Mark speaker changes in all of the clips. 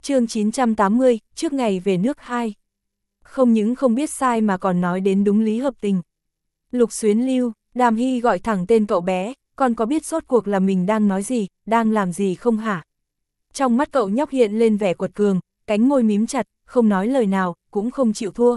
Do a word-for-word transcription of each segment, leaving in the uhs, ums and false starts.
Speaker 1: Chương chín trăm tám mươi, trước ngày về nước hai. Không những không biết sai mà còn nói đến đúng lý hợp tình. Lục Xuyến Lưu, Đàm Hy gọi thẳng tên cậu bé, còn có biết rốt cuộc là mình đang nói gì, đang làm gì không hả? Trong mắt cậu nhóc hiện lên vẻ quật cường, cánh môi mím chặt, không nói lời nào, cũng không chịu thua.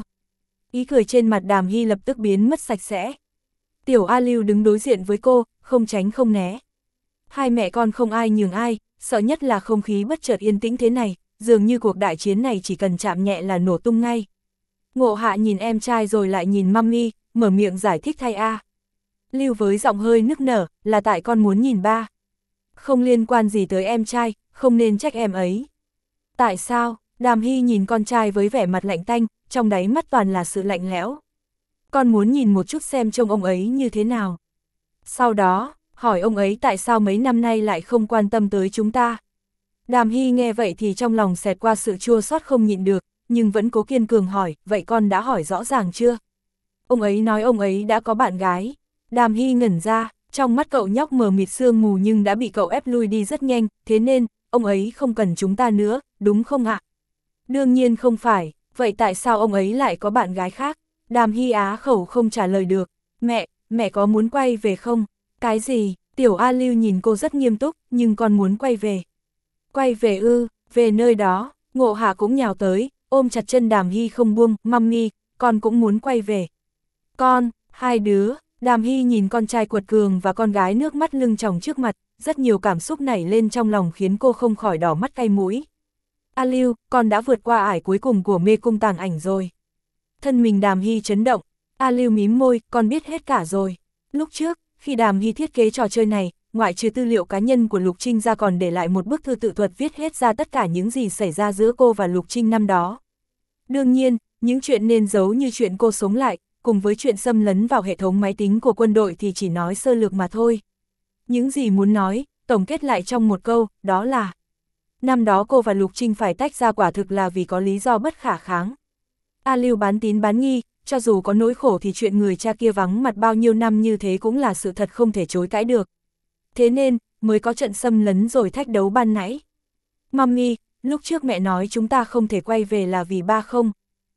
Speaker 1: Ý cười trên mặt Đàm Hy lập tức biến mất sạch sẽ. Tiểu A Lưu đứng đối diện với cô, không tránh không né. Hai mẹ con không ai nhường ai, sợ nhất là không khí bất chợt yên tĩnh thế này, dường như cuộc đại chiến này chỉ cần chạm nhẹ là nổ tung ngay. Ngộ Hạ nhìn em trai rồi lại nhìn mummy, mở miệng giải thích thay A. Lưu với giọng hơi nức nở, là tại con muốn nhìn ba. Không liên quan gì tới em trai, không nên trách em ấy. Tại sao? Đàm Hy nhìn con trai với vẻ mặt lạnh tanh, trong đáy mắt toàn là sự lạnh lẽo. Con muốn nhìn một chút xem trông ông ấy như thế nào. Sau đó, hỏi ông ấy tại sao mấy năm nay lại không quan tâm tới chúng ta. Đàm Hy nghe vậy thì trong lòng xẹt qua sự chua xót không nhịn được, nhưng vẫn cố kiên cường hỏi, vậy con đã hỏi rõ ràng chưa? Ông ấy nói ông ấy đã có bạn gái. Đàm Hy ngẩn ra, trong mắt cậu nhóc mờ mịt sương mù nhưng đã bị cậu ép lui đi rất nhanh, thế nên, ông ấy không cần chúng ta nữa, đúng không ạ? Đương nhiên không phải, vậy tại sao ông ấy lại có bạn gái khác? Đàm Hy á khẩu không trả lời được. Mẹ, mẹ có muốn quay về không? Cái gì? Tiểu A Lưu nhìn cô rất nghiêm túc, nhưng con muốn quay về. Quay về ư, về nơi đó, Ngộ Hạ cũng nhào tới, ôm chặt chân Đàm Hy không buông, mummy, con cũng muốn quay về. Con, hai đứa, Đàm Hy nhìn con trai quật cường và con gái nước mắt lưng tròng trước mặt, rất nhiều cảm xúc nảy lên trong lòng khiến cô không khỏi đỏ mắt cay mũi. A Lưu, con đã vượt qua ải cuối cùng của mê cung tàng ảnh rồi. Thân mình Đàm Hy chấn động, A Lưu mím môi, con biết hết cả rồi. Lúc trước, khi Đàm Hy thiết kế trò chơi này, ngoại trừ tư liệu cá nhân của Lục Trinh ra còn để lại một bức thư tự thuật viết hết ra tất cả những gì xảy ra giữa cô và Lục Trinh năm đó. Đương nhiên, những chuyện nên giấu như chuyện cô sống lại, cùng với chuyện xâm lấn vào hệ thống máy tính của quân đội thì chỉ nói sơ lược mà thôi. Những gì muốn nói, tổng kết lại trong một câu, đó là năm đó cô và Lục Trinh phải tách ra quả thực là vì có lý do bất khả kháng. A Lưu bán tín bán nghi, cho dù có nỗi khổ thì chuyện người cha kia vắng mặt bao nhiêu năm như thế cũng là sự thật không thể chối cãi được. Thế nên, mới có trận xâm lấn rồi thách đấu ban nãy. Mummy, lúc trước mẹ nói chúng ta không thể quay về là vì ba không?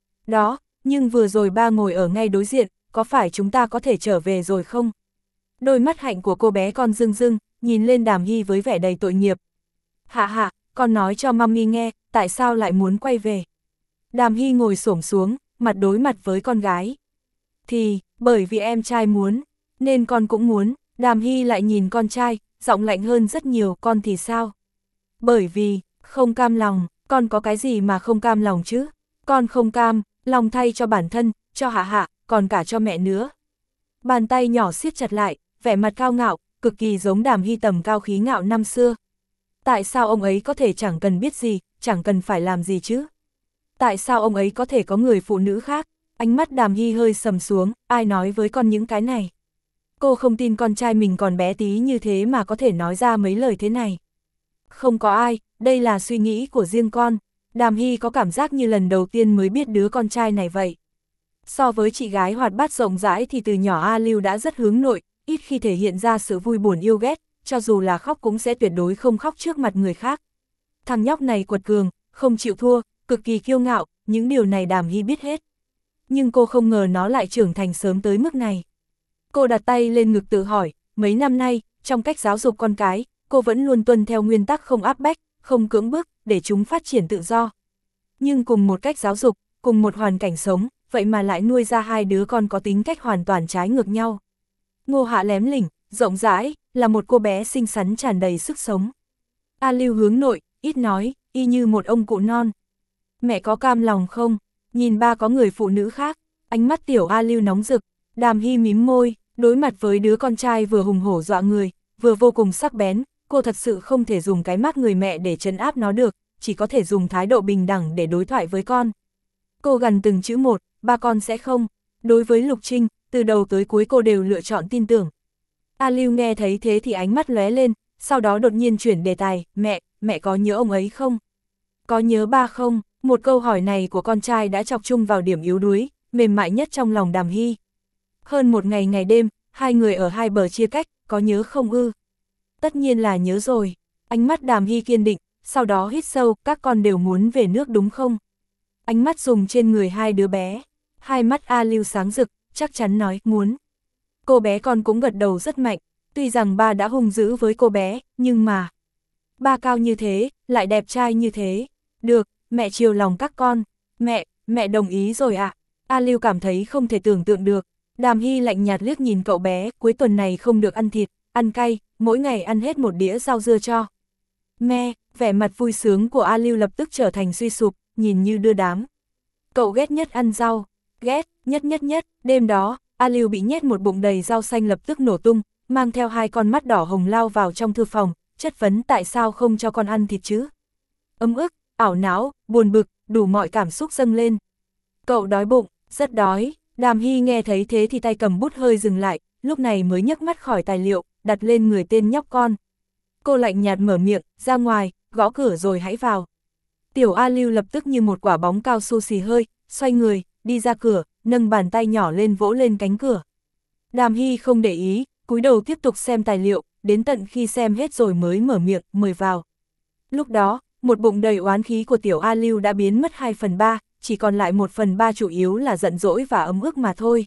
Speaker 1: Đó, nhưng vừa rồi ba ngồi ở ngay đối diện, có phải chúng ta có thể trở về rồi không? Đôi mắt hạnh của cô bé con rưng rưng, nhìn lên Đàm Hy với vẻ đầy tội nghiệp. Hạ hạ, con nói cho mummy nghe, tại sao lại muốn quay về? Đàm Hy ngồi xổm xuống, mặt đối mặt với con gái. Thì, bởi vì em trai muốn, nên con cũng muốn. Đàm Hy lại nhìn con trai, giọng lạnh hơn rất nhiều, con thì sao? Bởi vì, không cam lòng, con có cái gì mà không cam lòng chứ? Con không cam, lòng thay cho bản thân, cho hạ hạ, còn cả cho mẹ nữa. Bàn tay nhỏ siết chặt lại, vẻ mặt cao ngạo, cực kỳ giống Đàm Hy tầm cao khí ngạo năm xưa. Tại sao ông ấy có thể chẳng cần biết gì, chẳng cần phải làm gì chứ? Tại sao ông ấy có thể có người phụ nữ khác? Ánh mắt Đàm Hy hơi sầm xuống, ai nói với con những cái này? Cô không tin con trai mình còn bé tí như thế mà có thể nói ra mấy lời thế này. Không có ai, đây là suy nghĩ của riêng con. Đàm Hy có cảm giác như lần đầu tiên mới biết đứa con trai này vậy. So với chị gái hoạt bát rộng rãi thì từ nhỏ A Lưu đã rất hướng nội, ít khi thể hiện ra sự vui buồn yêu ghét, cho dù là khóc cũng sẽ tuyệt đối không khóc trước mặt người khác. Thằng nhóc này quật cường, không chịu thua, cực kỳ kiêu ngạo, những điều này Đàm Hy biết hết. Nhưng cô không ngờ nó lại trưởng thành sớm tới mức này. Cô đặt tay lên ngực tự hỏi, mấy năm nay, trong cách giáo dục con cái, cô vẫn luôn tuân theo nguyên tắc không áp bách, không cưỡng bức, để chúng phát triển tự do. Nhưng cùng một cách giáo dục, cùng một hoàn cảnh sống, vậy mà lại nuôi ra hai đứa con có tính cách hoàn toàn trái ngược nhau. Ngộ Hạ lém lỉnh, rộng rãi, là một cô bé xinh xắn tràn đầy sức sống. A Lưu hướng nội, ít nói, y như một ông cụ non. Mẹ có cam lòng không? Nhìn ba có người phụ nữ khác, ánh mắt tiểu A Lưu nóng rực. Đàm Hy mím môi, đối mặt với đứa con trai vừa hùng hổ dọa người, vừa vô cùng sắc bén, cô thật sự không thể dùng cái mắt người mẹ để trấn áp nó được, chỉ có thể dùng thái độ bình đẳng để đối thoại với con. Cô gằn từng chữ một, ba con sẽ không. Đối với Lục Trinh, từ đầu tới cuối cô đều lựa chọn tin tưởng. A Lưu nghe thấy thế thì ánh mắt lóe lên, sau đó đột nhiên chuyển đề tài, mẹ, mẹ có nhớ ông ấy không? Có nhớ ba không? Một câu hỏi này của con trai đã chọc chung vào điểm yếu đuối, mềm mại nhất trong lòng Đàm Hy. Hơn một ngày ngày đêm, hai người ở hai bờ chia cách, có nhớ không ư? Tất nhiên là nhớ rồi. Ánh mắt Đàm Hy kiên định, sau đó hít sâu, các con đều muốn về nước đúng không? Ánh mắt dùng trên người hai đứa bé, hai mắt A Lưu sáng rực, chắc chắn nói, muốn. Cô bé con cũng gật đầu rất mạnh, tuy rằng ba đã hung dữ với cô bé, nhưng mà... Ba cao như thế, lại đẹp trai như thế. Được, mẹ chiều lòng các con. Mẹ, mẹ đồng ý rồi ạ. A Lưu cảm thấy không thể tưởng tượng được. Đàm Hy lạnh nhạt liếc nhìn cậu bé, cuối tuần này không được ăn thịt, ăn cay, mỗi ngày ăn hết một đĩa rau dưa cho. Mẹ, vẻ mặt vui sướng của A Lưu lập tức trở thành suy sụp, nhìn như đưa đám. Cậu ghét nhất ăn rau, ghét, nhất nhất nhất, đêm đó, A Lưu bị nhét một bụng đầy rau xanh lập tức nổ tung, mang theo hai con mắt đỏ hồng lao vào trong thư phòng, chất vấn tại sao không cho con ăn thịt chứ. Ấm ức, ảo não, buồn bực, đủ mọi cảm xúc dâng lên. Cậu đói bụng, rất đói. Đàm Hy nghe thấy thế thì tay cầm bút hơi dừng lại, lúc này mới nhấc mắt khỏi tài liệu, đặt lên người tên nhóc con. Cô lạnh nhạt mở miệng, ra ngoài, gõ cửa rồi hãy vào. Tiểu A Lưu lập tức như một quả bóng cao su xì hơi, xoay người, đi ra cửa, nâng bàn tay nhỏ lên vỗ lên cánh cửa. Đàm Hy không để ý, cúi đầu tiếp tục xem tài liệu, đến tận khi xem hết rồi mới mở miệng, mời vào. Lúc đó, một bụng đầy oán khí của tiểu A Lưu đã biến mất hai phần ba, chỉ còn lại một phần ba chủ yếu là giận dỗi và ấm ức mà thôi.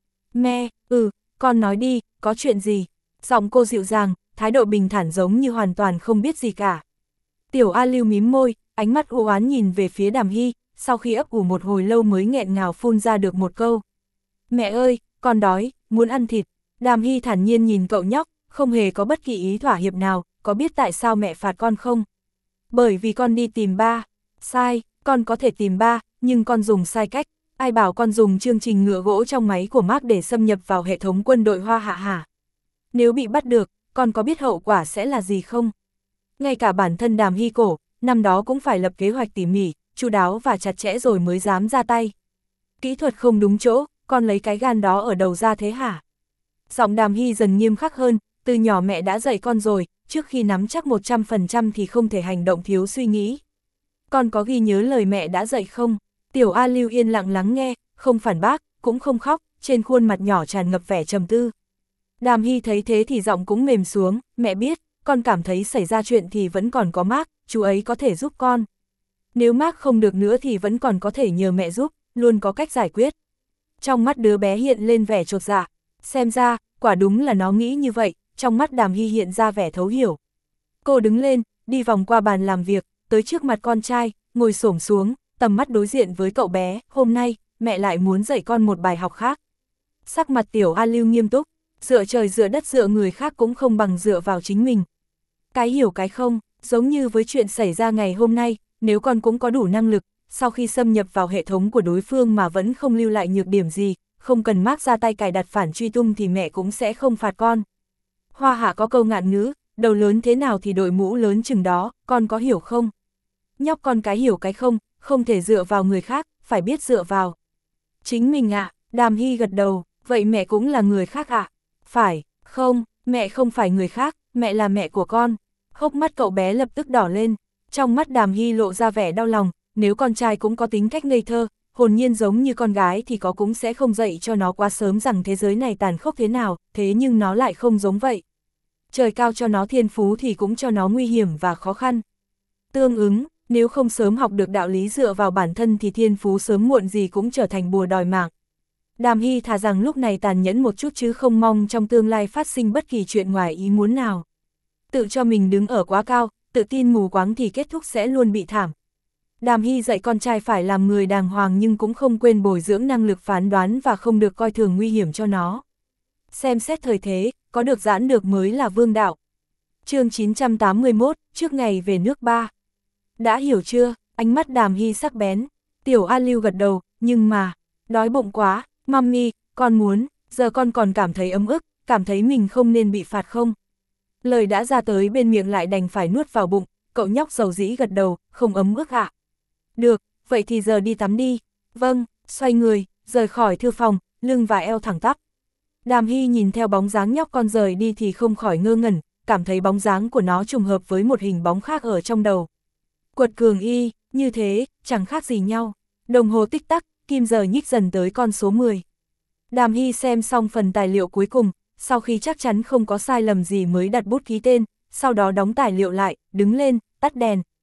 Speaker 1: Mẹ, ừ, con nói đi, có chuyện gì? Giọng cô dịu dàng, thái độ bình thản giống như hoàn toàn không biết gì cả. Tiểu A Lưu mím môi, ánh mắt u oán nhìn về phía Đàm Hy, sau khi ấp ủ một hồi lâu mới nghẹn ngào phun ra được một câu. Mẹ ơi, con đói, muốn ăn thịt. Đàm Hy thản nhiên nhìn cậu nhóc, không hề có bất kỳ ý thỏa hiệp nào, có biết tại sao mẹ phạt con không? Bởi vì con đi tìm ba. Sai, con có thể tìm ba, nhưng con dùng sai cách. Ai bảo con dùng chương trình ngựa gỗ trong máy của Mark để xâm nhập vào hệ thống quân đội Hoa Hạ hả? Nếu bị bắt được, con có biết hậu quả sẽ là gì không? Ngay cả bản thân Đàm Hy cổ, năm đó cũng phải lập kế hoạch tỉ mỉ, chu đáo và chặt chẽ rồi mới dám ra tay. Kỹ thuật không đúng chỗ, con lấy cái gan đó ở đầu ra thế hả? Giọng Đàm Hy dần nghiêm khắc hơn, từ nhỏ mẹ đã dạy con rồi, trước khi nắm chắc một trăm phần trăm thì không thể hành động thiếu suy nghĩ. Con có ghi nhớ lời mẹ đã dạy không? Tiểu A Lưu yên lặng lắng nghe, không phản bác, cũng không khóc, trên khuôn mặt nhỏ tràn ngập vẻ trầm tư. Đàm Hy thấy thế thì giọng cũng mềm xuống, mẹ biết, con cảm thấy xảy ra chuyện thì vẫn còn có Mark, chú ấy có thể giúp con. Nếu Mark không được nữa thì vẫn còn có thể nhờ mẹ giúp, luôn có cách giải quyết. Trong mắt đứa bé hiện lên vẻ chột dạ, xem ra, quả đúng là nó nghĩ như vậy, trong mắt Đàm Hy hiện ra vẻ thấu hiểu. Cô đứng lên, đi vòng qua bàn làm việc, tới trước mặt con trai, ngồi xổm xuống, tầm mắt đối diện với cậu bé, hôm nay, mẹ lại muốn dạy con một bài học khác. Sắc mặt tiểu A Lưu nghiêm túc, dựa trời dựa đất dựa người khác cũng không bằng dựa vào chính mình. Cái hiểu cái không, giống như với chuyện xảy ra ngày hôm nay, nếu con cũng có đủ năng lực, sau khi xâm nhập vào hệ thống của đối phương mà vẫn không lưu lại nhược điểm gì, không cần Mark ra tay cài đặt phản truy tung thì mẹ cũng sẽ không phạt con. Hoa Hạ có câu ngạn ngữ, đầu lớn thế nào thì đội mũ lớn chừng đó, con có hiểu không? Nhóc con cái hiểu cái không, không thể dựa vào người khác, phải biết dựa vào chính mình ạ. À, Đàm Hy gật đầu, vậy mẹ cũng là người khác ạ? À? Phải, không, mẹ không phải người khác, mẹ là mẹ của con. Hốc mắt cậu bé lập tức đỏ lên, trong mắt Đàm Hy lộ ra vẻ đau lòng, nếu con trai cũng có tính cách ngây thơ, hồn nhiên giống như con gái thì có cũng sẽ không dạy cho nó quá sớm rằng thế giới này tàn khốc thế nào, thế nhưng nó lại không giống vậy. Trời cao cho nó thiên phú thì cũng cho nó nguy hiểm và khó khăn. Tương ứng, nếu không sớm học được đạo lý dựa vào bản thân thì thiên phú sớm muộn gì cũng trở thành bùa đòi mạng. Đàm Hy thà rằng lúc này tàn nhẫn một chút chứ không mong trong tương lai phát sinh bất kỳ chuyện ngoài ý muốn nào. Tự cho mình đứng ở quá cao, tự tin mù quáng thì kết thúc sẽ luôn bị thảm. Đàm Hy dạy con trai phải làm người đàng hoàng nhưng cũng không quên bồi dưỡng năng lực phán đoán và không được coi thường nguy hiểm cho nó. Xem xét thời thế, có được giãn được mới là vương đạo. Chương chín trăm tám mươi mốt, trước ngày về nước ba. Đã hiểu chưa? Ánh mắt Đàm Hy sắc bén. Tiểu A Lưu gật đầu, nhưng mà, đói bụng quá, mummy, con muốn, giờ con còn cảm thấy ấm ức, cảm thấy mình không nên bị phạt không? Lời đã ra tới bên miệng lại đành phải nuốt vào bụng, cậu nhóc dầu dĩ gật đầu, không ấm ức ạ. À? Được, vậy thì giờ đi tắm đi. Vâng, xoay người, rời khỏi thư phòng, lưng và eo thẳng tắp. Đàm Hy nhìn theo bóng dáng nhóc con rời đi thì không khỏi ngơ ngẩn, cảm thấy bóng dáng của nó trùng hợp với một hình bóng khác ở trong đầu. Quật cường y, như thế, chẳng khác gì nhau. Đồng hồ tích tắc, kim giờ nhích dần tới con số mười. Đàm Hy xem xong phần tài liệu cuối cùng, sau khi chắc chắn không có sai lầm gì mới đặt bút ký tên, sau đó đóng tài liệu lại, đứng lên, tắt đèn.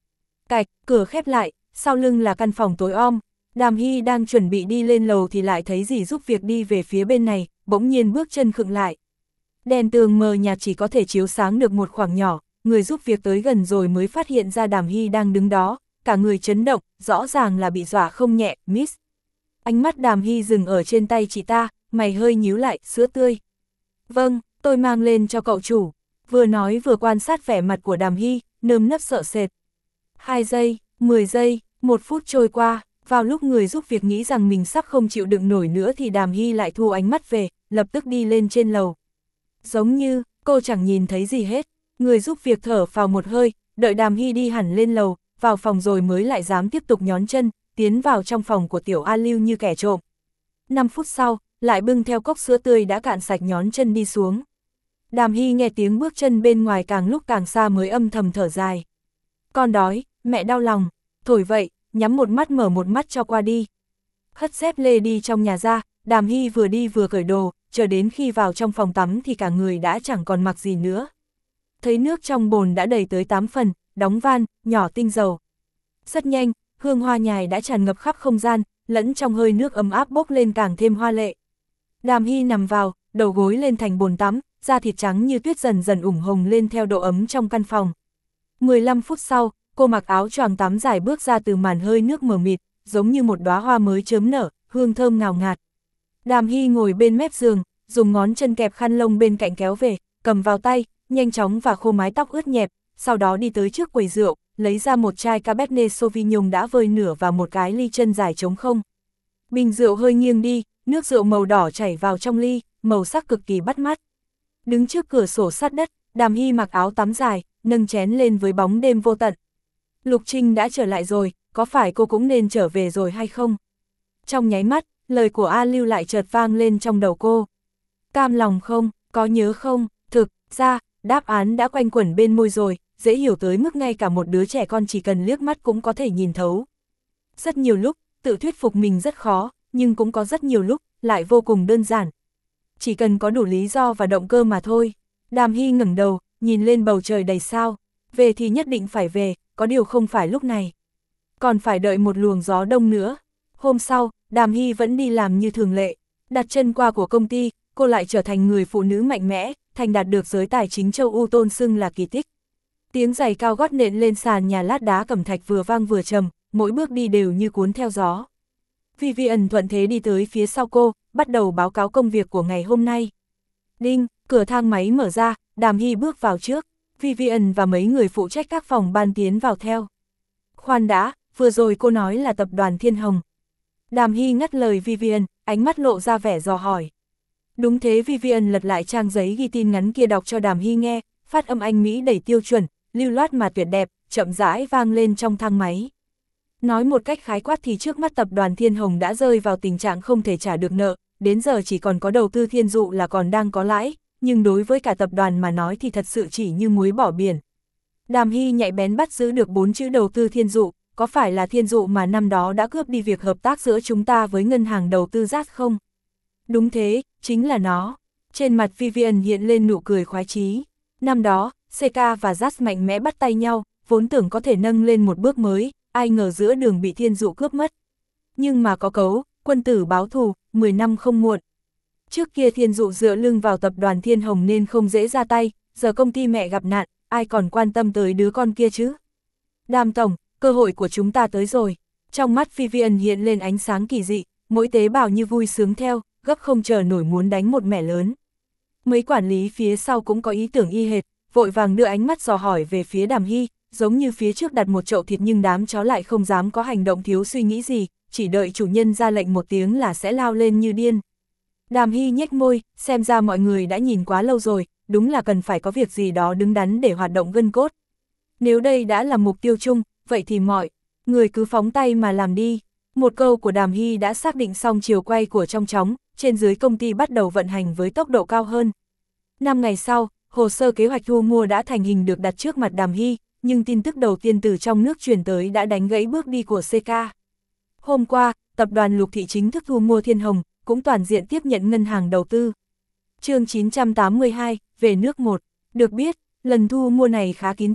Speaker 1: Cạch, cửa khép lại, sau lưng là căn phòng tối om. Đàm Hy đang chuẩn bị đi lên lầu thì lại thấy dì giúp việc đi về phía bên này, bỗng nhiên bước chân khựng lại. Đèn tường mờ nhạt chỉ có thể chiếu sáng được một khoảng nhỏ, người giúp việc tới gần rồi mới phát hiện ra Đàm Hy đang đứng đó, cả người chấn động, rõ ràng là bị dọa không nhẹ, Miss. Ánh mắt Đàm Hy dừng ở trên tay chị ta, mày hơi nhíu lại, sữa tươi. Vâng, tôi mang lên cho cậu chủ. Vừa nói vừa quan sát vẻ mặt của Đàm Hy, nơm nớp sợ sệt. Hai giây, mười giây, một phút trôi qua, vào lúc người giúp việc nghĩ rằng mình sắp không chịu đựng nổi nữa thì Đàm Hy lại thu ánh mắt về, lập tức đi lên trên lầu. Giống như, cô chẳng nhìn thấy gì hết, người giúp việc thở phào một hơi, đợi Đàm Hy đi hẳn lên lầu, vào phòng rồi mới lại dám tiếp tục nhón chân, tiến vào trong phòng của Tiểu A Lưu như kẻ trộm. năm phút sau, lại bưng theo cốc sữa tươi đã cạn sạch nhón chân đi xuống. Đàm Hy nghe tiếng bước chân bên ngoài càng lúc càng xa mới âm thầm thở dài. Con đói, mẹ đau lòng, thổi vậy, nhắm một mắt mở một mắt cho qua đi. Hất dép lê đi trong nhà ra, Đàm Hy vừa đi vừa cởi đồ, chờ đến khi vào trong phòng tắm thì cả người đã chẳng còn mặc gì nữa. Thấy nước trong bồn đã đầy tới tám phần, đóng van, nhỏ tinh dầu. Rất nhanh, hương hoa nhài đã tràn ngập khắp không gian, lẫn trong hơi nước ấm áp bốc lên càng thêm hoa lệ. Đàm Hy nằm vào, đầu gối lên thành bồn tắm, da thịt trắng như tuyết dần dần ửng hồng lên theo độ ấm trong căn phòng. mười lăm phút sau, cô mặc áo choàng tắm dài bước ra từ màn hơi nước mờ mịt, giống như một đóa hoa mới chớm nở, hương thơm ngào ngạt. Đàm Hy ngồi bên mép giường, dùng ngón chân kẹp khăn lông bên cạnh kéo về, cầm vào tay, nhanh chóng và khô mái tóc ướt nhẹp, sau đó đi tới trước quầy rượu, lấy ra một chai Cabernet Sauvignon đã vơi nửa và một cái ly chân dài trống không. Bình rượu hơi nghiêng đi, nước rượu màu đỏ chảy vào trong ly, màu sắc cực kỳ bắt mắt. Đứng trước cửa sổ sát đất, Đàm Hy mặc áo tắm dài, nâng chén lên với bóng đêm vô tận. Lục Trinh đã trở lại rồi, có phải cô cũng nên trở về rồi hay không? Trong nháy mắt, lời của A Lưu lại chợt vang lên trong đầu cô. Cam lòng không, có nhớ không, thực ra, đáp án đã quanh quẩn bên môi rồi, dễ hiểu tới mức ngay cả một đứa trẻ con chỉ cần liếc mắt cũng có thể nhìn thấu. Rất nhiều lúc, tự thuyết phục mình rất khó, nhưng cũng có rất nhiều lúc, lại vô cùng đơn giản. Chỉ cần có đủ lý do và động cơ mà thôi. Đàm Hy ngẩng đầu, nhìn lên bầu trời đầy sao. Về thì nhất định phải về, có điều không phải lúc này. Còn phải đợi một luồng gió đông nữa. Hôm sau, Đàm Hy vẫn đi làm như thường lệ. Đặt chân qua của công ty, cô lại trở thành người phụ nữ mạnh mẽ, thành đạt được giới tài chính châu Âu tôn xưng là kỳ tích. Tiếng giày cao gót nện lên sàn nhà lát đá cẩm thạch vừa vang vừa trầm, mỗi bước đi đều như cuốn theo gió. Vivian thuận thế đi tới phía sau cô, bắt đầu báo cáo công việc của ngày hôm nay. Đinh, cửa thang máy mở ra, Đàm Hy bước vào trước, Vivian và mấy người phụ trách các phòng ban tiến vào theo. Khoan đã, vừa rồi cô nói là tập đoàn Thiên Hồng. Đàm Hy ngắt lời Vivian, ánh mắt lộ ra vẻ dò hỏi. Đúng thế, Vivian lật lại trang giấy ghi tin ngắn kia đọc cho Đàm Hy nghe, phát âm Anh Mỹ đầy tiêu chuẩn, lưu loát mà tuyệt đẹp, chậm rãi vang lên trong thang máy. Nói một cách khái quát thì trước mắt tập đoàn Thiên Hồng đã rơi vào tình trạng không thể trả được nợ, đến giờ chỉ còn có đầu tư Thiên Dụ là còn đang có lãi, nhưng đối với cả tập đoàn mà nói thì thật sự chỉ như muối bỏ biển. Đàm Hy nhạy bén bắt giữ được bốn chữ đầu tư Thiên Dụ, có phải là Thiên Dụ mà năm đó đã cướp đi việc hợp tác giữa chúng ta với ngân hàng đầu tư J A S không? Đúng thế, chính là nó. Trên mặt Vivian hiện lên nụ cười khoái chí. Năm đó, xê ca và J A S mạnh mẽ bắt tay nhau, vốn tưởng có thể nâng lên một bước mới, ai ngờ giữa đường bị Thiên Dụ cướp mất. Nhưng mà có cấu, quân tử báo thù, mười năm không muộn. Trước kia Thiên Dụ dựa lưng vào tập đoàn Thiên Hồng nên không dễ ra tay, giờ công ty mẹ gặp nạn, ai còn quan tâm tới đứa con kia chứ? Đàm tổng, cơ hội của chúng ta tới rồi. Trong mắt Vivian hiện lên ánh sáng kỳ dị, mỗi tế bào như vui sướng theo, gấp không chờ nổi muốn đánh một mẻ lớn. Mấy quản lý phía sau cũng có ý tưởng y hệt, vội vàng đưa ánh mắt dò hỏi về phía Đàm Hy, giống như phía trước đặt một chậu thịt nhưng đám chó lại không dám có hành động thiếu suy nghĩ gì, chỉ đợi chủ nhân ra lệnh một tiếng là sẽ lao lên như điên. Đàm Hy nhếch môi, xem ra mọi người đã nhìn quá lâu rồi, đúng là cần phải có việc gì đó đứng đắn để hoạt động gân cốt. Nếu đây đã là mục tiêu chung, vậy thì mọi người cứ phóng tay mà làm đi. Một câu của Đàm Hy đã xác định xong chiều quay của trong chóng, trên dưới công ty bắt đầu vận hành với tốc độ cao hơn. Năm ngày sau, hồ sơ kế hoạch thu mua đã thành hình được đặt trước mặt Đàm Hy, nhưng tin tức đầu tiên từ trong nước truyền tới đã đánh gãy bước đi của xê ca. Hôm qua, tập đoàn Lục Thị chính thức thu mua Thiên Hồng, cũng toàn diện tiếp nhận ngân hàng đầu tư. Chương chín trăm tám mươi hai, về nước một. Được biết, lần thu mua này khá kín tiếng,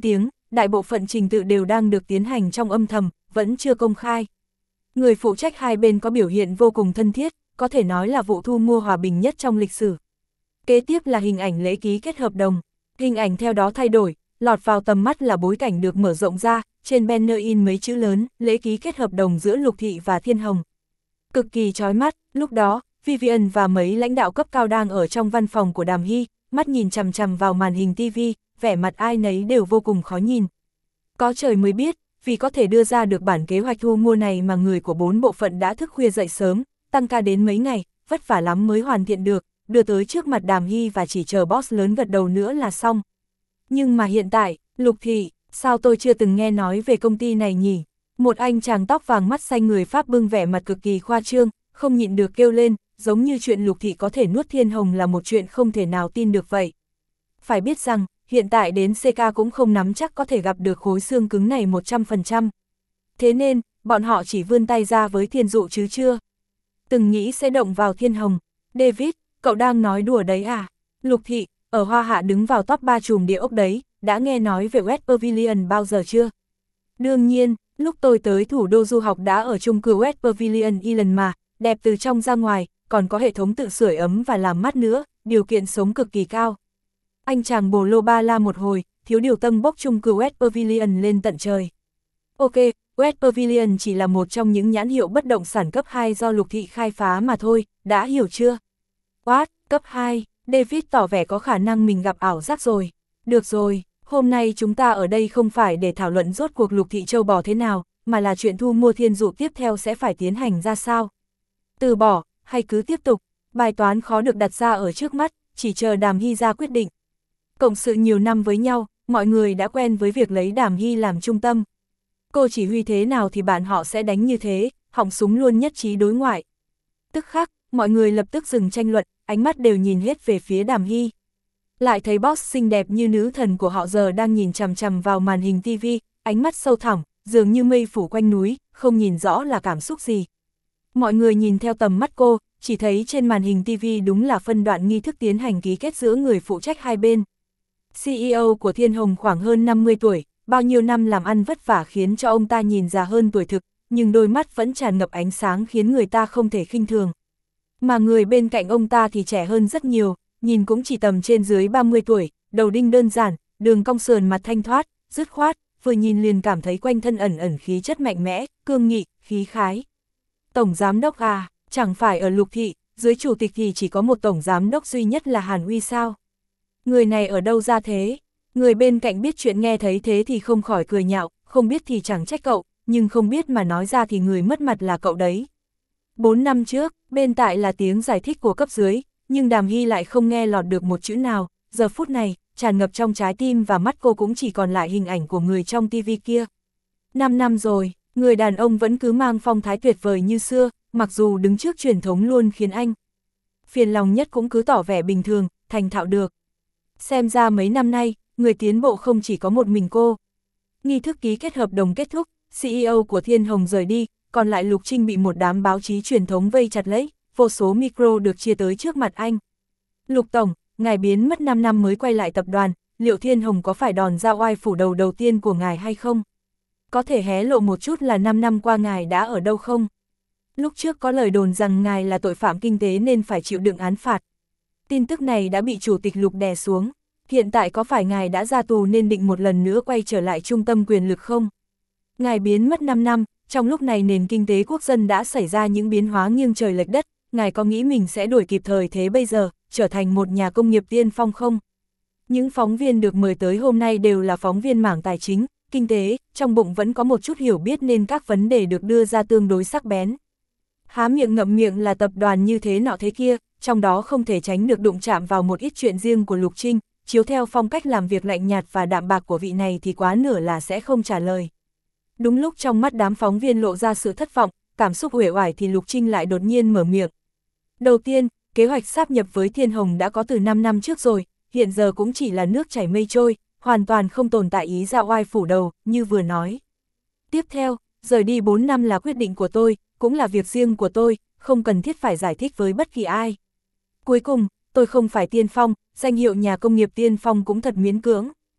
Speaker 1: đại bộ phận trình tự đều đang được tiến hành trong âm thầm, vẫn chưa công khai. Người phụ trách hai bên có biểu hiện vô cùng thân thiết, có thể nói là vụ thu mua hòa bình nhất trong lịch sử. Kế tiếp là hình ảnh lễ ký kết hợp đồng. Hình ảnh theo đó thay đổi, lọt vào tầm mắt là bối cảnh được mở rộng ra, trên banner in mấy chữ lớn, lễ ký kết hợp đồng giữa Lục Thị và Thiên Hồng. Cực kỳ chói mắt, lúc đó, Vivian và mấy lãnh đạo cấp cao đang ở trong văn phòng của Đàm Hy, mắt nhìn chằm chằm vào màn hình ti vi, vẻ mặt ai nấy đều vô cùng khó nhìn. Có trời mới biết, vì có thể đưa ra được bản kế hoạch thu mua này mà người của bốn bộ phận đã thức khuya dậy sớm, tăng ca đến mấy ngày, vất vả lắm mới hoàn thiện được, đưa tới trước mặt Đàm Hy và chỉ chờ boss lớn gật đầu nữa là xong. Nhưng mà hiện tại, Lục Thị, sao tôi chưa từng nghe nói về công ty này nhỉ? Một anh chàng tóc vàng mắt xanh người Pháp bưng vẻ mặt cực kỳ khoa trương, không nhịn được kêu lên, giống như chuyện Lục Thị có thể nuốt Thiên Hồng là một chuyện không thể nào tin được vậy. Phải biết rằng, hiện tại đến xê ca cũng không nắm chắc có thể gặp được khối xương cứng này một trăm phần trăm. Thế nên, bọn họ chỉ vươn tay ra với Thiên Dụ chứ chưa từng nghĩ sẽ động vào Thiên Hồng. David, cậu đang nói đùa đấy à? Lục Thị, ở Hoa Hạ đứng vào top ba chùm địa ốc đấy, đã nghe nói về West Pavilion bao giờ chưa? Đương nhiên, lúc tôi tới thủ đô du học đã ở chung cư West Pavilion y lần mà, đẹp từ trong ra ngoài, còn có hệ thống tự sưởi ấm và làm mát nữa, điều kiện sống cực kỳ cao. Anh chàng bồ lô ba la một hồi, thiếu điều tâm bốc chung cư West Pavilion lên tận trời. Ok, West Pavilion chỉ là một trong những nhãn hiệu bất động sản cấp hai do Lục Thị khai phá mà thôi, đã hiểu chưa? What, cấp hai, David tỏ vẻ có khả năng mình gặp ảo giác rồi. Được rồi, hôm nay chúng ta ở đây không phải để thảo luận rốt cuộc Lục Thị châu bò thế nào, mà là chuyện thu mua Thiên Dụ tiếp theo sẽ phải tiến hành ra sao. Từ bỏ, hay cứ tiếp tục, bài toán khó được đặt ra ở trước mắt, chỉ chờ Đàm Hy ra quyết định. Cộng sự nhiều năm với nhau, mọi người đã quen với việc lấy Đàm Hy làm trung tâm. Cô chỉ huy thế nào thì bạn họ sẽ đánh như thế, họng súng luôn nhất trí đối ngoại. Tức khắc, mọi người lập tức dừng tranh luận, ánh mắt đều nhìn hết về phía Đàm Hy. Lại thấy boss xinh đẹp như nữ thần của họ giờ đang nhìn chằm chằm vào màn hình ti vi, ánh mắt sâu thẳm, dường như mây phủ quanh núi, không nhìn rõ là cảm xúc gì. Mọi người nhìn theo tầm mắt cô, chỉ thấy trên màn hình ti vi đúng là phân đoạn nghi thức tiến hành ký kết giữa người phụ trách hai bên. xê e ô của Thiên Hồng khoảng hơn năm mươi tuổi, bao nhiêu năm làm ăn vất vả khiến cho ông ta nhìn già hơn tuổi thực, nhưng đôi mắt vẫn tràn ngập ánh sáng khiến người ta không thể khinh thường. Mà người bên cạnh ông ta thì trẻ hơn rất nhiều, nhìn cũng chỉ tầm trên dưới ba mươi tuổi, đầu đinh đơn giản, đường cong sườn mặt thanh thoát, dứt khoát, vừa nhìn liền cảm thấy quanh thân ẩn ẩn khí chất mạnh mẽ, cương nghị, khí khái. Tổng giám đốc à, chẳng phải ở Lục Thị, dưới chủ tịch thì chỉ có một tổng giám đốc duy nhất là Hàn Uy sao? Người này ở đâu ra thế? Người bên cạnh biết chuyện nghe thấy thế thì không khỏi cười nhạo, không biết thì chẳng trách cậu, nhưng không biết mà nói ra thì người mất mặt là cậu đấy. Bốn năm trước, bên tại là tiếng giải thích của cấp dưới, nhưng Đàm Hy lại không nghe lọt được một chữ nào, giờ phút này, tràn ngập trong trái tim và mắt cô cũng chỉ còn lại hình ảnh của người trong tivi kia. Năm năm rồi, người đàn ông vẫn cứ mang phong thái tuyệt vời như xưa, mặc dù đứng trước truyền thống luôn khiến anh phiền lòng nhất cũng cứ tỏ vẻ bình thường, thành thạo được. Xem ra mấy năm nay, người tiến bộ không chỉ có một mình cô. Nghi thức ký kết hợp đồng kết thúc, xê e ô của Thiên Hồng rời đi, còn lại Lục Trinh bị một đám báo chí truyền thống vây chặt lấy, vô số micro được chia tới trước mặt anh. Lục Tổng, ngài biến mất năm năm mới quay lại tập đoàn, liệu Thiên Hồng có phải đòn ra oai phủ đầu đầu tiên của ngài hay không? Có thể hé lộ một chút là năm năm qua ngài đã ở đâu không? Lúc trước có lời đồn rằng ngài là tội phạm kinh tế nên phải chịu đựng án phạt. Tin tức này đã bị Chủ tịch Lục đè xuống. Hiện tại có phải ngài đã ra tù nên định một lần nữa quay trở lại trung tâm quyền lực không? Ngài biến mất năm năm, trong lúc này nền kinh tế quốc dân đã xảy ra những biến hóa nghiêng trời lệch đất, ngài có nghĩ mình sẽ đuổi kịp thời thế bây giờ, trở thành một nhà công nghiệp tiên phong không? Những phóng viên được mời tới hôm nay đều là phóng viên mảng tài chính, kinh tế, trong bụng vẫn có một chút hiểu biết nên các vấn đề được đưa ra tương đối sắc bén. Há miệng ngậm miệng là tập đoàn như thế nọ thế kia, trong đó không thể tránh được đụng chạm vào một ít chuyện riêng của Lục Trinh, chiếu theo phong cách làm việc lạnh nhạt và đạm bạc của vị này thì quá nửa là sẽ không trả lời. Đúng lúc trong mắt đám phóng viên lộ ra sự thất vọng, cảm xúc uể oải thì Lục Trinh lại đột nhiên mở miệng. Đầu tiên, kế hoạch sáp nhập với Thiên Hồng đã có từ năm năm trước rồi, hiện giờ cũng chỉ là nước chảy mây trôi, hoàn toàn không tồn tại ý ra oai phủ đầu, như vừa nói. Tiếp theo, rời đi bốn năm là quyết định của tôi, cũng là việc riêng của tôi, không cần thiết phải giải thích với bất kỳ ai. Cuối cùng, tôi không phải tiên phong, danh hiệu nhà công nghiệp tiên phong cũng thật miễn cưỡng.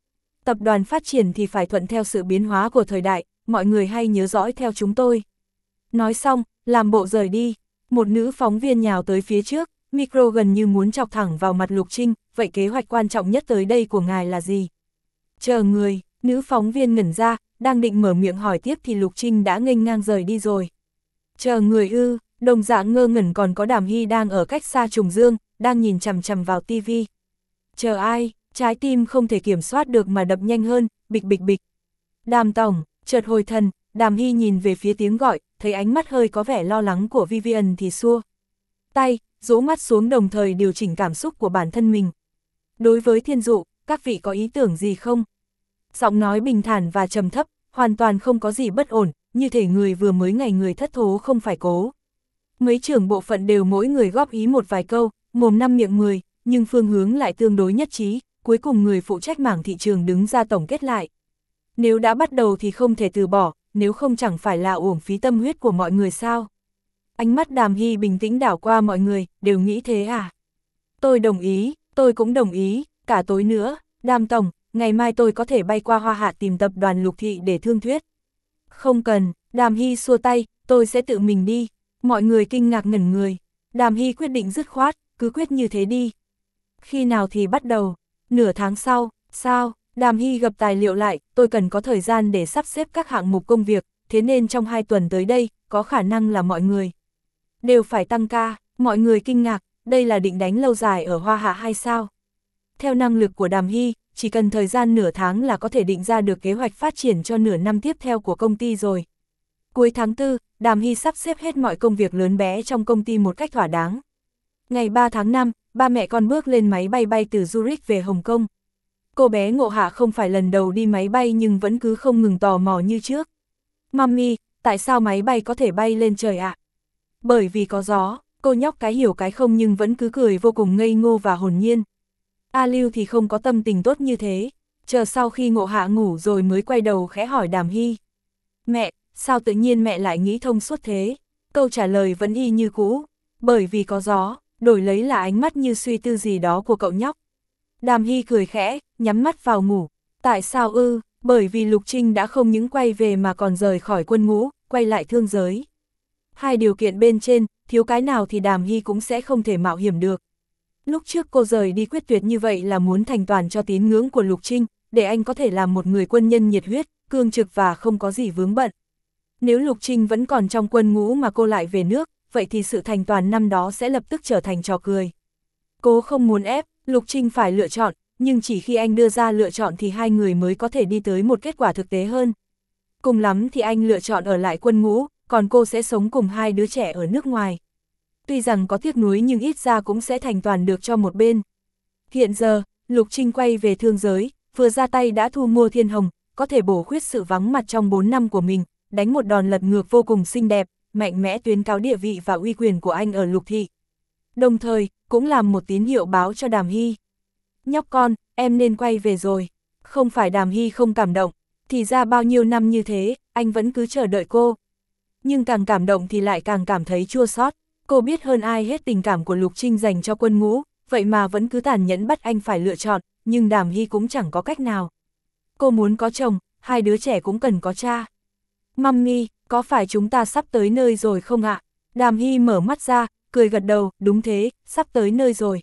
Speaker 1: Tập đoàn phát triển thì phải thuận theo sự biến hóa của thời đại, mọi người hay nhớ dõi theo chúng tôi. Nói xong, làm bộ rời đi, một nữ phóng viên nhào tới phía trước, micro gần như muốn chọc thẳng vào mặt Lục Trinh, vậy kế hoạch quan trọng nhất tới đây của ngài là gì? Chờ người, nữ phóng viên ngẩn ra, đang định mở miệng hỏi tiếp thì Lục Trinh đã nghênh ngang rời đi rồi. Chờ người ư, đồng dạng ngơ ngẩn còn có Đàm Hy đang ở cách xa trùng dương, đang nhìn chằm chằm vào tivi. Chờ ai, trái tim không thể kiểm soát được mà đập nhanh hơn, bịch bịch bịch. Đàm tổng, chợt hồi thần, Đàm Hy nhìn về phía tiếng gọi, thấy ánh mắt hơi có vẻ lo lắng của Vivian thì xua tay, rũ mắt xuống đồng thời điều chỉnh cảm xúc của bản thân mình. Đối với Thiên Dụ, các vị có ý tưởng gì không? Giọng nói bình thản và trầm thấp, hoàn toàn không có gì bất ổn, như thể người vừa mới ngày người thất thố không phải cố. Mấy trưởng bộ phận đều mỗi người góp ý một vài câu, mồm năm miệng mười, nhưng phương hướng lại tương đối nhất trí, cuối cùng người phụ trách mảng thị trường đứng ra tổng kết lại. Nếu đã bắt đầu thì không thể từ bỏ, nếu không chẳng phải là uổng phí tâm huyết của mọi người sao? Ánh mắt Đàm Hy bình tĩnh đảo qua mọi người, đều nghĩ thế à? Tôi đồng ý, tôi cũng đồng ý, cả tối nữa, Đàm tổng, ngày mai tôi có thể bay qua Hoa Hạ tìm tập đoàn Lục Thị để thương thuyết. Không cần, Đàm Hy xua tay, tôi sẽ tự mình đi. Mọi người kinh ngạc ngẩn người. Đàm Hy quyết định dứt khoát, cứ quyết như thế đi. Khi nào thì bắt đầu? Nửa tháng sau, sao? Đàm Hy gập tài liệu lại, tôi cần có thời gian để sắp xếp các hạng mục công việc, thế nên trong hai tuần tới đây, có khả năng là mọi người đều phải tăng ca. Mọi người kinh ngạc, đây là định đánh lâu dài ở Hoa Hạ hay sao? Theo năng lực của Đàm Hy, chỉ cần thời gian nửa tháng là có thể định ra được kế hoạch phát triển cho nửa năm tiếp theo của công ty rồi. Cuối tháng tư, Đàm Hy sắp xếp hết mọi công việc lớn bé trong công ty một cách thỏa đáng. Ngày ba tháng năm, ba mẹ con bước lên máy bay bay từ Zurich về Hồng Kông. Cô bé Ngộ Hạ không phải lần đầu đi máy bay nhưng vẫn cứ không ngừng tò mò như trước. Mami, tại sao máy bay có thể bay lên trời ạ? À? Bởi vì có gió, cô nhóc cái hiểu cái không nhưng vẫn cứ cười vô cùng ngây ngô và hồn nhiên. A Lưu thì không có tâm tình tốt như thế, chờ sau khi Ngộ Hạ ngủ rồi mới quay đầu khẽ hỏi Đàm Hy. Mẹ, sao tự nhiên mẹ lại nghĩ thông suốt thế? Câu trả lời vẫn y như cũ, bởi vì có gió, đổi lấy là ánh mắt như suy tư gì đó của cậu nhóc. Đàm Hy cười khẽ, nhắm mắt vào ngủ. Tại sao ư? Bởi vì Lục Trinh đã không những quay về mà còn rời khỏi quân ngũ, quay lại thương giới. Hai điều kiện bên trên, thiếu cái nào thì Đàm Hy cũng sẽ không thể mạo hiểm được. Lúc trước cô rời đi quyết tuyệt như vậy là muốn thành toàn cho tín ngưỡng của Lục Trinh, để anh có thể làm một người quân nhân nhiệt huyết, cương trực và không có gì vướng bận. Nếu Lục Trinh vẫn còn trong quân ngũ mà cô lại về nước, vậy thì sự thành toàn năm đó sẽ lập tức trở thành trò cười. Cô không muốn ép Lục Trinh phải lựa chọn, nhưng chỉ khi anh đưa ra lựa chọn thì hai người mới có thể đi tới một kết quả thực tế hơn. Cùng lắm thì anh lựa chọn ở lại quân ngũ, còn cô sẽ sống cùng hai đứa trẻ ở nước ngoài. Tuy rằng có tiếc nuối nhưng ít ra cũng sẽ thành toàn được cho một bên. Hiện giờ, Lục Trinh quay về thương giới, vừa ra tay đã thu mua Thiên Hồng, có thể bổ khuyết sự vắng mặt trong bốn năm của mình, đánh một đòn lật ngược vô cùng xinh đẹp, mạnh mẽ tuyên cáo địa vị và uy quyền của anh ở Lục Thị. Đồng thời, cũng làm một tín hiệu báo cho Đàm Hy. Nhóc con, em nên quay về rồi. Không phải Đàm Hy không cảm động, thì ra bao nhiêu năm như thế, anh vẫn cứ chờ đợi cô. Nhưng càng cảm động thì lại càng cảm thấy chua xót. Cô biết hơn ai hết tình cảm của Lục Trinh dành cho quân ngũ, vậy mà vẫn cứ tàn nhẫn bắt anh phải lựa chọn, nhưng Đàm Hy cũng chẳng có cách nào. Cô muốn có chồng, hai đứa trẻ cũng cần có cha. Mami, có phải chúng ta sắp tới nơi rồi không ạ? Đàm Hy mở mắt ra, cười gật đầu, đúng thế, sắp tới nơi rồi.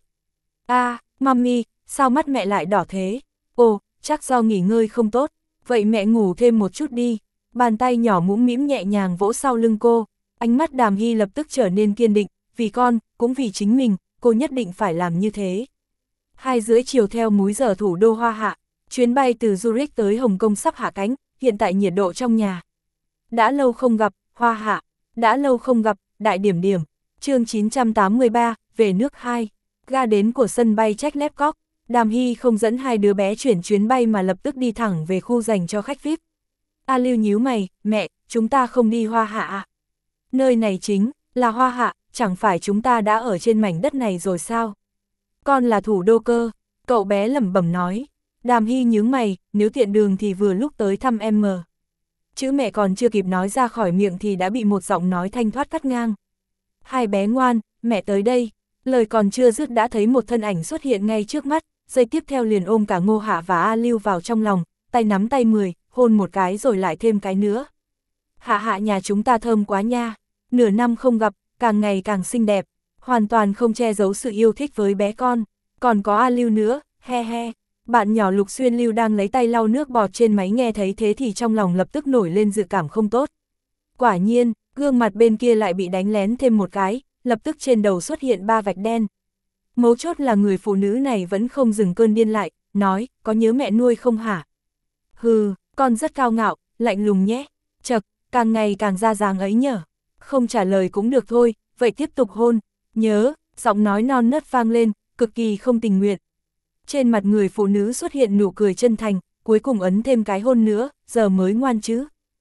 Speaker 1: À, Mami, sao mắt mẹ lại đỏ thế? Ồ, chắc do nghỉ ngơi không tốt, vậy mẹ ngủ thêm một chút đi. Bàn tay nhỏ mũm mĩm nhẹ nhàng vỗ sau lưng cô, ánh mắt Đàm Hy lập tức trở nên kiên định, vì con, cũng vì chính mình, cô nhất định phải làm như thế. Hai rưỡi chiều theo múi giờ thủ đô Hoa Hạ, chuyến bay từ Zurich tới Hồng Kông sắp hạ cánh, hiện tại nhiệt độ trong nhà. Đã lâu không gặp, Hoa Hạ, đã lâu không gặp, đại điểm điểm. Chương chín trăm tám mươi ba, về nước hai. Ga đến của sân bay Trách-Lép-Cóc, Đàm Hy không dẫn hai đứa bé chuyển chuyến bay mà lập tức đi thẳng về khu dành cho khách vi ai pi. A Lưu nhíu mày, mẹ, chúng ta không đi Hoa Hạ à? Nơi này chính là Hoa Hạ, chẳng phải chúng ta đã ở trên mảnh đất này rồi sao? Con là thủ đô cơ, cậu bé lẩm bẩm nói. Đàm Hy nhướng mày, nếu tiện đường thì vừa lúc tới thăm em mờ. Chữ mẹ còn chưa kịp nói ra khỏi miệng thì đã bị một giọng nói thanh thoát cắt ngang. Hai bé ngoan, mẹ tới đây. Lời còn chưa dứt đã thấy một thân ảnh xuất hiện ngay trước mắt, giây tiếp theo liền ôm cả Ngô Hạ và A Lưu vào trong lòng, tay nắm tay mười, hôn một cái rồi lại thêm cái nữa. Hạ hạ nhà chúng ta thơm quá nha, nửa năm không gặp, càng ngày càng xinh đẹp, hoàn toàn không che giấu sự yêu thích với bé con, còn có A Lưu nữa, he he. Bạn nhỏ Lục Xuyên Lưu đang lấy tay lau nước bọt trên máy nghe thấy thế thì trong lòng lập tức nổi lên dự cảm không tốt. Quả nhiên, gương mặt bên kia lại bị đánh lén thêm một cái, lập tức trên đầu xuất hiện ba vạch đen. Mấu chốt là người phụ nữ này vẫn không dừng cơn điên lại, nói, có nhớ mẹ nuôi không hả? Hừ, con rất cao ngạo, lạnh lùng nhé, chật, càng ngày càng ra dáng ấy nhở. Không trả lời cũng được thôi, vậy tiếp tục hôn, nhớ, giọng nói non nớt vang lên, cực kỳ không tình nguyện. Trên mặt người phụ nữ xuất hiện nụ cười chân thành, cuối cùng ấn thêm cái hôn nữa, giờ mới ngoan chứ.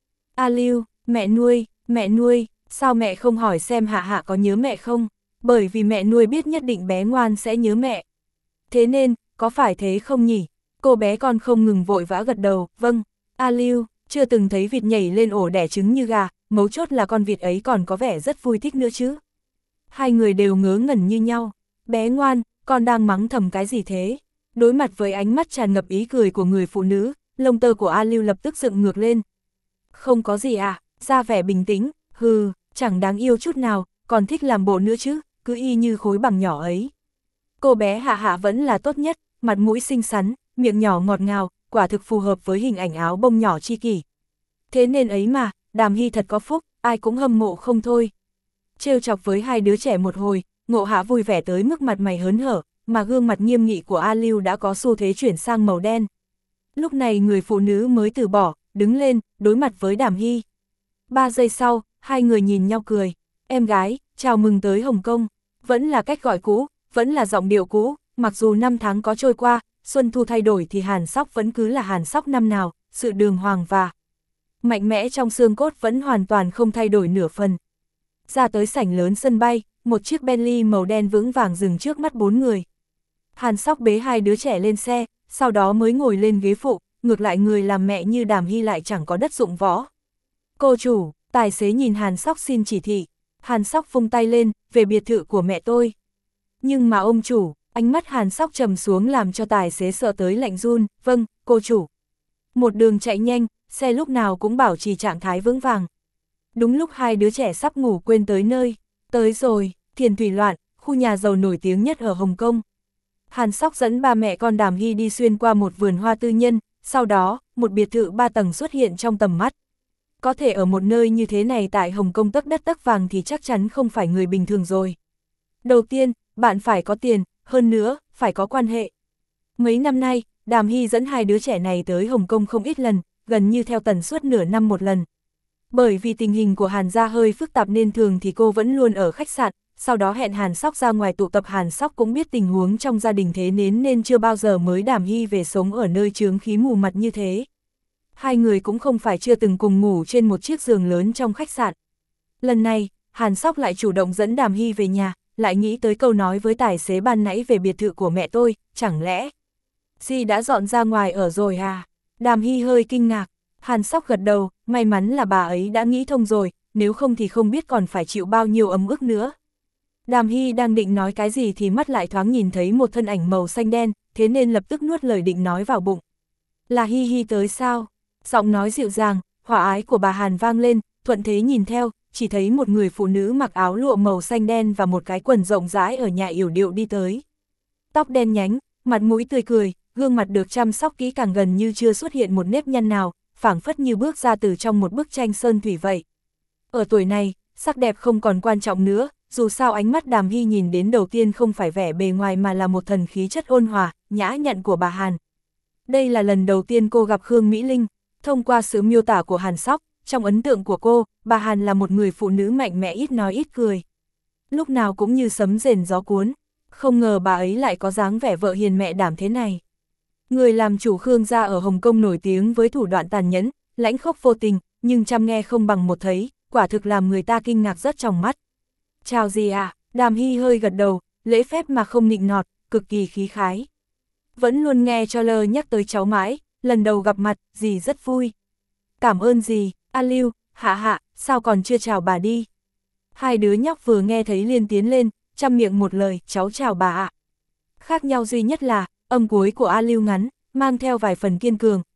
Speaker 1: A Lưu, mẹ nuôi, mẹ nuôi, sao mẹ không hỏi xem Hạ Hạ có nhớ mẹ không? Bởi vì mẹ nuôi biết nhất định bé ngoan sẽ nhớ mẹ. Thế nên, có phải thế không nhỉ? Cô bé con không ngừng vội vã gật đầu, vâng. A Lưu, chưa từng thấy vịt nhảy lên ổ đẻ trứng như gà, mấu chốt là con vịt ấy còn có vẻ rất vui thích nữa chứ. Hai người đều ngớ ngẩn như nhau. Bé ngoan, con đang mắng thầm cái gì thế? Đối mặt với ánh mắt tràn ngập ý cười của người phụ nữ, lông tơ của A Lưu lập tức dựng ngược lên. Không có gì à, ra vẻ bình tĩnh, hừ, chẳng đáng yêu chút nào, còn thích làm bộ nữa chứ, cứ y như khối bằng nhỏ ấy. Cô bé Hạ Hạ vẫn là tốt nhất, mặt mũi xinh xắn, miệng nhỏ ngọt ngào, quả thực phù hợp với hình ảnh áo bông nhỏ chi kỷ. Thế nên ấy mà, Đàm Hy thật có phúc, ai cũng hâm mộ không thôi. Trêu chọc với hai đứa trẻ một hồi, Ngộ Hạ vui vẻ tới mức mặt mày hớn hở, mà gương mặt nghiêm nghị của A Lưu đã có xu thế chuyển sang màu đen. Lúc này người phụ nữ mới từ bỏ, đứng lên, đối mặt với Đàm Hy. Ba giây sau, hai người nhìn nhau cười. Em gái, chào mừng tới Hồng Kông. Vẫn là cách gọi cũ, vẫn là giọng điệu cũ, mặc dù năm tháng có trôi qua, xuân thu thay đổi thì Hàn Sóc vẫn cứ là Hàn Sóc năm nào, sự đường hoàng và mạnh mẽ trong xương cốt vẫn hoàn toàn không thay đổi nửa phần. Ra tới sảnh lớn sân bay, một chiếc Bentley màu đen vững vàng dừng trước mắt bốn người. Hàn Sóc bế hai đứa trẻ lên xe, sau đó mới ngồi lên ghế phụ, ngược lại người làm mẹ như Đàm Hy lại chẳng có đất dụng võ. Cô chủ, tài xế nhìn Hàn Sóc xin chỉ thị. Hàn Sóc vung tay lên, về biệt thự của mẹ tôi. Nhưng mà ông chủ, ánh mắt Hàn Sóc trầm xuống làm cho tài xế sợ tới lạnh run, vâng, cô chủ. Một đường chạy nhanh, xe lúc nào cũng bảo trì trạng thái vững vàng. Đúng lúc hai đứa trẻ sắp ngủ quên tới nơi. Tới rồi, Thiền Thủy Loạn, khu nhà giàu nổi tiếng nhất ở Hồng Kông. Hàn Sóc dẫn ba mẹ con Đàm Hy đi xuyên qua một vườn hoa tư nhân, sau đó, một biệt thự ba tầng xuất hiện trong tầm mắt. Có thể ở một nơi như thế này tại Hồng Kông tấc đất tấc vàng thì chắc chắn không phải người bình thường rồi. Đầu tiên, bạn phải có tiền, hơn nữa, phải có quan hệ. Mấy năm nay, Đàm Hy dẫn hai đứa trẻ này tới Hồng Kông không ít lần, gần như theo tần suất nửa năm một lần. Bởi vì tình hình của Hàn gia hơi phức tạp nên thường thì cô vẫn luôn ở khách sạn, sau đó hẹn Hàn Sóc ra ngoài tụ tập. Hàn Sóc cũng biết tình huống trong gia đình thế nên nên chưa bao giờ mới Đàm Hy về sống ở nơi chướng khí mù mặt như thế. Hai người cũng không phải chưa từng cùng ngủ trên một chiếc giường lớn trong khách sạn. Lần này, Hàn Sóc lại chủ động dẫn Đàm Hy về nhà, lại nghĩ tới câu nói với tài xế ban nãy về biệt thự của mẹ tôi, chẳng lẽ Di đã dọn ra ngoài ở rồi à? Đàm Hy hơi kinh ngạc. Hàn Sóc gật đầu, may mắn là bà ấy đã nghĩ thông rồi, nếu không thì không biết còn phải chịu bao nhiêu ấm ức nữa. Đàm Hy đang định nói cái gì thì mắt lại thoáng nhìn thấy một thân ảnh màu xanh đen, thế nên lập tức nuốt lời định nói vào bụng. Là Hy Hy tới sao? Giọng nói dịu dàng, hòa ái của bà Hàn vang lên, thuận thế nhìn theo, chỉ thấy một người phụ nữ mặc áo lụa màu xanh đen và một cái quần rộng rãi ở nhà yểu điệu đi tới. Tóc đen nhánh, mặt mũi tươi cười, gương mặt được chăm sóc kỹ càng gần như chưa xuất hiện một nếp nhăn nào, phảng phất như bước ra từ trong một bức tranh sơn thủy vậy. Ở tuổi này, sắc đẹp không còn quan trọng nữa, dù sao ánh mắt Đàm Hy nhìn đến đầu tiên không phải vẻ bề ngoài mà là một thần khí chất ôn hòa, nhã nhặn của bà Hàn. Đây là lần đầu tiên cô gặp Khương Mỹ Linh, thông qua sự miêu tả của Hàn Sóc, trong ấn tượng của cô, bà Hàn là một người phụ nữ mạnh mẽ ít nói ít cười. Lúc nào cũng như sấm rền gió cuốn, không ngờ bà ấy lại có dáng vẻ vợ hiền mẹ đảm thế này. Người làm chủ Khương gia ở Hồng Kông nổi tiếng với thủ đoạn tàn nhẫn, lãnh khốc vô tình, nhưng chăm nghe không bằng một thấy, quả thực làm người ta kinh ngạc rất trong mắt. Chào gì à? Đàm Hy hơi gật đầu, lễ phép mà không nịnh nọt, cực kỳ khí khái. Vẫn luôn nghe cho lơ nhắc tới cháu mãi, lần đầu gặp mặt, dì rất vui. Cảm ơn dì, A Lưu, Hạ Hạ, sao còn chưa chào bà đi? Hai đứa nhóc vừa nghe thấy liền tiến lên, chăm miệng một lời, cháu chào bà ạ. Khác nhau duy nhất là, âm cuối của A Lưu ngắn, mang theo vài phần kiên cường,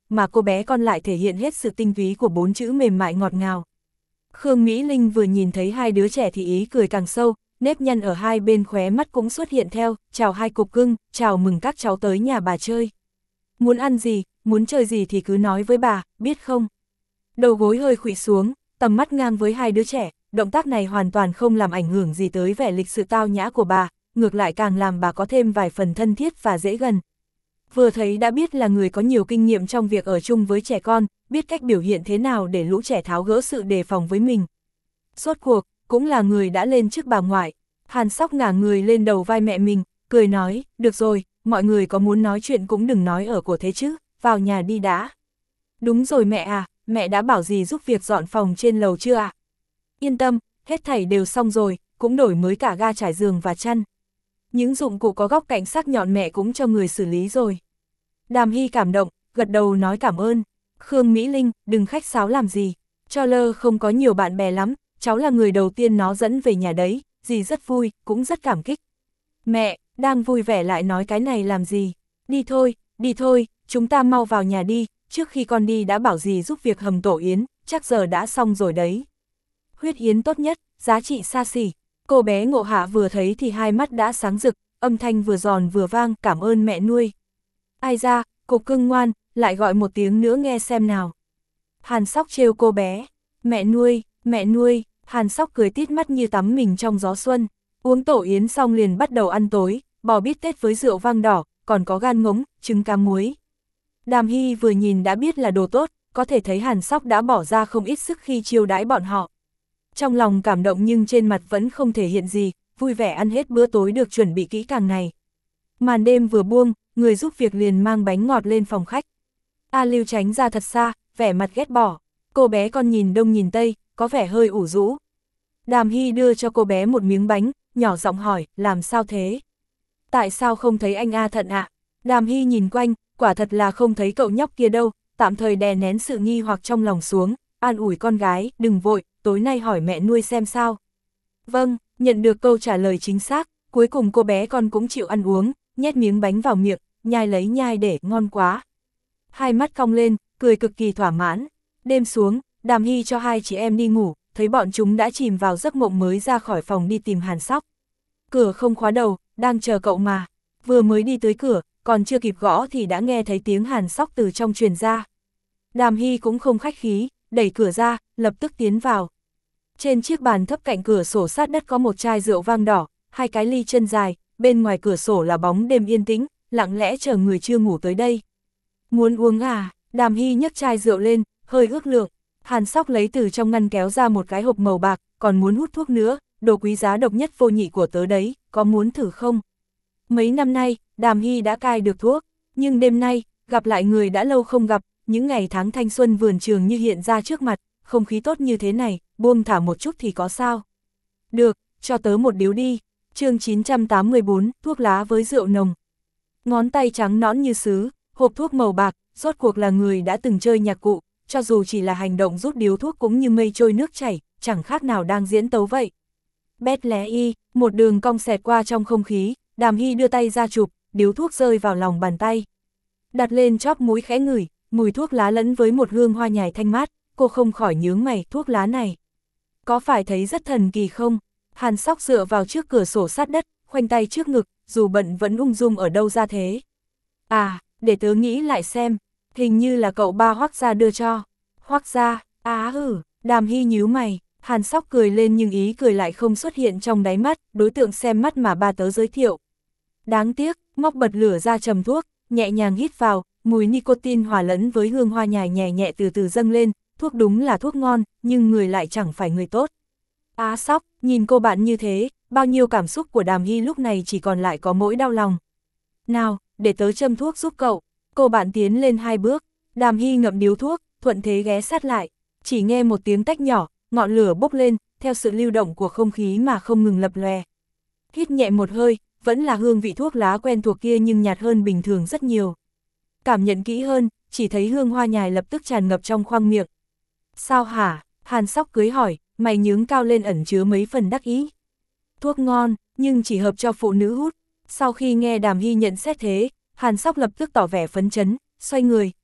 Speaker 1: mà cô bé con lại thể hiện hết sự tinh túy của bốn chữ mềm mại ngọt ngào. Khương Mỹ Linh vừa nhìn thấy hai đứa trẻ thì ý cười càng sâu, nếp nhăn ở hai bên khóe mắt cũng xuất hiện theo, chào hai cục cưng, chào mừng các cháu tới nhà bà chơi. Muốn ăn gì, muốn chơi gì thì cứ nói với bà, biết không? Đầu gối hơi khuỵu xuống, tầm mắt ngang với hai đứa trẻ, động tác này hoàn toàn không làm ảnh hưởng gì tới vẻ lịch sự tao nhã của bà, ngược lại càng làm bà có thêm vài phần thân thiết và dễ gần. Vừa thấy đã biết là người có nhiều kinh nghiệm trong việc ở chung với trẻ con, biết cách biểu hiện thế nào để lũ trẻ tháo gỡ sự đề phòng với mình. Rốt cuộc, cũng là người đã lên trước bà ngoại. Hàn Sóc ngả người lên đầu vai mẹ mình, cười nói, được rồi, mọi người có muốn nói chuyện cũng đừng nói ở cổ thế chứ, vào nhà đi đã. Đúng rồi mẹ à, mẹ đã bảo gì giúp việc dọn phòng trên lầu chưa ạ? À? Yên tâm, hết thảy đều xong rồi, cũng đổi mới cả ga trải giường và chăn. Những dụng cụ có góc cạnh sắc nhọn mẹ cũng cho người xử lý rồi. Đàm Hy cảm động, gật đầu nói cảm ơn. Khương Mỹ Linh, đừng khách sáo làm gì. Cho lơ không có nhiều bạn bè lắm, cháu là người đầu tiên nó dẫn về nhà đấy, dì rất vui, cũng rất cảm kích. Mẹ, đang vui vẻ lại nói cái này làm gì? Đi thôi, đi thôi, chúng ta mau vào nhà đi, trước khi con đi đã bảo dì giúp việc hầm tổ yến, chắc giờ đã xong rồi đấy. Huyết yến tốt nhất, giá trị xa xỉ. Cô bé Ngộ Hạ vừa thấy thì hai mắt đã sáng rực, âm thanh vừa giòn vừa vang, cảm ơn mẹ nuôi. Ai ra, cục cưng ngoan, lại gọi một tiếng nữa nghe xem nào. Hàn Sóc trêu cô bé, mẹ nuôi, mẹ nuôi, Hàn Sóc cười tít mắt như tắm mình trong gió xuân. Uống tổ yến xong liền bắt đầu ăn tối, bò bít tết với rượu vang đỏ, còn có gan ngỗng, trứng cá muối. Đàm Hy vừa nhìn đã biết là đồ tốt, có thể thấy Hàn Sóc đã bỏ ra không ít sức khi chiêu đãi bọn họ. Trong lòng cảm động nhưng trên mặt vẫn không thể hiện gì, vui vẻ ăn hết bữa tối được chuẩn bị kỹ càng này. Màn đêm vừa buông, người giúp việc liền mang bánh ngọt lên phòng khách. A Lưu tránh ra thật xa, vẻ mặt ghét bỏ. Cô bé con nhìn đông nhìn tây, có vẻ hơi ủ rũ. Đàm Hy đưa cho cô bé một miếng bánh, nhỏ giọng hỏi, làm sao thế? Tại sao không thấy anh A Thận ạ? À? Đàm Hy nhìn quanh, quả thật là không thấy cậu nhóc kia đâu, tạm thời đè nén sự nghi hoặc trong lòng xuống, an ủi con gái, đừng vội, tối nay hỏi mẹ nuôi xem sao. Vâng, nhận được câu trả lời chính xác, cuối cùng cô bé con cũng chịu ăn uống, nhét miếng bánh vào miệng, nhai lấy nhai để, ngon quá. Hai mắt cong lên, cười cực kỳ thỏa mãn. Đêm xuống, Đàm Hy cho hai chị em đi ngủ, thấy bọn chúng đã chìm vào giấc mộng mới ra khỏi phòng đi tìm Hàn Sóc. Cửa không khóa đầu, đang chờ cậu mà. Vừa mới đi tới cửa, còn chưa kịp gõ thì đã nghe thấy tiếng Hàn Sóc từ trong truyền ra. Đàm Hy cũng không khách khí, đẩy cửa ra, lập tức tiến vào. Trên chiếc bàn thấp cạnh cửa sổ sát đất có một chai rượu vang đỏ, hai cái ly chân dài, bên ngoài cửa sổ là bóng đêm yên tĩnh, lặng lẽ chờ người chưa ngủ tới đây. Muốn uống à? Đàm Hy nhấc chai rượu lên, hơi ước lượng. Hàn Sóc lấy từ trong ngăn kéo ra một cái hộp màu bạc, còn muốn hút thuốc nữa, đồ quý giá độc nhất vô nhị của tớ đấy, có muốn thử không? Mấy năm nay, Đàm Hy đã cai được thuốc, nhưng đêm nay, gặp lại người đã lâu không gặp, những ngày tháng thanh xuân vườn trường như hiện ra trước mặt, không khí tốt như thế này, buông thả một chút thì có sao? Được, cho tớ một điếu đi. Chương chín trăm tám mươi bốn, thuốc lá với rượu nồng. Ngón tay trắng nõn như sứ, hộp thuốc màu bạc, rốt cuộc là người đã từng chơi nhạc cụ, cho dù chỉ là hành động rút điếu thuốc cũng như mây trôi nước chảy, chẳng khác nào đang diễn tấu vậy. Bét lé y, một đường cong xẹt qua trong không khí, Đàm Hy đưa tay ra chụp, điếu thuốc rơi vào lòng bàn tay. Đặt lên chóp mũi khẽ ngửi, mùi thuốc lá lẫn với một hương hoa nhài thanh mát, cô không khỏi nhướng mày, thuốc lá này. Có phải thấy rất thần kỳ không? Hàn Sóc dựa vào trước cửa sổ sát đất, khoanh tay trước ngực, dù bận vẫn ung dung ở đâu ra thế. À, để tớ nghĩ lại xem, hình như là cậu ba Hoắc gia đưa cho. Hoắc gia, á hử, Đàm Hy nhíu mày, Hàn Sóc cười lên nhưng ý cười lại không xuất hiện trong đáy mắt, đối tượng xem mắt mà ba tớ giới thiệu. Đáng tiếc, móc bật lửa ra chầm thuốc, nhẹ nhàng hít vào, mùi nicotine hòa lẫn với hương hoa nhài nhẹ nhẹ từ từ dâng lên, thuốc đúng là thuốc ngon, nhưng người lại chẳng phải người tốt. Á Sóc, nhìn cô bạn như thế, bao nhiêu cảm xúc của Đàm Hy lúc này chỉ còn lại có mỗi đau lòng. Nào, để tớ châm thuốc giúp cậu. Cô bạn tiến lên hai bước, Đàm Hy ngậm điếu thuốc, thuận thế ghé sát lại. Chỉ nghe một tiếng tách nhỏ, ngọn lửa bốc lên, theo sự lưu động của không khí mà không ngừng lập lòe. Hít nhẹ một hơi, vẫn là hương vị thuốc lá quen thuộc kia nhưng nhạt hơn bình thường rất nhiều. Cảm nhận kỹ hơn, chỉ thấy hương hoa nhài lập tức tràn ngập trong khoang miệng. Sao hả? Hàn Sóc cưới hỏi, mày nhướng cao lên ẩn chứa mấy phần đắc ý. Thuốc ngon, nhưng chỉ hợp cho phụ nữ hút. Sau khi nghe Đàm Hy nhận xét thế, Hàn Sóc lập tức tỏ vẻ phấn chấn, xoay người,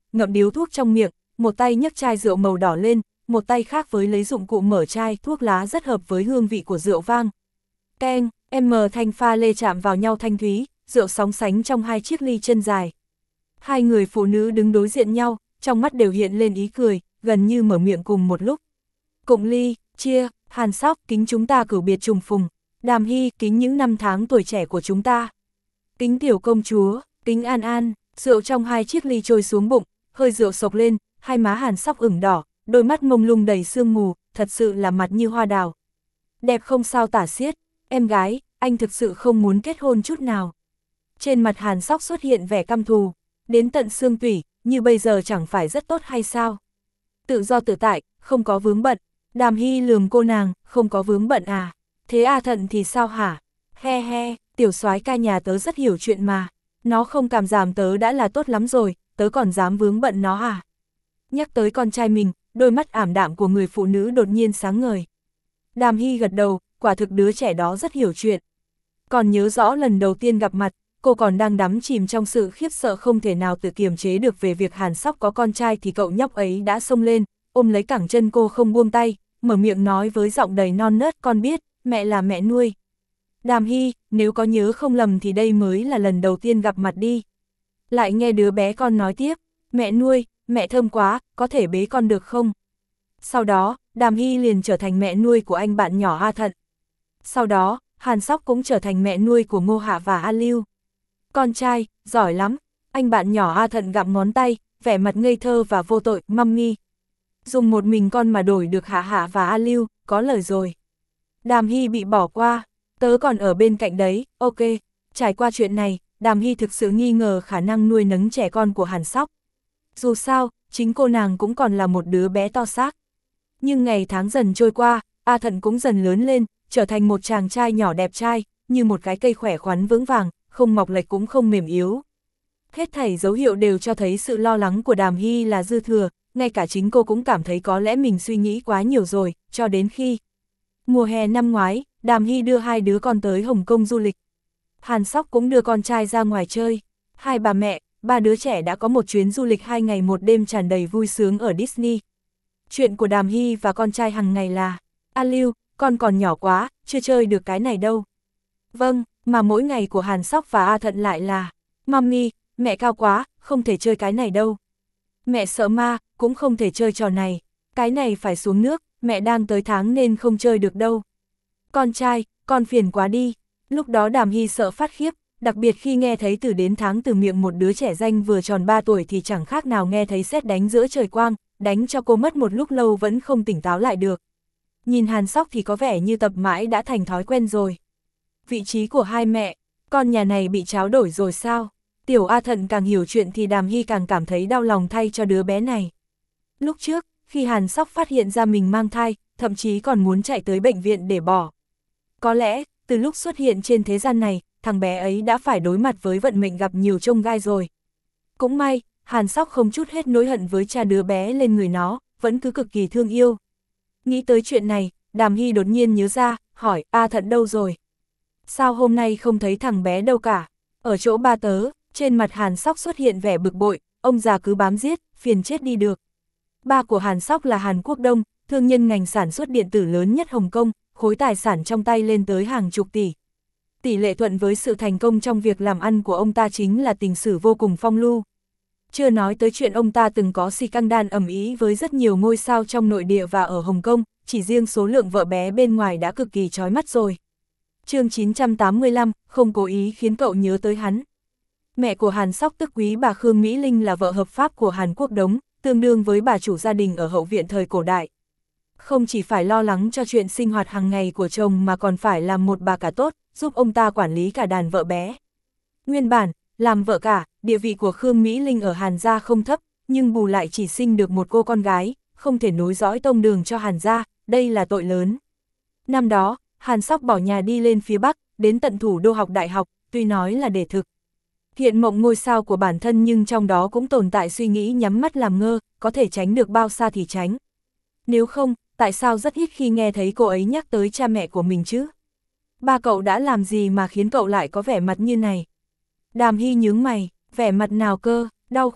Speaker 1: ngậm điếu thuốc trong miệng, một tay nhấc chai rượu màu đỏ lên, một tay khác với lấy dụng cụ mở chai thuốc lá rất hợp với hương vị của rượu vang. Keng, M thanh pha lê chạm vào nhau thanh thúy, rượu sóng sánh trong hai chiếc ly chân dài. Hai người phụ nữ đứng đối diện nhau, trong mắt đều hiện lên ý cười, gần như mở miệng cùng một lúc. Cụng ly, chia, Hàn Sóc, kính chúng ta cửu biệt trùng phùng. Đàm Hy, kính những năm tháng tuổi trẻ của chúng ta. Kính tiểu công chúa, kính An An, rượu trong hai chiếc ly trôi xuống bụng, hơi rượu sộc lên, hai má Hàn Sóc ửng đỏ, đôi mắt mông lung đầy sương mù, thật sự là mặt như hoa đào. Đẹp không sao tả xiết, em gái, anh thực sự không muốn kết hôn chút nào. Trên mặt Hàn Sóc xuất hiện vẻ căm thù, đến tận xương tủy, như bây giờ chẳng phải rất tốt hay sao? Tự do tự tại, không có vướng bận. Đàm Hy lườm cô nàng, không có vướng bận à? Thế A Thận thì sao hả? He he, tiểu soái ca nhà tớ rất hiểu chuyện mà. Nó không cảm giảm tớ đã là tốt lắm rồi, tớ còn dám vướng bận nó à? Nhắc tới con trai mình, đôi mắt ảm đạm của người phụ nữ đột nhiên sáng ngời. Đàm Hy gật đầu, quả thực đứa trẻ đó rất hiểu chuyện. Còn nhớ rõ lần đầu tiên gặp mặt, cô còn đang đắm chìm trong sự khiếp sợ không thể nào tự kiềm chế được về việc Hàn Sóc có con trai thì cậu nhóc ấy đã xông lên, ôm lấy cẳng chân cô không buông tay, mở miệng nói với giọng đầy non nớt, con biết, mẹ là mẹ nuôi. Đàm Hy, nếu có nhớ không lầm thì đây mới là lần đầu tiên gặp mặt đi. Lại nghe đứa bé con nói tiếp, mẹ nuôi, mẹ thơm quá, có thể bế con được không? Sau đó, Đàm Hy liền trở thành mẹ nuôi của anh bạn nhỏ A Thận. Sau đó, Hàn Sóc cũng trở thành mẹ nuôi của Ngô Hạ và A Lưu. Con trai, giỏi lắm, anh bạn nhỏ A Thận gặm ngón tay, vẻ mặt ngây thơ và vô tội, mummy. Dùng một mình con mà đổi được Hạ Hạ và A Lưu, có lời rồi. Đàm Hy bị bỏ qua, tớ còn ở bên cạnh đấy, ok. Trải qua chuyện này, Đàm Hy thực sự nghi ngờ khả năng nuôi nấng trẻ con của Hàn Sóc. Dù sao, chính cô nàng cũng còn là một đứa bé to xác. Nhưng ngày tháng dần trôi qua, A Thận cũng dần lớn lên, trở thành một chàng trai nhỏ đẹp trai, như một cái cây khỏe khoắn vững vàng, không mọc lệch cũng không mềm yếu. Hết thảy dấu hiệu đều cho thấy sự lo lắng của Đàm Hy là dư thừa, ngay cả chính cô cũng cảm thấy có lẽ mình suy nghĩ quá nhiều rồi, cho đến khi mùa hè năm ngoái, Đàm Hy đưa hai đứa con tới Hồng Kông du lịch. Hàn Sóc cũng đưa con trai ra ngoài chơi. Hai bà mẹ, ba đứa trẻ đã có một chuyến du lịch hai ngày một đêm tràn đầy vui sướng ở Disney. Chuyện của Đàm Hy và con trai hàng ngày là, A Lưu, con còn nhỏ quá, chưa chơi được cái này đâu. Vâng, mà mỗi ngày của Hàn Sóc và A Thận lại là, Mummy, mẹ cao quá, không thể chơi cái này đâu. Mẹ sợ ma, cũng không thể chơi trò này. Cái này phải xuống nước, mẹ đang tới tháng nên không chơi được đâu. Con trai, con phiền quá đi. Lúc đó Đàm Hy sợ phát khiếp, đặc biệt khi nghe thấy từ đến tháng từ miệng một đứa trẻ danh vừa tròn ba tuổi thì chẳng khác nào nghe thấy sét đánh giữa trời quang, đánh cho cô mất một lúc lâu vẫn không tỉnh táo lại được. Nhìn Hàn Sóc thì có vẻ như tập mãi đã thành thói quen rồi. Vị trí của hai mẹ, con nhà này bị tráo đổi rồi sao? Tiểu A Thận càng hiểu chuyện thì Đàm Hy càng cảm thấy đau lòng thay cho đứa bé này. Lúc trước, khi Hàn Sóc phát hiện ra mình mang thai, thậm chí còn muốn chạy tới bệnh viện để bỏ. Có lẽ, từ lúc xuất hiện trên thế gian này, thằng bé ấy đã phải đối mặt với vận mệnh gặp nhiều chông gai rồi. Cũng may, Hàn Sóc không chút hết nỗi hận với cha đứa bé lên người nó, vẫn cứ cực kỳ thương yêu. Nghĩ tới chuyện này, Đàm Hy đột nhiên nhớ ra, hỏi, A Thận đâu rồi? Sao hôm nay không thấy thằng bé đâu cả? Ở chỗ ba tớ, trên mặt Hàn Sóc xuất hiện vẻ bực bội, ông già cứ bám giết, phiền chết đi được. Ba của Hàn Sóc là Hàn Quốc Đông, thương nhân ngành sản xuất điện tử lớn nhất Hồng Kông, khối tài sản trong tay lên tới hàng chục tỷ. Tỷ lệ thuận với sự thành công trong việc làm ăn của ông ta chính là tình sử vô cùng phong lưu. Chưa nói tới chuyện ông ta từng có si căng đan ầm ĩ với rất nhiều ngôi sao trong nội địa và ở Hồng Kông, chỉ riêng số lượng vợ bé bên ngoài đã cực kỳ chói mắt rồi. Chương chín trăm tám mươi lăm, không cố ý khiến cậu nhớ tới hắn. Mẹ của Hàn Sóc tức quý bà Khương Mỹ Linh là vợ hợp pháp của Hàn Quốc Đống, tương đương với bà chủ gia đình ở hậu viện thời cổ đại. Không chỉ phải lo lắng cho chuyện sinh hoạt hàng ngày của chồng mà còn phải làm một bà cả tốt, giúp ông ta quản lý cả đàn vợ bé. Nguyên bản, làm vợ cả, địa vị của Khương Mỹ Linh ở Hàn gia không thấp, nhưng bù lại chỉ sinh được một cô con gái, không thể nối dõi tông đường cho Hàn gia, đây là tội lớn. Năm đó, Hàn Sóc bỏ nhà đi lên phía Bắc, đến tận thủ đô học đại học, tuy nói là để thực hiện mộng ngôi sao của bản thân nhưng trong đó cũng tồn tại suy nghĩ nhắm mắt làm ngơ, có thể tránh được bao xa thì tránh. Nếu không, tại sao rất ít khi nghe thấy cô ấy nhắc tới cha mẹ của mình chứ? Ba cậu đã làm gì mà khiến cậu lại có vẻ mặt như này? Đàm Hy nhướng mày, vẻ mặt nào cơ, đau khổ,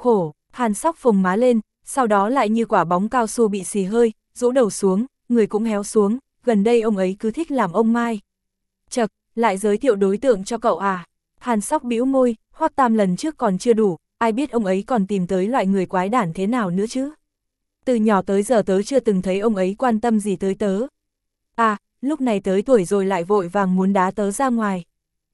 Speaker 1: Hàn Sóc phồng má lên, sau đó lại như quả bóng cao su bị xì hơi, rũ đầu xuống, người cũng héo xuống, gần đây ông ấy cứ thích làm ông Mai. Chật, lại giới thiệu đối tượng cho cậu à? Hàn Sóc bĩu môi, Hoắc Tam lần trước còn chưa đủ, ai biết ông ấy còn tìm tới loại người quái đản thế nào nữa chứ? Từ nhỏ tới giờ tớ chưa từng thấy ông ấy quan tâm gì tới tớ. À, lúc này tới tuổi rồi lại vội vàng muốn đá tớ ra ngoài.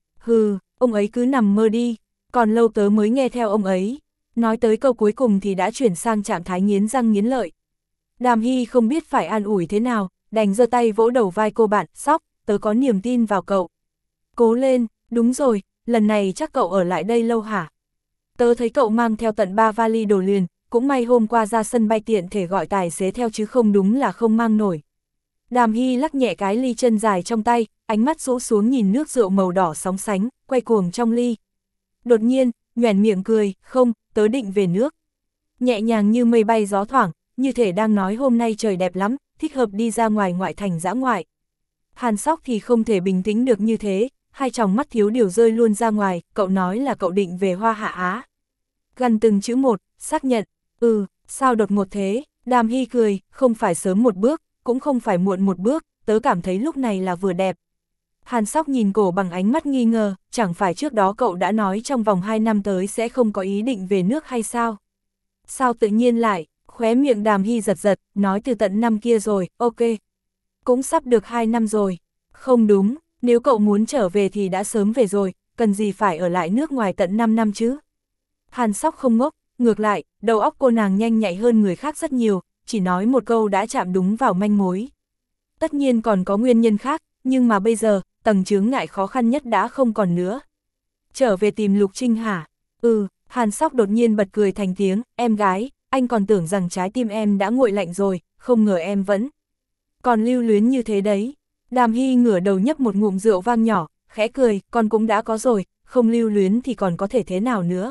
Speaker 1: Hừ, ông ấy cứ nằm mơ đi, còn lâu tớ mới nghe theo ông ấy. Nói tới câu cuối cùng thì đã chuyển sang trạng thái nghiến răng nghiến lợi. Đàm Hy không biết phải an ủi thế nào, đành giơ tay vỗ đầu vai cô bạn, Sóc, tớ có niềm tin vào cậu. Cố lên, đúng rồi, lần này chắc cậu ở lại đây lâu hả? Tớ thấy cậu mang theo tận ba vali đồ liền, cũng may hôm qua ra sân bay tiện thể gọi tài xế theo chứ không đúng là không mang nổi. Đàm Hy lắc nhẹ cái ly chân dài trong tay, ánh mắt rũ xuống nhìn nước rượu màu đỏ sóng sánh, quay cuồng trong ly. Đột nhiên, nhoẻn miệng cười, không, tớ định về nước. Nhẹ nhàng như mây bay gió thoảng, như thể đang nói hôm nay trời đẹp lắm, thích hợp đi ra ngoài ngoại thành dã ngoại. Hàn Sóc thì không thể bình tĩnh được như thế, hai tròng mắt thiếu điều rơi luôn ra ngoài, cậu nói là cậu định về Hoa Hạ Á. Gần từng chữ một, xác nhận, ừ, sao đột ngột thế, Đàm Hy cười, không phải sớm một bước, cũng không phải muộn một bước, tớ cảm thấy lúc này là vừa đẹp. Hàn Sóc nhìn cổ bằng ánh mắt nghi ngờ, chẳng phải trước đó cậu đã nói trong vòng hai năm tới sẽ không có ý định về nước hay sao? Sao tự nhiên lại, khóe miệng Đàm Hy giật giật, nói từ tận năm kia rồi, ok. Cũng sắp được hai năm rồi. Không đúng, nếu cậu muốn trở về thì đã sớm về rồi, cần gì phải ở lại nước ngoài tận năm năm chứ? Hàn Sóc không ngốc, ngược lại, đầu óc cô nàng nhanh nhạy hơn người khác rất nhiều, chỉ nói một câu đã chạm đúng vào manh mối. Tất nhiên còn có nguyên nhân khác, nhưng mà bây giờ, tầng chướng ngại khó khăn nhất đã không còn nữa. Trở về tìm Lục Trinh hả? Ừ, Hàn Sóc đột nhiên bật cười thành tiếng, em gái, anh còn tưởng rằng trái tim em đã nguội lạnh rồi, không ngờ em vẫn còn lưu luyến như thế đấy. Đàm Hy ngửa đầu nhấp một ngụm rượu vang nhỏ, khẽ cười, con cũng đã có rồi, không lưu luyến thì còn có thể thế nào nữa.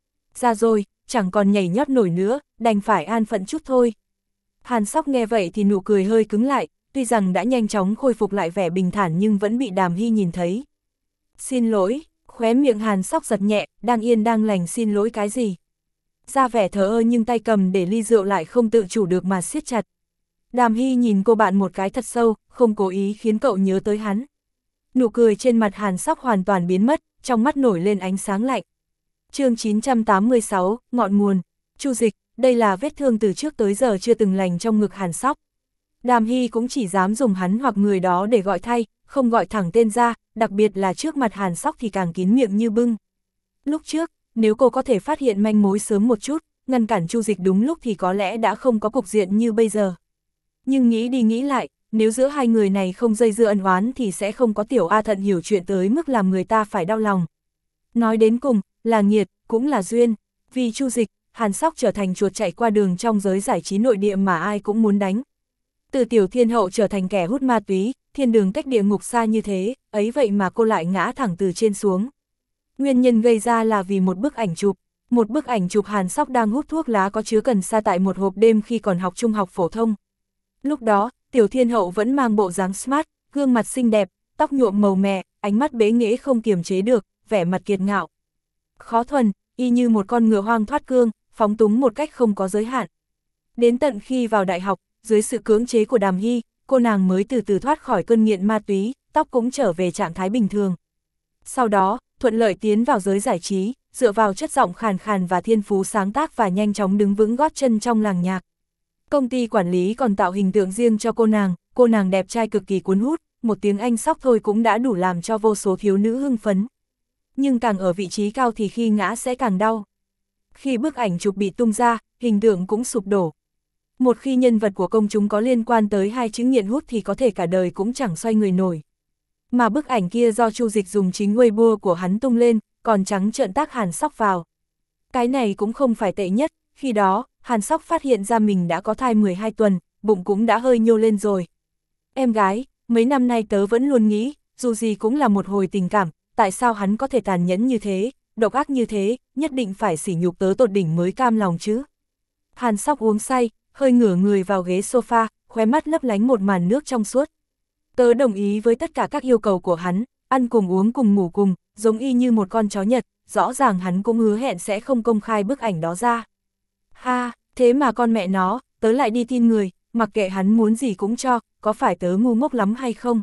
Speaker 1: Ra rồi, chẳng còn nhảy nhót nổi nữa, đành phải an phận chút thôi. Hàn Sóc nghe vậy thì nụ cười hơi cứng lại, tuy rằng đã nhanh chóng khôi phục lại vẻ bình thản nhưng vẫn bị Đàm Hy nhìn thấy. Xin lỗi, khóe miệng Hàn Sóc giật nhẹ, đang yên đang lành xin lỗi cái gì. Ra vẻ thờ ơ nhưng tay cầm để ly rượu lại không tự chủ được mà siết chặt. Đàm Hy nhìn cô bạn một cái thật sâu, không cố ý khiến cậu nhớ tới hắn. Nụ cười trên mặt Hàn Sóc hoàn toàn biến mất, trong mắt nổi lên ánh sáng lạnh. Chương chín trăm tám mươi sáu, ngọn nguồn. Chu Dịch, đây là vết thương từ trước tới giờ chưa từng lành trong ngực Hàn Sóc. Đàm Hy cũng chỉ dám dùng hắn hoặc người đó để gọi thay, không gọi thẳng tên ra, đặc biệt là trước mặt Hàn Sóc thì càng kín miệng như bưng. Lúc trước, nếu cô có thể phát hiện manh mối sớm một chút, ngăn cản Chu Dịch đúng lúc thì có lẽ đã không có cục diện như bây giờ. Nhưng nghĩ đi nghĩ lại, nếu giữa hai người này không dây dưa ân oán thì sẽ không có tiểu A Thận hiểu chuyện tới mức làm người ta phải đau lòng. Nói đến cùng, là nghiệt, cũng là duyên. Vì Chu Dịch, Hàn Sóc trở thành chuột chạy qua đường trong giới giải trí nội địa mà ai cũng muốn đánh. Từ tiểu thiên hậu trở thành kẻ hút ma túy, thiên đường cách địa ngục xa như thế, ấy vậy mà cô lại ngã thẳng từ trên xuống. Nguyên nhân gây ra là vì một bức ảnh chụp. Một bức ảnh chụp Hàn Sóc đang hút thuốc lá có chứa cần sa tại một hộp đêm khi còn học trung học phổ thông. Lúc đó, tiểu thiên hậu vẫn mang bộ dáng smart, gương mặt xinh đẹp, tóc nhuộm màu mè, ánh mắt bế nghễ không kiềm chế được, vẻ mặt kiệt ngạo. Khó thuần, y như một con ngựa hoang thoát cương, phóng túng một cách không có giới hạn. Đến tận khi vào đại học, dưới sự cưỡng chế của Đàm Hy, cô nàng mới từ từ thoát khỏi cơn nghiện ma túy, tóc cũng trở về trạng thái bình thường. Sau đó, thuận lợi tiến vào giới giải trí, dựa vào chất giọng khàn khàn và thiên phú sáng tác và nhanh chóng đứng vững gót chân trong làng nhạc. Công ty quản lý còn tạo hình tượng riêng cho cô nàng, cô nàng đẹp trai cực kỳ cuốn hút, một tiếng Anh sóc thôi cũng đã đủ làm cho vô số thiếu nữ hưng phấn. Nhưng càng ở vị trí cao thì khi ngã sẽ càng đau. Khi bức ảnh chụp bị tung ra, hình tượng cũng sụp đổ. Một khi nhân vật của công chúng có liên quan tới hai chữ nghiện hút thì có thể cả đời cũng chẳng xoay người nổi. Mà bức ảnh kia do Chu Dịch dùng chính Weibo của hắn tung lên, còn trắng trợn tác Hàn Sóc vào. Cái này cũng không phải tệ nhất, khi đó, Hàn Sóc phát hiện ra mình đã có thai mười hai tuần, bụng cũng đã hơi nhô lên rồi. Em gái, mấy năm nay tớ vẫn luôn nghĩ, dù gì cũng là một hồi tình cảm, tại sao hắn có thể tàn nhẫn như thế, độc ác như thế, nhất định phải sỉ nhục tớ tột đỉnh mới cam lòng chứ. Hàn Sóc uống say, hơi ngửa người vào ghế sofa, khóe mắt lấp lánh một màn nước trong suốt. Tớ đồng ý với tất cả các yêu cầu của hắn, ăn cùng uống cùng ngủ cùng, giống y như một con chó Nhật, rõ ràng hắn cũng hứa hẹn sẽ không công khai bức ảnh đó ra. Ha, thế mà con mẹ nó, tớ lại đi tin người, mặc kệ hắn muốn gì cũng cho, có phải tớ ngu ngốc lắm hay không?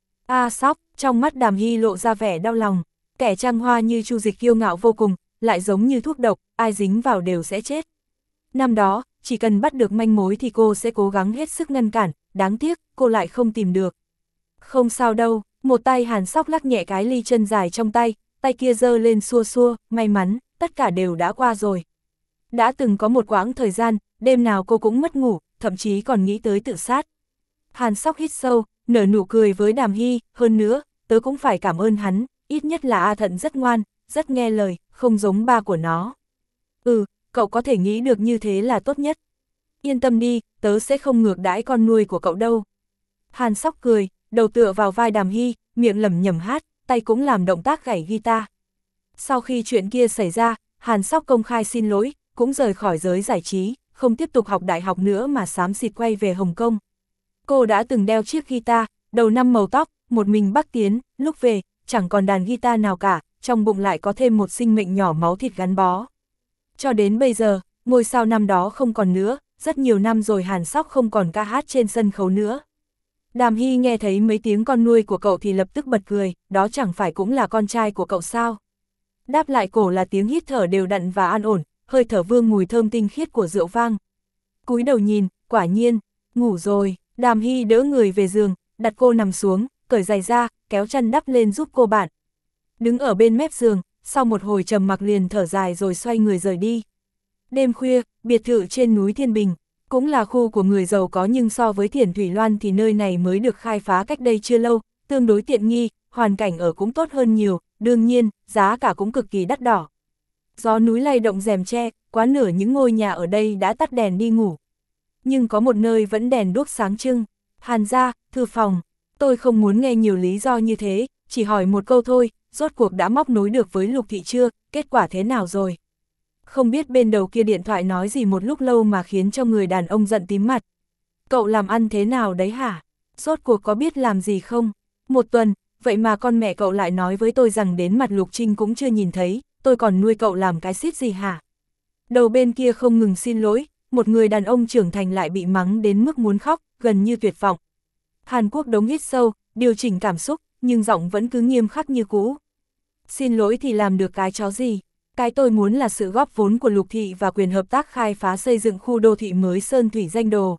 Speaker 1: A à, Sóc, trong mắt Đàm Hy lộ ra vẻ đau lòng, kẻ trăng hoa như Chu Dịch kiêu ngạo vô cùng, lại giống như thuốc độc, ai dính vào đều sẽ chết. Năm đó, chỉ cần bắt được manh mối thì cô sẽ cố gắng hết sức ngăn cản, đáng tiếc, cô lại không tìm được. Không sao đâu, một tay Hàn Sóc lắc nhẹ cái ly chân dài trong tay, tay kia giơ lên xua xua, may mắn, tất cả đều đã qua rồi. Đã từng có một quãng thời gian, đêm nào cô cũng mất ngủ, thậm chí còn nghĩ tới tự sát. Hàn Sóc hít sâu, nở nụ cười với Đàm Hy, hơn nữa, tớ cũng phải cảm ơn hắn, ít nhất là A Thận rất ngoan, rất nghe lời, không giống ba của nó. Ừ, cậu có thể nghĩ được như thế là tốt nhất. Yên tâm đi, tớ sẽ không ngược đãi con nuôi của cậu đâu. Hàn Sóc cười, đầu tựa vào vai Đàm Hy, miệng lẩm nhẩm hát, tay cũng làm động tác gảy guitar. Sau khi chuyện kia xảy ra, Hàn Sóc công khai xin lỗi, cũng rời khỏi giới giải trí, không tiếp tục học đại học nữa mà xám xịt quay về Hồng Kông. Cô đã từng đeo chiếc guitar, đầu năm màu tóc, một mình bắc tiến, lúc về, chẳng còn đàn guitar nào cả, trong bụng lại có thêm một sinh mệnh nhỏ máu thịt gắn bó. Cho đến bây giờ, ngôi sao năm đó không còn nữa, rất nhiều năm rồi Hàn Sóc không còn ca hát trên sân khấu nữa. Đàm Hy nghe thấy mấy tiếng con nuôi của cậu thì lập tức bật cười, đó chẳng phải cũng là con trai của cậu sao? Đáp lại cổ là tiếng hít thở đều đặn và an ổn, hơi thở vương mùi thơm tinh khiết của rượu vang. Cúi đầu nhìn, quả nhiên, ngủ rồi. Đàm Hy đỡ người về giường, đặt cô nằm xuống, cởi giày ra, kéo chăn đắp lên giúp cô bạn. Đứng ở bên mép giường, sau một hồi trầm mặc liền thở dài rồi xoay người rời đi. Đêm khuya, biệt thự trên núi Thiên Bình, cũng là khu của người giàu có nhưng so với Thiển Thủy Loan thì nơi này mới được khai phá cách đây chưa lâu, tương đối tiện nghi, hoàn cảnh ở cũng tốt hơn nhiều, đương nhiên, giá cả cũng cực kỳ đắt đỏ. Gió núi lay động rèm tre, quá nửa những ngôi nhà ở đây đã tắt đèn đi ngủ. Nhưng có một nơi vẫn đèn đuốc sáng trưng. Hàn gia, thư phòng. Tôi không muốn nghe nhiều lý do như thế, chỉ hỏi một câu thôi, rốt cuộc đã móc nối được với Lục Thị chưa, kết quả thế nào rồi? Không biết bên đầu kia điện thoại nói gì một lúc lâu mà khiến cho người đàn ông giận tím mặt. Cậu làm ăn thế nào đấy hả? Rốt cuộc có biết làm gì không? Một tuần, vậy mà con mẹ cậu lại nói với tôi rằng đến mặt Lục Trinh cũng chưa nhìn thấy, tôi còn nuôi cậu làm cái xít gì hả? Đầu bên kia không ngừng xin lỗi, một người đàn ông trưởng thành lại bị mắng đến mức muốn khóc, gần như tuyệt vọng. Hàn Quốc Đống hít sâu, điều chỉnh cảm xúc, nhưng giọng vẫn cứ nghiêm khắc như cũ. Xin lỗi thì làm được cái chó gì? Cái tôi muốn là sự góp vốn của Lục Thị và quyền hợp tác khai phá xây dựng khu đô thị mới Sơn Thủy Danh Đồ.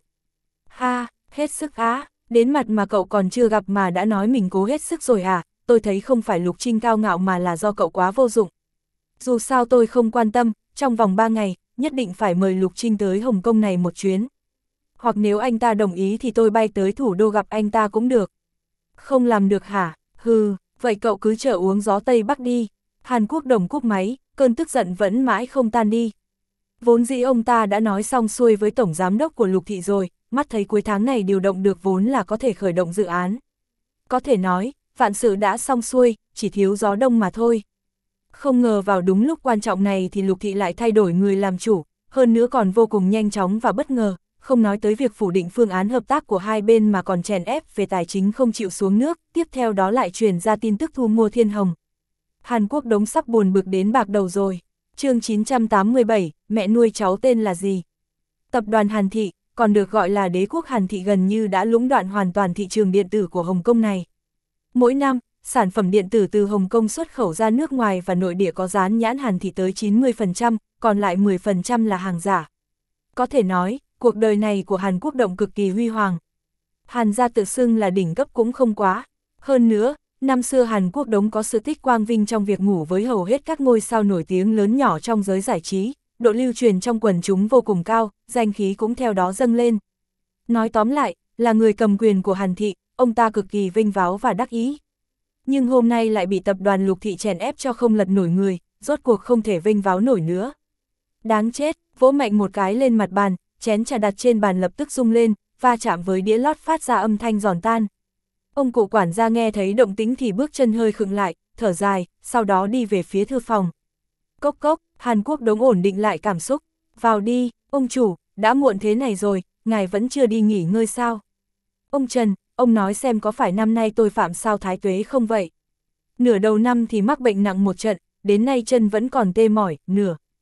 Speaker 1: Ha, hết sức á, đến mặt mà cậu còn chưa gặp mà đã nói mình cố hết sức rồi à, tôi thấy không phải Lục Trinh cao ngạo mà là do cậu quá vô dụng. Dù sao tôi không quan tâm, trong vòng ba ngày, nhất định phải mời Lục Trinh tới Hồng Kông này một chuyến. Hoặc nếu anh ta đồng ý thì tôi bay tới thủ đô gặp anh ta cũng được. Không làm được hả? Hừ, vậy cậu cứ chờ uống gió Tây Bắc đi. Hàn Quốc Đồng cúp máy, cơn tức giận vẫn mãi không tan đi. Vốn dĩ ông ta đã nói xong xuôi với tổng giám đốc của Lục Thị rồi, mắt thấy cuối tháng này điều động được vốn là có thể khởi động dự án. Có thể nói, vạn sự đã xong xuôi, chỉ thiếu gió đông mà thôi. Không ngờ vào đúng lúc quan trọng này thì Lục Thị lại thay đổi người làm chủ, hơn nữa còn vô cùng nhanh chóng và bất ngờ, không nói tới việc phủ định phương án hợp tác của hai bên mà còn chèn ép về tài chính không chịu xuống nước, tiếp theo đó lại truyền ra tin tức thu mua Thiên Hồng. Hàn Quốc Đống sắp buồn bực đến bạc đầu rồi. Chương chín trăm tám mươi bảy, mẹ nuôi cháu tên là gì? Tập đoàn Hàn Thị, còn được gọi là Đế quốc Hàn Thị gần như đã lũng đoạn hoàn toàn thị trường điện tử của Hồng Kông này. Mỗi năm, sản phẩm điện tử từ Hồng Kông xuất khẩu ra nước ngoài và nội địa có dán nhãn Hàn Thị tới chín mươi phần trăm, còn lại mười phần trăm là hàng giả. Có thể nói, cuộc đời này của Hàn Quốc Động cực kỳ huy hoàng. Hàn gia tự xưng là đỉnh cấp cũng không quá. Hơn nữa, năm xưa Hàn Quốc Đống có sự tích quang vinh trong việc ngủ với hầu hết các ngôi sao nổi tiếng lớn nhỏ trong giới giải trí, độ lưu truyền trong quần chúng vô cùng cao, danh khí cũng theo đó dâng lên. Nói tóm lại, là người cầm quyền của Hàn Thị, ông ta cực kỳ vinh váo và đắc ý. Nhưng hôm nay lại bị tập đoàn Lục Thị chèn ép cho không lật nổi người, rốt cuộc không thể vinh váo nổi nữa. Đáng chết, vỗ mạnh một cái lên mặt bàn, chén trà đặt trên bàn lập tức rung lên, va chạm với đĩa lót phát ra âm thanh giòn tan. Ông cụ quản gia nghe thấy động tĩnh thì bước chân hơi khựng lại, thở dài, sau đó đi về phía thư phòng. Cốc cốc, Hàn Quốc Đống ổn định lại cảm xúc. Vào đi, ông chủ, đã muộn thế này rồi, ngài vẫn chưa đi nghỉ ngơi sao? Ông Trần, ông nói xem có phải năm nay tôi phạm sao thái tuế không vậy? Nửa đầu năm thì mắc bệnh nặng một trận, đến nay chân vẫn còn tê mỏi, nửa.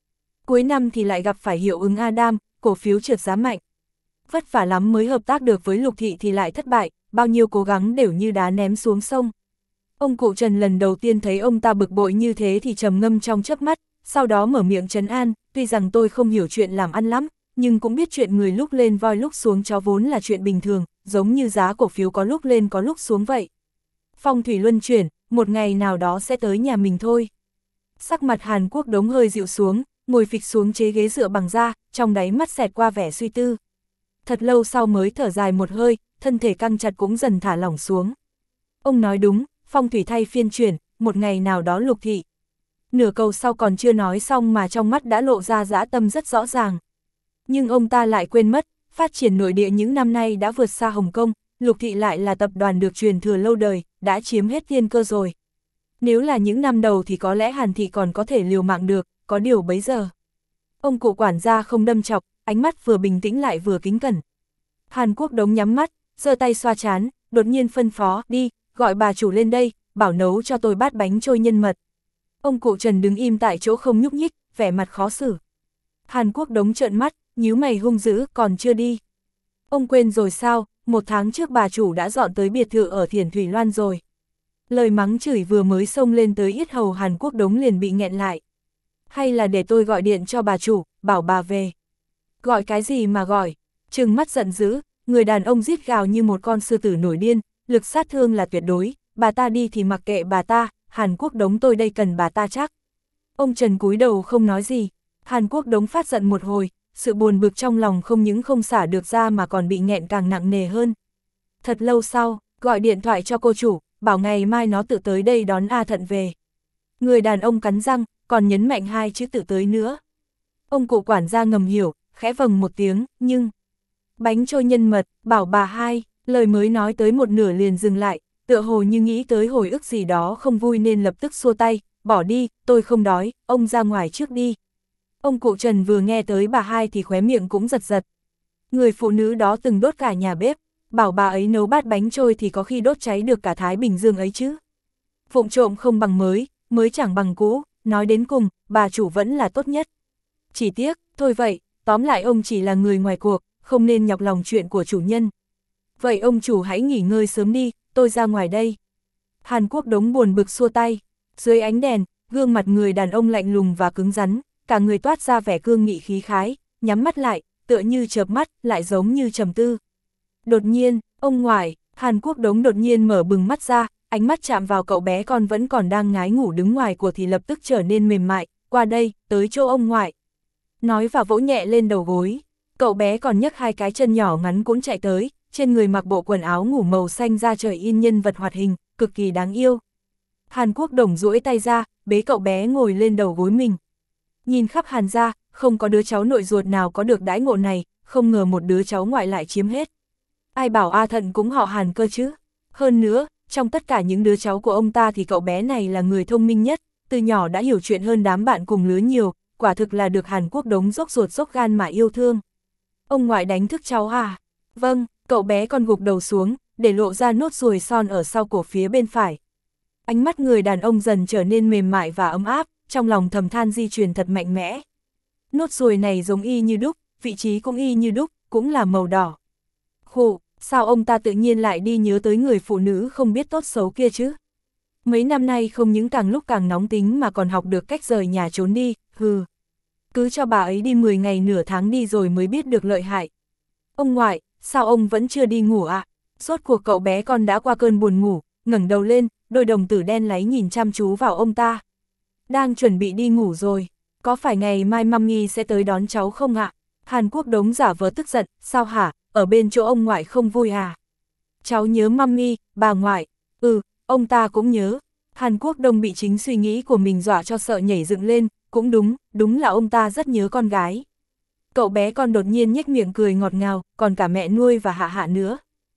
Speaker 1: Cuối năm thì lại gặp phải hiệu ứng Adam, cổ phiếu trượt giá mạnh. Vất vả lắm mới hợp tác được với Lục Thị thì lại thất bại, bao nhiêu cố gắng đều như đá ném xuống sông. Ông cụ Trần lần đầu tiên thấy ông ta bực bội như thế thì trầm ngâm trong chớp mắt, sau đó mở miệng trấn an, tuy rằng tôi không hiểu chuyện làm ăn lắm, nhưng cũng biết chuyện người lúc lên voi lúc xuống chó vốn là chuyện bình thường, giống như giá cổ phiếu có lúc lên có lúc xuống vậy. Phong thủy luân chuyển, một ngày nào đó sẽ tới nhà mình thôi. Sắc mặt Hàn Quốc Đống hơi dịu xuống, ngồi phịch xuống chế ghế dựa bằng da, trong đáy mắt xẹt qua vẻ suy tư. Thật lâu sau mới thở dài một hơi, thân thể căng chặt cũng dần thả lỏng xuống. Ông nói đúng, phong thủy thay phiên chuyển, một ngày nào đó Lục Thị. Nửa câu sau còn chưa nói xong mà trong mắt đã lộ ra dã tâm rất rõ ràng. Nhưng ông ta lại quên mất, phát triển nội địa những năm nay đã vượt xa Hồng Kông, Lục Thị lại là tập đoàn được truyền thừa lâu đời, đã chiếm hết thiên cơ rồi. Nếu là những năm đầu thì có lẽ Hàn Thị còn có thể liều mạng được, có điều bấy giờ. Ông cụ quản gia không đâm chọc, ánh mắt vừa bình tĩnh lại vừa kính cẩn. Hàn Quốc Đống nhắm mắt, giơ tay xoa trán, đột nhiên phân phó, đi, gọi bà chủ lên đây, bảo nấu cho tôi bát bánh trôi nhân mật. Ông cụ Trần đứng im tại chỗ không nhúc nhích, vẻ mặt khó xử. Hàn Quốc Đống trợn mắt, nhíu mày hung dữ, còn chưa đi. Ông quên rồi sao, một tháng trước bà chủ đã dọn tới biệt thự ở Thiển Thủy Loan rồi. Lời mắng chửi vừa mới xông lên tới yết hầu Hàn Quốc Đống liền bị nghẹn lại. Hay là để tôi gọi điện cho bà chủ, bảo bà về. Gọi cái gì mà gọi, trừng mắt giận dữ, người đàn ông rít gào như một con sư tử nổi điên, lực sát thương là tuyệt đối, bà ta đi thì mặc kệ bà ta, Hàn Quốc Đống tôi đây cần bà ta chắc. Ông Trần cúi đầu không nói gì, Hàn Quốc Đống phát giận một hồi, sự buồn bực trong lòng không những không xả được ra mà còn bị nghẹn càng nặng nề hơn. Thật lâu sau, gọi điện thoại cho cô chủ, bảo ngày mai nó tự tới đây đón A Thận về. Người đàn ông cắn răng, còn nhấn mạnh hai chữ tự tới nữa. Ông cụ quản gia ngầm hiểu, khẽ vâng một tiếng, nhưng... Bánh trôi nhân mật, bảo bà hai, lời mới nói tới một nửa liền dừng lại, tựa hồ như nghĩ tới hồi ức gì đó không vui nên lập tức xua tay, bỏ đi, tôi không đói, ông ra ngoài trước đi. Ông cụ Trần vừa nghe tới bà hai thì khóe miệng cũng giật giật. Người phụ nữ đó từng đốt cả nhà bếp, bảo bà ấy nấu bát bánh trôi thì có khi đốt cháy được cả Thái Bình Dương ấy chứ. Vụng trộm không bằng mới, mới chẳng bằng cũ, nói đến cùng, bà chủ vẫn là tốt nhất. Chỉ tiếc, thôi vậy, tóm lại ông chỉ là người ngoài cuộc, không nên nhọc lòng chuyện của chủ nhân. Vậy ông chủ hãy nghỉ ngơi sớm đi, tôi ra ngoài đây. Hàn Quốc Đống buồn bực xua tay, dưới ánh đèn, gương mặt người đàn ông lạnh lùng và cứng rắn, cả người toát ra vẻ cương nghị khí khái, nhắm mắt lại, tựa như chợp mắt, lại giống như trầm tư. Đột nhiên, ông ngoại, Hàn Quốc Đống đột nhiên mở bừng mắt ra, ánh mắt chạm vào cậu bé con vẫn còn đang ngái ngủ đứng ngoài của thì lập tức trở nên mềm mại, qua đây, tới chỗ ông ngoại. Nói và vỗ nhẹ lên đầu gối, cậu bé còn nhấc hai cái chân nhỏ ngắn cũng chạy tới, trên người mặc bộ quần áo ngủ màu xanh da trời in nhân vật hoạt hình, cực kỳ đáng yêu. Hàn Quốc Đống duỗi tay ra, bế cậu bé ngồi lên đầu gối mình. Nhìn khắp Hàn gia, không có đứa cháu nội ruột nào có được đãi ngộ này, không ngờ một đứa cháu ngoại lại chiếm hết. Ai bảo A Thận cũng họ Hàn cơ chứ. Hơn nữa, trong tất cả những đứa cháu của ông ta thì cậu bé này là người thông minh nhất, từ nhỏ đã hiểu chuyện hơn đám bạn cùng lứa nhiều, quả thực là được Hàn Quốc Đống dốc ruột dốc gan mà yêu thương. Ông ngoại đánh thức cháu à? Vâng, cậu bé còn gục đầu xuống, để lộ ra nốt ruồi son ở sau cổ phía bên phải. Ánh mắt người đàn ông dần trở nên mềm mại và ấm áp, trong lòng thầm than di truyền thật mạnh mẽ. Nốt ruồi này giống y như đúc, vị trí cũng y như đúc, cũng là màu đỏ. Khụ, sao ông ta tự nhiên lại đi nhớ tới người phụ nữ không biết tốt xấu kia chứ? Mấy năm nay không những càng lúc càng nóng tính mà còn học được cách rời nhà trốn đi, hừ. Cứ cho bà ấy đi mười ngày nửa tháng đi rồi mới biết được lợi hại. Ông ngoại, sao ông vẫn chưa đi ngủ ạ? À? Rốt cuộc cậu bé con đã qua cơn buồn ngủ, ngẩng đầu lên, đôi đồng tử đen láy nhìn chăm chú vào ông ta. Đang chuẩn bị đi ngủ rồi, có phải ngày mai mami sẽ tới đón cháu không ạ? Hàn Quốc Đống giả vờ tức giận, sao hả, ở bên chỗ ông ngoại không vui à? Cháu nhớ mami, bà ngoại, ừ, ông ta cũng nhớ. Hàn Quốc Đông bị chính suy nghĩ của mình dọa cho sợ nhảy dựng lên, cũng đúng, đúng là ông ta rất nhớ con gái. Cậu bé con đột nhiên nhếch miệng cười ngọt ngào, còn cả mẹ nuôi và Hạ Hạ nữa.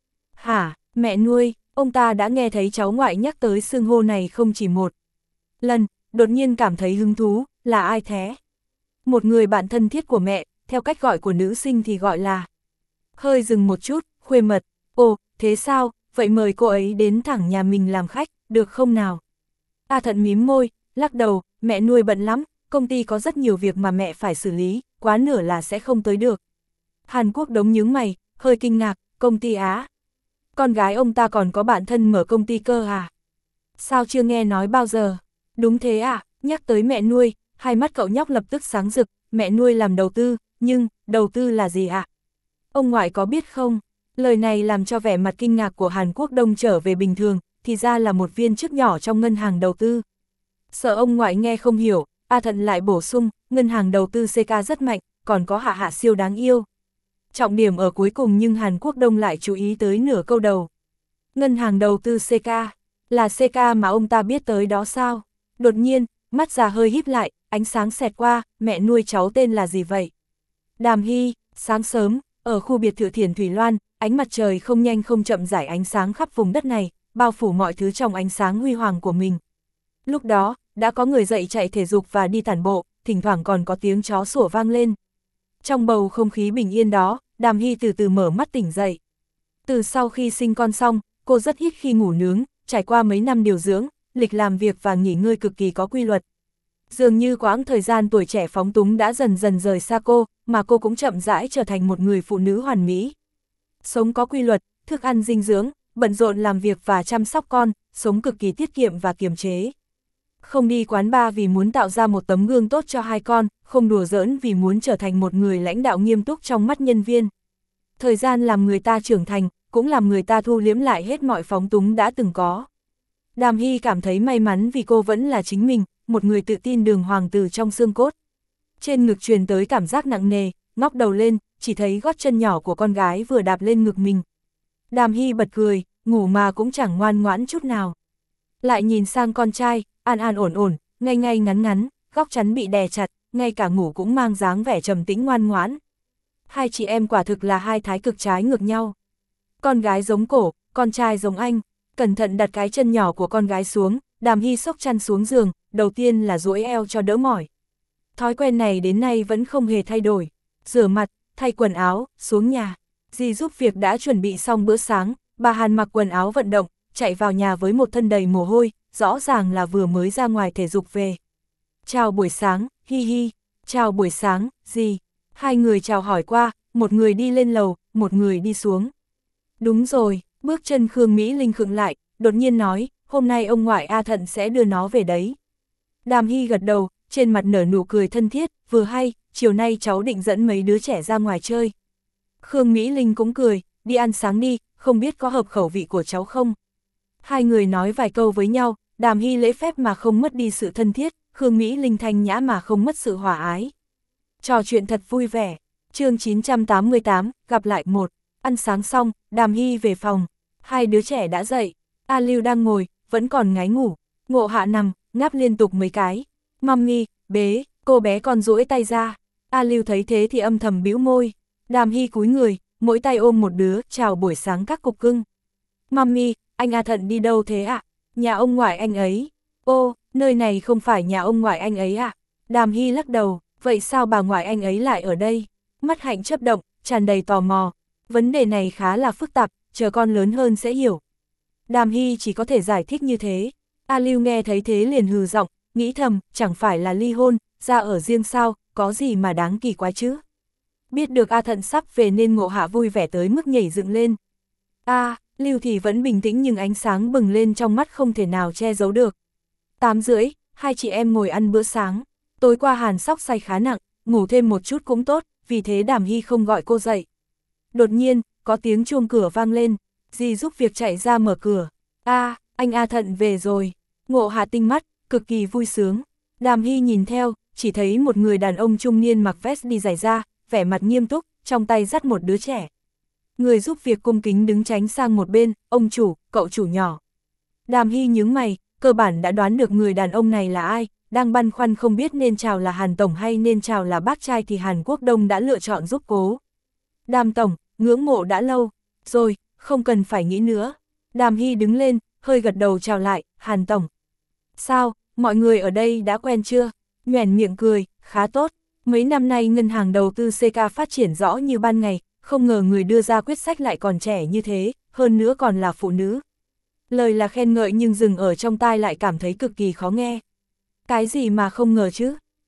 Speaker 1: Hả, mẹ nuôi, ông ta đã nghe thấy cháu ngoại nhắc tới xưng hô này không chỉ một lần, đột nhiên cảm thấy hứng thú, là ai thế? Một người bạn thân thiết của mẹ, theo cách gọi của nữ sinh thì gọi là. Hơi dừng một chút, khuê mật, ồ, thế sao, vậy mời cô ấy đến thẳng nhà mình làm khách, được không nào? A Thận mím môi, lắc đầu, mẹ nuôi bận lắm, công ty có rất nhiều việc mà mẹ phải xử lý, quá nửa là sẽ không tới được. Hàn Quốc Đống nhướng mày, hơi kinh ngạc, công ty Á. Con gái ông ta còn có bạn thân mở công ty cơ à? Sao chưa nghe nói bao giờ? Đúng thế à, nhắc tới mẹ nuôi, hai mắt cậu nhóc lập tức sáng rực, mẹ nuôi làm đầu tư, nhưng, đầu tư là gì ạ? À? Ông ngoại có biết không? Lời này làm cho vẻ mặt kinh ngạc của Hàn Quốc Đông trở về bình thường, thì ra là một viên chức nhỏ trong ngân hàng đầu tư. Sợ ông ngoại nghe không hiểu, A Thận lại bổ sung, ngân hàng đầu tư xê ca rất mạnh, còn có Hạ Hạ siêu đáng yêu. Trọng điểm ở cuối cùng nhưng Hàn Quốc Đông lại chú ý tới nửa câu đầu. Ngân hàng đầu tư xê ca, là xê ca mà ông ta biết tới đó sao? Đột nhiên, mắt già hơi híp lại, ánh sáng xẹt qua, mẹ nuôi cháu tên là gì vậy? Đàm Hy. Sáng sớm, ở khu biệt thự Thiền Thủy Loan, ánh mặt trời không nhanh không chậm rải ánh sáng khắp vùng đất này, bao phủ mọi thứ trong ánh sáng huy hoàng của mình. Lúc đó, đã có người dậy chạy thể dục và đi tản bộ, thỉnh thoảng còn có tiếng chó sủa vang lên. Trong bầu không khí bình yên đó, Đàm Hy từ từ mở mắt tỉnh dậy. Từ sau khi sinh con xong, cô rất ít khi ngủ nướng, trải qua mấy năm điều dưỡng, lịch làm việc và nghỉ ngơi cực kỳ có quy luật. Dường như quãng thời gian tuổi trẻ phóng túng đã dần dần rời xa cô, mà cô cũng chậm rãi trở thành một người phụ nữ hoàn mỹ. Sống có quy luật, thức ăn dinh dưỡng, bận rộn làm việc và chăm sóc con, sống cực kỳ tiết kiệm và kiềm chế. Không đi quán bar vì muốn tạo ra một tấm gương tốt cho hai con, không đùa giỡn vì muốn trở thành một người lãnh đạo nghiêm túc trong mắt nhân viên. Thời gian làm người ta trưởng thành, cũng làm người ta thu liễm lại hết mọi phóng túng đã từng có. Đàm Hy cảm thấy may mắn vì cô vẫn là chính mình, một người tự tin đường hoàng từ trong xương cốt. Trên ngực truyền tới cảm giác nặng nề, ngóc đầu lên, chỉ thấy gót chân nhỏ của con gái vừa đạp lên ngực mình. Đàm Hy bật cười, ngủ mà cũng chẳng ngoan ngoãn chút nào. Lại nhìn sang con trai, an an ổn ổn, ngay ngay ngắn ngắn, góc chắn bị đè chặt, ngay cả ngủ cũng mang dáng vẻ trầm tĩnh ngoan ngoãn. Hai chị em quả thực là hai thái cực trái ngược nhau. Con gái giống cổ, con trai giống anh. Cẩn thận đặt cái chân nhỏ của con gái xuống, Đàm Hy xốc chăn xuống giường, đầu tiên là duỗi eo cho đỡ mỏi. Thói quen này đến nay vẫn không hề thay đổi. Rửa mặt, thay quần áo, xuống nhà. Dì giúp việc đã chuẩn bị xong bữa sáng, bà Hàn mặc quần áo vận động, chạy vào nhà với một thân đầy mồ hôi, rõ ràng là vừa mới ra ngoài thể dục về. Chào buổi sáng, hi hi. Chào buổi sáng, dì. Hai người chào hỏi qua, một người đi lên lầu, một người đi xuống. Đúng rồi, bước chân Khương Mỹ Linh khựng lại, đột nhiên nói, hôm nay ông ngoại A Thận sẽ đưa nó về đấy. Đàm Hy gật đầu, trên mặt nở nụ cười thân thiết, vừa hay, chiều nay cháu định dẫn mấy đứa trẻ ra ngoài chơi. Khương Mỹ Linh cũng cười, đi ăn sáng đi, không biết có hợp khẩu vị của cháu không. Hai người nói vài câu với nhau, Đàm Hy lễ phép mà không mất đi sự thân thiết, Khương Mỹ Linh thanh nhã mà không mất sự hòa ái. Trò chuyện thật vui vẻ. Chương chín trăm tám mươi tám, gặp lại một. Ăn sáng xong, Đàm Hy về phòng. Hai đứa trẻ đã dậy. A Lưu đang ngồi, vẫn còn ngáy ngủ. Ngộ Hạ nằm, ngáp liên tục mấy cái. Mummy, bế, cô bé còn duỗi tay ra. A Lưu thấy thế thì âm thầm bĩu môi. Đàm Hy cúi người, mỗi tay ôm một đứa, chào buổi sáng các cục cưng. Mummy, anh A Thận đi đâu thế ạ? À? Nhà ông ngoại anh ấy. Ô, nơi này không phải nhà ông ngoại anh ấy ạ? À? Đàm Hy lắc đầu, vậy sao bà ngoại anh ấy lại ở đây? Mắt Hạnh chớp động, tràn đầy tò mò. Vấn đề này khá là phức tạp, chờ con lớn hơn sẽ hiểu. Đàm Hy chỉ có thể giải thích như thế. A Lưu nghe thấy thế liền hừ giọng, nghĩ thầm, chẳng phải là ly hôn, ra ở riêng sao, có gì mà đáng kỳ quái chứ. Biết được A Thận sắp về nên Ngộ Hạ vui vẻ tới mức nhảy dựng lên. A, Lưu thì vẫn bình tĩnh nhưng ánh sáng bừng lên trong mắt không thể nào che giấu được. Tám rưỡi, hai chị em ngồi ăn bữa sáng. Tối qua Hàn Sóc say khá nặng, ngủ thêm một chút cũng tốt, vì thế Đàm Hy không gọi cô dậy. Đột nhiên, có tiếng chuông cửa vang lên, dì giúp việc chạy ra mở cửa. A, anh A Thận về rồi. Ngộ Hạ tinh mắt, cực kỳ vui sướng. Đàm Hy nhìn theo, chỉ thấy một người đàn ông trung niên mặc vest đi giày da, vẻ mặt nghiêm túc, trong tay dắt một đứa trẻ. Người giúp việc cung kính đứng tránh sang một bên, ông chủ, cậu chủ nhỏ. Đàm Hy nhướng mày, cơ bản đã đoán được người đàn ông này là ai, đang băn khoăn không biết nên chào là Hàn Tổng hay nên chào là bác trai thì Hàn Quốc Đông đã lựa chọn giúp cố. Đàm Tổng, ngưỡng mộ đã lâu, rồi, không cần phải nghĩ nữa. Đàm Hy đứng lên, hơi gật đầu chào lại, Hàn Tổng. Sao, mọi người ở đây đã quen chưa? Nhoẻn miệng cười, khá tốt. Mấy năm nay ngân hàng đầu tư xê ca phát triển rõ như ban ngày, không ngờ người đưa ra quyết sách lại còn trẻ như thế, hơn nữa còn là phụ nữ. Lời là khen ngợi nhưng dừng ở trong tai lại cảm thấy cực kỳ khó nghe. Cái gì mà không ngờ chứ?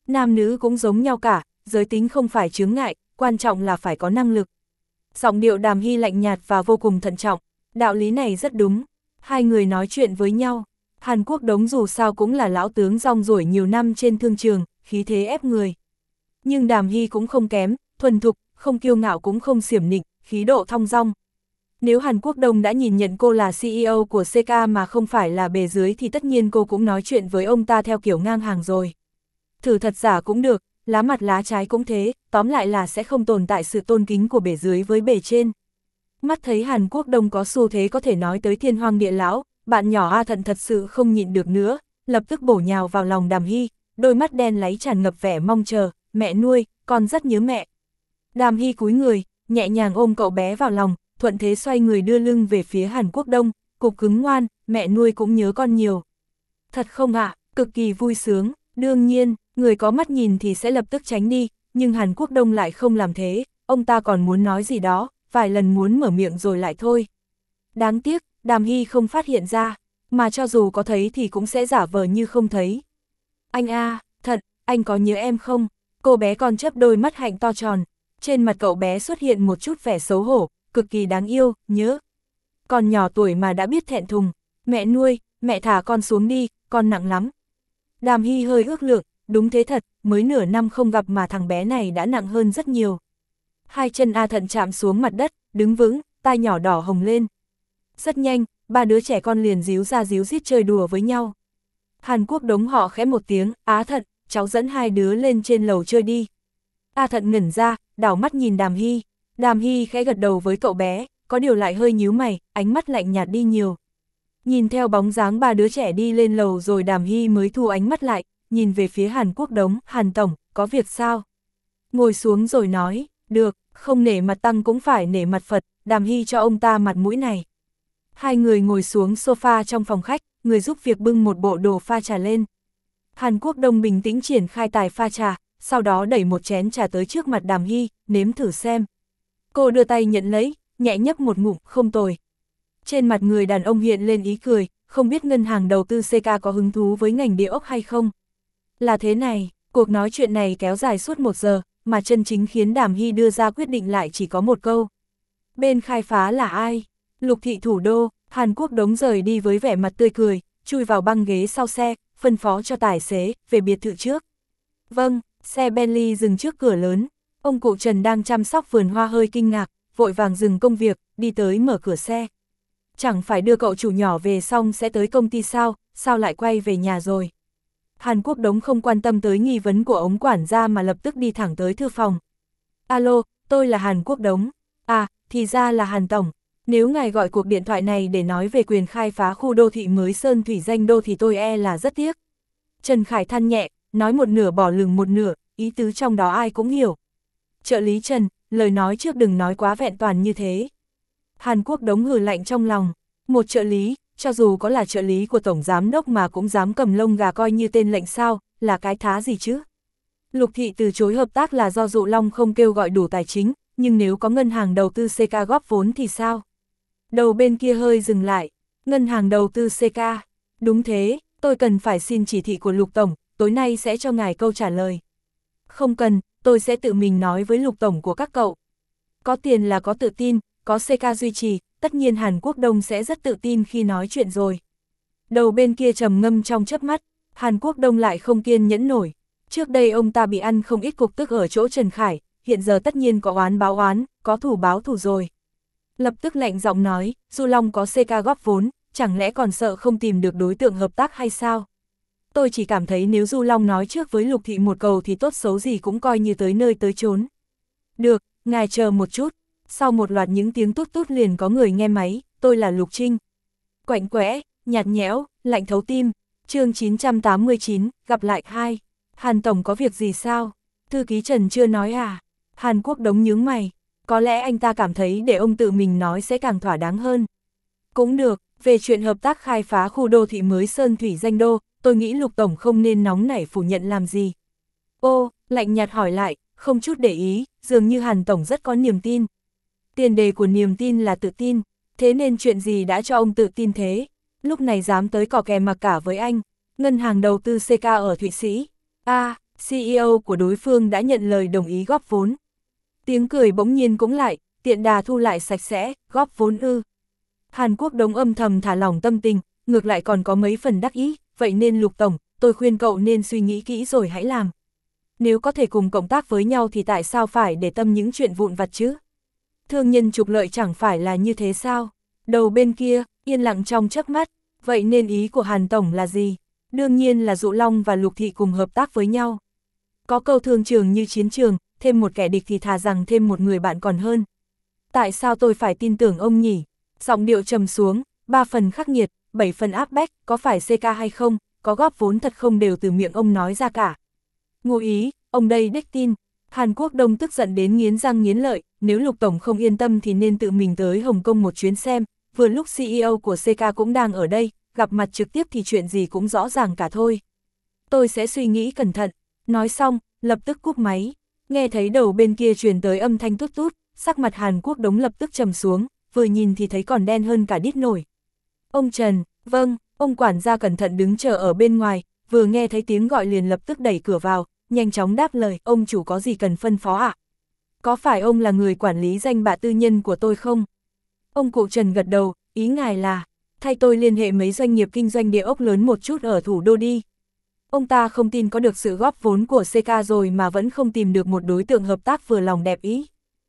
Speaker 1: Nam nữ cũng giống nhau cả, giới tính không phải chướng ngại, quan trọng là phải có năng lực. Giọng điệu Đàm Hy lạnh nhạt và vô cùng thận trọng, đạo lý này rất đúng. Hai người nói chuyện với nhau, Hàn Quốc Đống dù sao cũng là lão tướng rong ruổi nhiều năm trên thương trường, khí thế ép người. Nhưng Đàm Hy cũng không kém, thuần thục, không kiêu ngạo cũng không xiểm nịnh, khí độ thong dong. Nếu Hàn Quốc Đông đã nhìn nhận cô là xê e ô của xê ca mà không phải là bề dưới thì tất nhiên cô cũng nói chuyện với ông ta theo kiểu ngang hàng rồi. Thử thật giả cũng được, lá mặt lá trái cũng thế, tóm lại là sẽ không tồn tại sự tôn kính của bề dưới với bề trên. Mắt thấy Hàn Quốc Đông có xu thế có thể nói tới thiên hoang địa lão, bạn nhỏ A Thận thật sự không nhịn được nữa, lập tức bổ nhào vào lòng Đàm Hy, đôi mắt đen láy tràn ngập vẻ mong chờ, mẹ nuôi, con rất nhớ mẹ. Đàm Hy cúi người, nhẹ nhàng ôm cậu bé vào lòng, thuận thế xoay người đưa lưng về phía Hàn Quốc Đông, cục cứng ngoan, mẹ nuôi cũng nhớ con nhiều. Thật không ạ, à, cực kỳ vui sướng, đương nhiên, người có mắt nhìn thì sẽ lập tức tránh đi, nhưng Hàn Quốc Đông lại không làm thế, ông ta còn muốn nói gì đó, vài lần muốn mở miệng rồi lại thôi. Đáng tiếc, Đàm Hy không phát hiện ra, mà cho dù có thấy thì cũng sẽ giả vờ như không thấy. Anh a, à, thật, anh có nhớ em không? Cô bé còn chớp đôi mắt hạnh to tròn, trên mặt cậu bé xuất hiện một chút vẻ xấu hổ, cực kỳ đáng yêu, nhớ. Còn nhỏ tuổi mà đã biết thẹn thùng, mẹ nuôi, mẹ thả con xuống đi, con nặng lắm. Đàm Hy hơi ước lượng, đúng thế thật, mới nửa năm không gặp mà thằng bé này đã nặng hơn rất nhiều. Hai chân A Thận chạm xuống mặt đất, đứng vững, tai nhỏ đỏ hồng lên. Rất nhanh, ba đứa trẻ con liền díu ra díu dít chơi đùa với nhau. Hàn Quốc Đống họ khẽ một tiếng, Á Thận, cháu dẫn hai đứa lên trên lầu chơi đi. A Thận ngẩn ra, đảo mắt nhìn Đàm Hy. Đàm Hy khẽ gật đầu với cậu bé, có điều lại hơi nhíu mày, ánh mắt lạnh nhạt đi nhiều. Nhìn theo bóng dáng ba đứa trẻ đi lên lầu rồi Đàm Hy mới thu ánh mắt lại, nhìn về phía Hàn Quốc Đống, Hàn Tổng, có việc sao? Ngồi xuống rồi nói, được, không nể mặt tăng cũng phải nể mặt Phật, Đàm Hy cho ông ta mặt mũi này. Hai người ngồi xuống sofa trong phòng khách, người giúp việc bưng một bộ đồ pha trà lên. Hàn Quốc Đông bình tĩnh triển khai tài pha trà, sau đó đẩy một chén trà tới trước mặt Đàm Hy, nếm thử xem. Cô đưa tay nhận lấy, nhẹ nhấp một ngụm, không tồi. Trên mặt người đàn ông hiện lên ý cười, không biết ngân hàng đầu tư xê ca có hứng thú với ngành địa ốc hay không. Là thế này, cuộc nói chuyện này kéo dài suốt một giờ, mà chân chính khiến Đàm Hy đưa ra quyết định lại chỉ có một câu. Bên khai phá là ai? Lục thị thủ đô. Hàn Quốc Đống rời đi với vẻ mặt tươi cười, chui vào băng ghế sau xe, phân phó cho tài xế, về biệt thự trước. Vâng, xe Bentley dừng trước cửa lớn, ông cụ Trần đang chăm sóc vườn hoa hơi kinh ngạc, vội vàng dừng công việc, đi tới mở cửa xe. Chẳng phải đưa cậu chủ nhỏ về xong sẽ tới công ty sao, sao lại quay về nhà rồi? Hàn Quốc Đống không quan tâm tới nghi vấn của ống quản gia mà lập tức đi thẳng tới thư phòng. Alo, tôi là Hàn Quốc Đống. À, thì ra là Hàn Tổng. Nếu ngài gọi cuộc điện thoại này để nói về quyền khai phá khu đô thị mới Sơn Thủy Danh Đô thì tôi e là rất tiếc. Trần Khải than nhẹ, nói một nửa bỏ lửng một nửa, ý tứ trong đó ai cũng hiểu. Trợ lý Trần, lời nói trước đừng nói quá vẹn toàn như thế. Hàn Quốc Đống hừ lạnh trong lòng, một trợ lý, cho dù có là trợ lý của Tổng Giám Đốc mà cũng dám cầm lông gà coi như tên lệnh sao, là cái thá gì chứ? Lục thị từ chối hợp tác là do Dụ Long không kêu gọi đủ tài chính, nhưng nếu có ngân hàng đầu tư xê ca góp vốn thì sao? Đầu bên kia hơi dừng lại, ngân hàng đầu tư xê ca, đúng thế, tôi cần phải xin chỉ thị của Lục Tổng, tối nay sẽ cho ngài câu trả lời. Không cần, tôi sẽ tự mình nói với Lục Tổng của các cậu. Có tiền là có tự tin, có xê ca duy trì, tất nhiên Hàn Quốc Đông sẽ rất tự tin khi nói chuyện rồi. Đầu bên kia trầm ngâm trong chớp mắt, Hàn Quốc Đông lại không kiên nhẫn nổi. Trước đây ông ta bị ăn không ít cục tức ở chỗ Trần Khải, hiện giờ tất nhiên có oán báo oán, có thủ báo thủ rồi. Lập tức lạnh giọng nói, Du Long có xê ca góp vốn, chẳng lẽ còn sợ không tìm được đối tượng hợp tác hay sao? Tôi chỉ cảm thấy nếu Du Long nói trước với Lục thị một cầu thì tốt xấu gì cũng coi như tới nơi tới chốn. Được, ngài chờ một chút. Sau một loạt những tiếng tút tút liền có người nghe máy, tôi là Lục Trinh. Quạnh quẽ, nhạt nhẽo, lạnh thấu tim. Chương chín trăm tám mươi chín, gặp lại hai. Hàn Tổng có việc gì sao? Thư ký Trần chưa nói à? Hàn Quốc Đống nhướng mày. Có lẽ anh ta cảm thấy để ông tự mình nói sẽ càng thỏa đáng hơn. Cũng được, về chuyện hợp tác khai phá khu đô thị mới Sơn Thủy Danh Đô, tôi nghĩ Lục Tổng không nên nóng nảy phủ nhận làm gì. Ô, lạnh nhạt hỏi lại, không chút để ý, dường như Hàn Tổng rất có niềm tin. Tiền đề của niềm tin là tự tin, thế nên chuyện gì đã cho ông tự tin thế? Lúc này dám tới cò kè mặc cả với anh, ngân hàng đầu tư xê ca ở Thụy Sĩ. À, xê e ô của đối phương đã nhận lời đồng ý góp vốn. Tiếng cười bỗng nhiên cũng lại, tiện đà thu lại sạch sẽ, góp vốn ư. Hàn Quốc Đống âm thầm thả lỏng tâm tình, ngược lại còn có mấy phần đắc ý, vậy nên Lục Tổng, tôi khuyên cậu nên suy nghĩ kỹ rồi hãy làm. Nếu có thể cùng cộng tác với nhau thì tại sao phải để tâm những chuyện vụn vặt chứ? Thương nhân trục lợi chẳng phải là như thế sao? Đầu bên kia, yên lặng trong chớp mắt, vậy nên ý của Hàn Tổng là gì? Đương nhiên là Dụ Long và Lục Thị cùng hợp tác với nhau. Có câu thương trường như chiến trường, thêm một kẻ địch thì thà rằng thêm một người bạn còn hơn. Tại sao tôi phải tin tưởng ông nhỉ? Giọng điệu trầm xuống, ba phần khắc nghiệt, bảy phần áp bách, có phải xê ca hay không, có góp vốn thật không đều từ miệng ông nói ra cả. Ngụ ý, ông đây đích tin. Hàn Quốc Đông tức giận đến nghiến răng nghiến lợi, nếu Lục Tổng không yên tâm thì nên tự mình tới Hồng Kông một chuyến xem, vừa lúc xê e ô của xê ca cũng đang ở đây, gặp mặt trực tiếp thì chuyện gì cũng rõ ràng cả thôi. Tôi sẽ suy nghĩ cẩn thận, nói xong, lập tức cúp máy, nghe thấy đầu bên kia truyền tới âm thanh tút tút, sắc mặt Hàn Quốc Đống lập tức trầm xuống, vừa nhìn thì thấy còn đen hơn cả đít nổi. Ông Trần, vâng, ông quản gia cẩn thận đứng chờ ở bên ngoài, vừa nghe thấy tiếng gọi liền lập tức đẩy cửa vào, nhanh chóng đáp lời, ông chủ có gì cần phân phó ạ? À? Có phải ông là người quản lý danh bạ tư nhân của tôi không? Ông cụ Trần gật đầu, ý ngài là, thay tôi liên hệ mấy doanh nghiệp kinh doanh địa ốc lớn một chút ở thủ đô đi. Ông ta không tin có được sự góp vốn của xê ca rồi mà vẫn không tìm được một đối tượng hợp tác vừa lòng đẹp ý.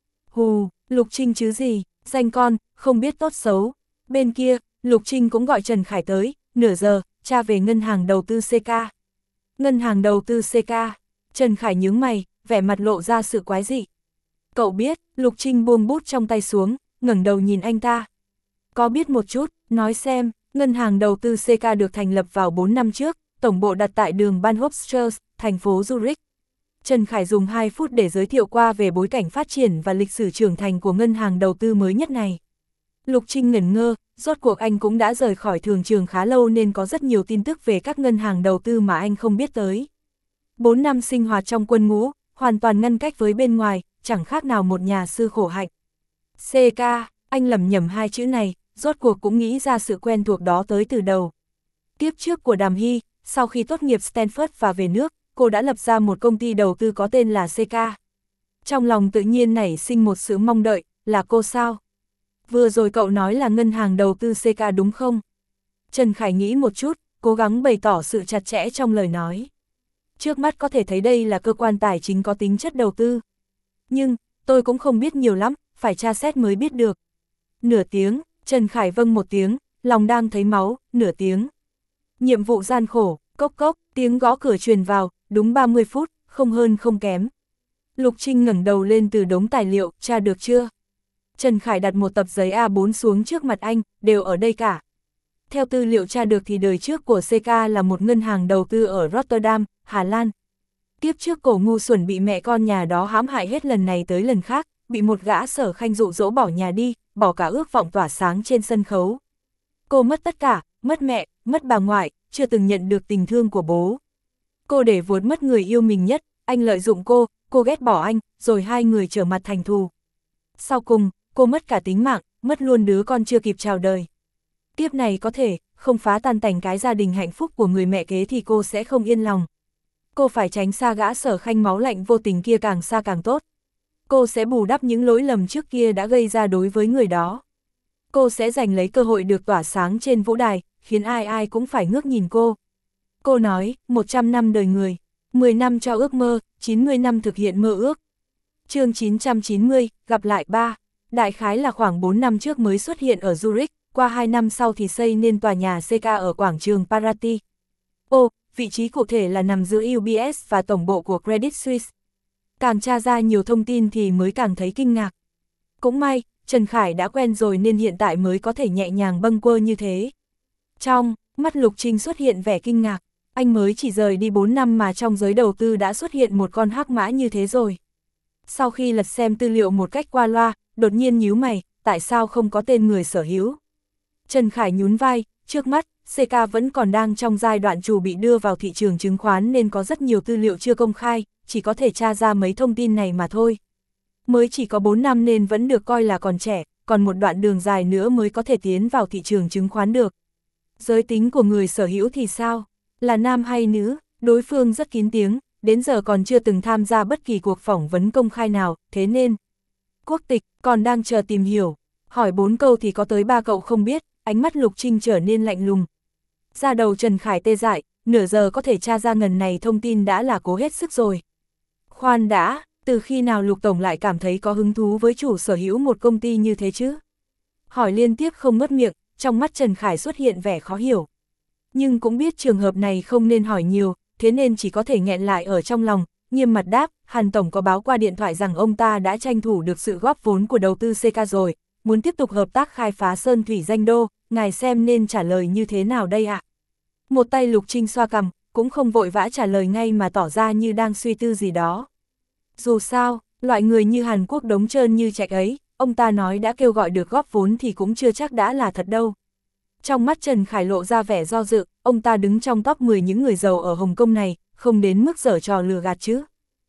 Speaker 1: Hù, Lục Trinh chứ gì, danh con, không biết tốt xấu. Bên kia, Lục Trinh cũng gọi Trần Khải tới, nửa giờ, tra về ngân hàng đầu tư xê ca. Ngân hàng đầu tư xê ca, Trần Khải nhướng mày, vẻ mặt lộ ra sự quái dị. Cậu biết, Lục Trinh buông bút trong tay xuống, ngẩng đầu nhìn anh ta. Có biết một chút, nói xem, ngân hàng đầu tư xê ca được thành lập vào bốn năm trước, tổng bộ đặt tại đường Bahnhofstrasse, thành phố Zurich. Trần Khải dùng hai phút để giới thiệu qua về bối cảnh phát triển và lịch sử trưởng thành của ngân hàng đầu tư mới nhất này. Lục Trinh ngẩn ngơ, rốt cuộc anh cũng đã rời khỏi thường trường khá lâu nên có rất nhiều tin tức về các ngân hàng đầu tư mà anh không biết tới. Bốn năm sinh hoạt trong quân ngũ, hoàn toàn ngăn cách với bên ngoài, chẳng khác nào một nhà sư khổ hạnh. xê ca, anh lẩm nhẩm hai chữ này, rốt cuộc cũng nghĩ ra sự quen thuộc đó tới từ đầu. Tiếp trước của Đàm Hy, sau khi tốt nghiệp Stanford và về nước, cô đã lập ra một công ty đầu tư có tên là xê ca. Trong lòng tự nhiên nảy sinh một sự mong đợi, là cô sao? Vừa rồi cậu nói là ngân hàng đầu tư xê ca đúng không? Trần Khải nghĩ một chút, cố gắng bày tỏ sự chặt chẽ trong lời nói. Trước mắt có thể thấy đây là cơ quan tài chính có tính chất đầu tư. Nhưng, tôi cũng không biết nhiều lắm, phải tra xét mới biết được. Nửa tiếng, Trần Khải vâng một tiếng, lòng đang thấy máu, nửa tiếng. Nhiệm vụ gian khổ, cốc cốc, tiếng gõ cửa truyền vào, đúng ba mươi phút, không hơn không kém. Lục Trinh ngẩng đầu lên từ đống tài liệu, tra được chưa? Trần Khải đặt một tập giấy a bốn xuống trước mặt anh, đều ở đây cả. Theo tư liệu tra được thì đời trước của xê ca là một ngân hàng đầu tư ở Rotterdam, Hà Lan. Kiếp trước cổ ngu xuẩn bị mẹ con nhà đó hãm hại hết lần này tới lần khác, bị một gã Sở Khanh dụ dỗ bỏ nhà đi, bỏ cả ước vọng tỏa sáng trên sân khấu. Cô mất tất cả, mất mẹ, mất bà ngoại, chưa từng nhận được tình thương của bố. Cô để vuốt mất người yêu mình nhất, anh lợi dụng cô, cô ghét bỏ anh, rồi hai người trở mặt thành thù. Sau cùng, cô mất cả tính mạng, mất luôn đứa con chưa kịp chào đời. Kiếp này có thể, không phá tan tành cái gia đình hạnh phúc của người mẹ kế thì cô sẽ không yên lòng. Cô phải tránh xa gã Sở Khanh máu lạnh vô tình kia càng xa càng tốt. Cô sẽ bù đắp những lỗi lầm trước kia đã gây ra đối với người đó. Cô sẽ giành lấy cơ hội được tỏa sáng trên vũ đài, khiến ai ai cũng phải ngước nhìn cô. Cô nói, một trăm năm đời người, mười năm cho ước mơ, chín mươi năm thực hiện mơ ước. Chương chín trăm chín mươi, gặp lại ba. Đại khái là khoảng bốn năm trước mới xuất hiện ở Zurich, qua hai năm sau thì xây nên tòa nhà xê ca ở quảng trường Paraty. Ô, vị trí cụ thể là nằm giữa u bê ét và tổng bộ của Credit Suisse. Càng tra ra nhiều thông tin thì mới càng thấy kinh ngạc. Cũng may, Trần Khải đã quen rồi nên hiện tại mới có thể nhẹ nhàng bâng quơ như thế. Trong mắt Lục Trinh xuất hiện vẻ kinh ngạc, anh mới chỉ rời đi bốn năm mà trong giới đầu tư đã xuất hiện một con hắc mã như thế rồi. Sau khi lật xem tư liệu một cách qua loa, đột nhiên nhíu mày, tại sao không có tên người sở hữu? Trần Khải nhún vai, trước mắt, xê ca vẫn còn đang trong giai đoạn chuẩn bị đưa vào thị trường chứng khoán nên có rất nhiều tư liệu chưa công khai, chỉ có thể tra ra mấy thông tin này mà thôi. Mới chỉ có bốn năm nên vẫn được coi là còn trẻ, còn một đoạn đường dài nữa mới có thể tiến vào thị trường chứng khoán được. Giới tính của người sở hữu thì sao? Là nam hay nữ? Đối phương rất kín tiếng, đến giờ còn chưa từng tham gia bất kỳ cuộc phỏng vấn công khai nào, thế nên quốc tịch, còn đang chờ tìm hiểu. Hỏi bốn câu thì có tới ba cậu không biết, ánh mắt Lục Trinh trở nên lạnh lùng. Da đầu Trần Khải tê dại, nửa giờ có thể tra ra ngần này thông tin đã là cố hết sức rồi. Khoan đã, từ khi nào Lục Tổng lại cảm thấy có hứng thú với chủ sở hữu một công ty như thế chứ? Hỏi liên tiếp không ngớt miệng, trong mắt Trần Khải xuất hiện vẻ khó hiểu. Nhưng cũng biết trường hợp này không nên hỏi nhiều, thế nên chỉ có thể nghẹn lại ở trong lòng, nghiêm mặt đáp, Hàn Tổng có báo qua điện thoại rằng ông ta đã tranh thủ được sự góp vốn của đầu tư xê ca rồi, muốn tiếp tục hợp tác khai phá Sơn Thủy Danh Đô, ngài xem nên trả lời như thế nào đây ạ? À? Một tay Lục Trinh xoa cằm, cũng không vội vã trả lời ngay mà tỏ ra như đang suy tư gì đó. Dù sao, loại người như Hàn Quốc Đống trơn như Trạch ấy, ông ta nói đã kêu gọi được góp vốn thì cũng chưa chắc đã là thật đâu. Trong mắt Trần Khải lộ ra vẻ do dự, ông ta đứng trong top mười những người giàu ở Hồng Kông này, không đến mức giở trò lừa gạt chứ.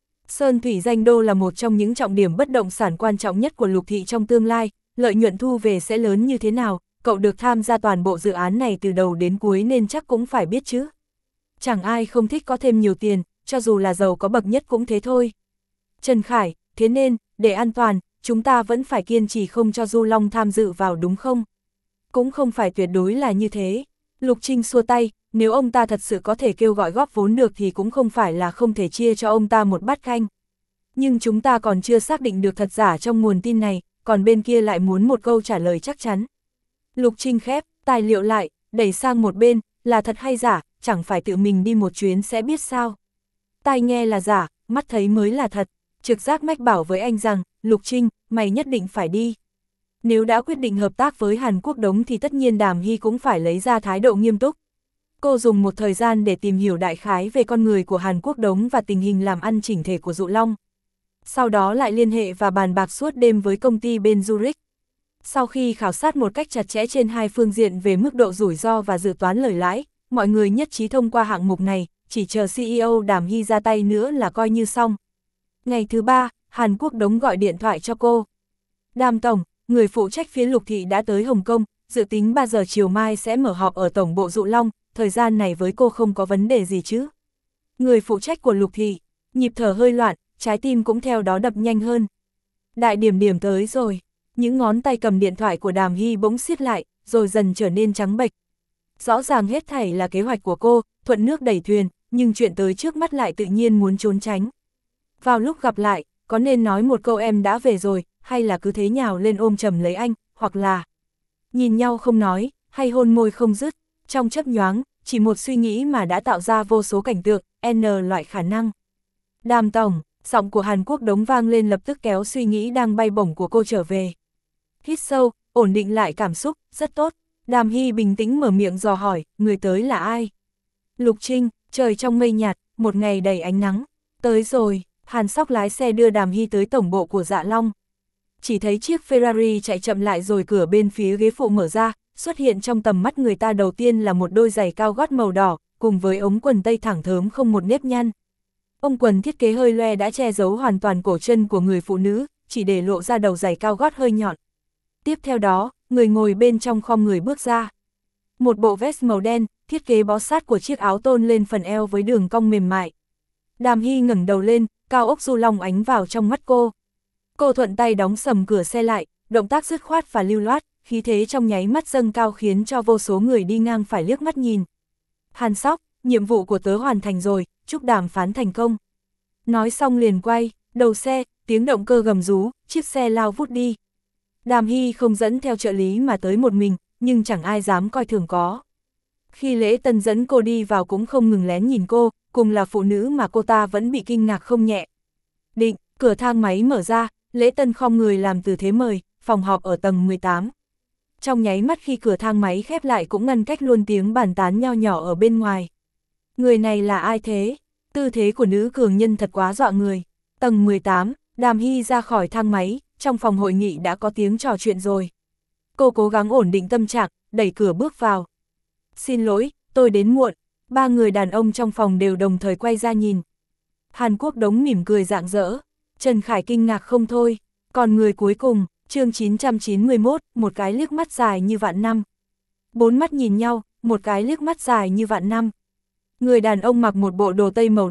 Speaker 1: Sơn Thủy Danh Đô là một trong những trọng điểm bất động sản quan trọng nhất của Lục thị trong tương lai, lợi nhuận thu về sẽ lớn như thế nào, cậu được tham gia toàn bộ dự án này từ đầu đến cuối nên chắc cũng phải biết chứ. Chẳng ai không thích có thêm nhiều tiền, cho dù là giàu có bậc nhất cũng thế thôi. Trần Khải, thế nên, để an toàn, chúng ta vẫn phải kiên trì không cho Du Long tham dự vào đúng không? Cũng không phải tuyệt đối là như thế. Lục Trinh xua tay, nếu ông ta thật sự có thể kêu gọi góp vốn được thì cũng không phải là không thể chia cho ông ta một bát canh. Nhưng chúng ta còn chưa xác định được thật giả trong nguồn tin này, còn bên kia lại muốn một câu trả lời chắc chắn. Lục Trinh khép tài liệu lại, đẩy sang một bên, là thật hay giả, chẳng phải tự mình đi một chuyến sẽ biết sao. Tai nghe là giả, mắt thấy mới là thật. Trực giác mách bảo với anh rằng, Lục Trinh, mày nhất định phải đi. Nếu đã quyết định hợp tác với Hàn Quốc Đống thì tất nhiên Đàm Hy cũng phải lấy ra thái độ nghiêm túc. Cô dùng một thời gian để tìm hiểu đại khái về con người của Hàn Quốc Đống và tình hình làm ăn chỉnh thể của Dụ Long. Sau đó lại liên hệ và bàn bạc suốt đêm với công ty bên Zurich. Sau khi khảo sát một cách chặt chẽ trên hai phương diện về mức độ rủi ro và dự toán lời lãi, mọi người nhất trí thông qua hạng mục này, chỉ chờ xê e ô Đàm Hy ra tay nữa là coi như xong. Ngày thứ ba, Hàn Quốc Đống gọi điện thoại cho cô. Đàm Tổng, người phụ trách phía Lục thị đã tới Hồng Kông, dự tính ba giờ chiều mai sẽ mở họp ở tổng bộ Dụ Long, thời gian này với cô không có vấn đề gì chứ? Người phụ trách của Lục thị, nhịp thở hơi loạn, trái tim cũng theo đó đập nhanh hơn. Đại điểm điểm tới rồi, những ngón tay cầm điện thoại của Đàm Hy bỗng siết lại, rồi dần trở nên trắng bệch. Rõ ràng hết thảy là kế hoạch của cô, thuận nước đẩy thuyền, nhưng chuyện tới trước mắt lại tự nhiên muốn trốn tránh. Vào lúc gặp lại, có nên nói một câu em đã về rồi, hay là cứ thế nhào lên ôm chầm lấy anh, hoặc là nhìn nhau không nói, hay hôn môi không dứt, trong chớp nhoáng, chỉ một suy nghĩ mà đã tạo ra vô số cảnh tượng, N loại khả năng. Đàm Tổng, giọng của Hàn Quốc Đống vang lên lập tức kéo suy nghĩ đang bay bổng của cô trở về. Hít sâu, ổn định lại cảm xúc, rất tốt. Đàm Hy bình tĩnh mở miệng dò hỏi, người tới là ai? Lục Trinh, trời trong mây nhạt, một ngày đầy ánh nắng. Tới rồi, Hàn Sóc lái xe đưa Đàm Hy tới tổng bộ của Dạ Long. Chỉ thấy chiếc Ferrari chạy chậm lại rồi cửa bên phía ghế phụ mở ra, xuất hiện trong tầm mắt người ta đầu tiên là một đôi giày cao gót màu đỏ, cùng với ống quần tây thẳng thớm không một nếp nhăn. Ống quần thiết kế hơi loe đã che giấu hoàn toàn cổ chân của người phụ nữ, chỉ để lộ ra đầu giày cao gót hơi nhọn. Tiếp theo đó, người ngồi bên trong khom người bước ra. Một bộ vest màu đen, thiết kế bó sát của chiếc áo tôn lên phần eo với đường cong mềm mại. Đàm Hy ngẩng đầu lên, cao ốc Du Long ánh vào trong mắt cô. Cô thuận tay đóng sầm cửa xe lại, động tác dứt khoát và lưu loát, khí thế trong nháy mắt dâng cao khiến cho vô số người đi ngang phải liếc mắt nhìn. Hàn Sóc, nhiệm vụ của tớ hoàn thành rồi, chúc đàm phán thành công. Nói xong liền quay, đầu xe, tiếng động cơ gầm rú, chiếc xe lao vút đi. Đàm Hy không dẫn theo trợ lý mà tới một mình, nhưng chẳng ai dám coi thường có. Khi Lễ Tân dẫn cô đi vào cũng không ngừng lén nhìn cô, cùng là phụ nữ mà cô ta vẫn bị kinh ngạc không nhẹ. Định, cửa thang máy mở ra, Lễ Tân khom người làm tư thế mời, phòng họp ở tầng mười tám. Trong nháy mắt khi cửa thang máy khép lại cũng ngăn cách luôn tiếng bàn tán nho nhỏ ở bên ngoài. Người này là ai thế? Tư thế của nữ cường nhân thật quá dọa người. Tầng mười tám, Đàm Hy ra khỏi thang máy, trong phòng hội nghị đã có tiếng trò chuyện rồi. Cô cố gắng ổn định tâm trạng, đẩy cửa bước vào. Xin lỗi, tôi đến muộn. Ba người đàn ông trong phòng đều đồng thời quay ra nhìn. Hàn Quốc Đống mỉm cười rạng rỡ. Trần Khải kinh ngạc không thôi. Còn người cuối cùng, chương chín trăm chín mươi mốt, một cái liếc mắt dài như vạn năm. Bốn mắt nhìn nhau, một cái liếc mắt dài như vạn năm. Người đàn ông mặc một bộ đồ tây màu đen,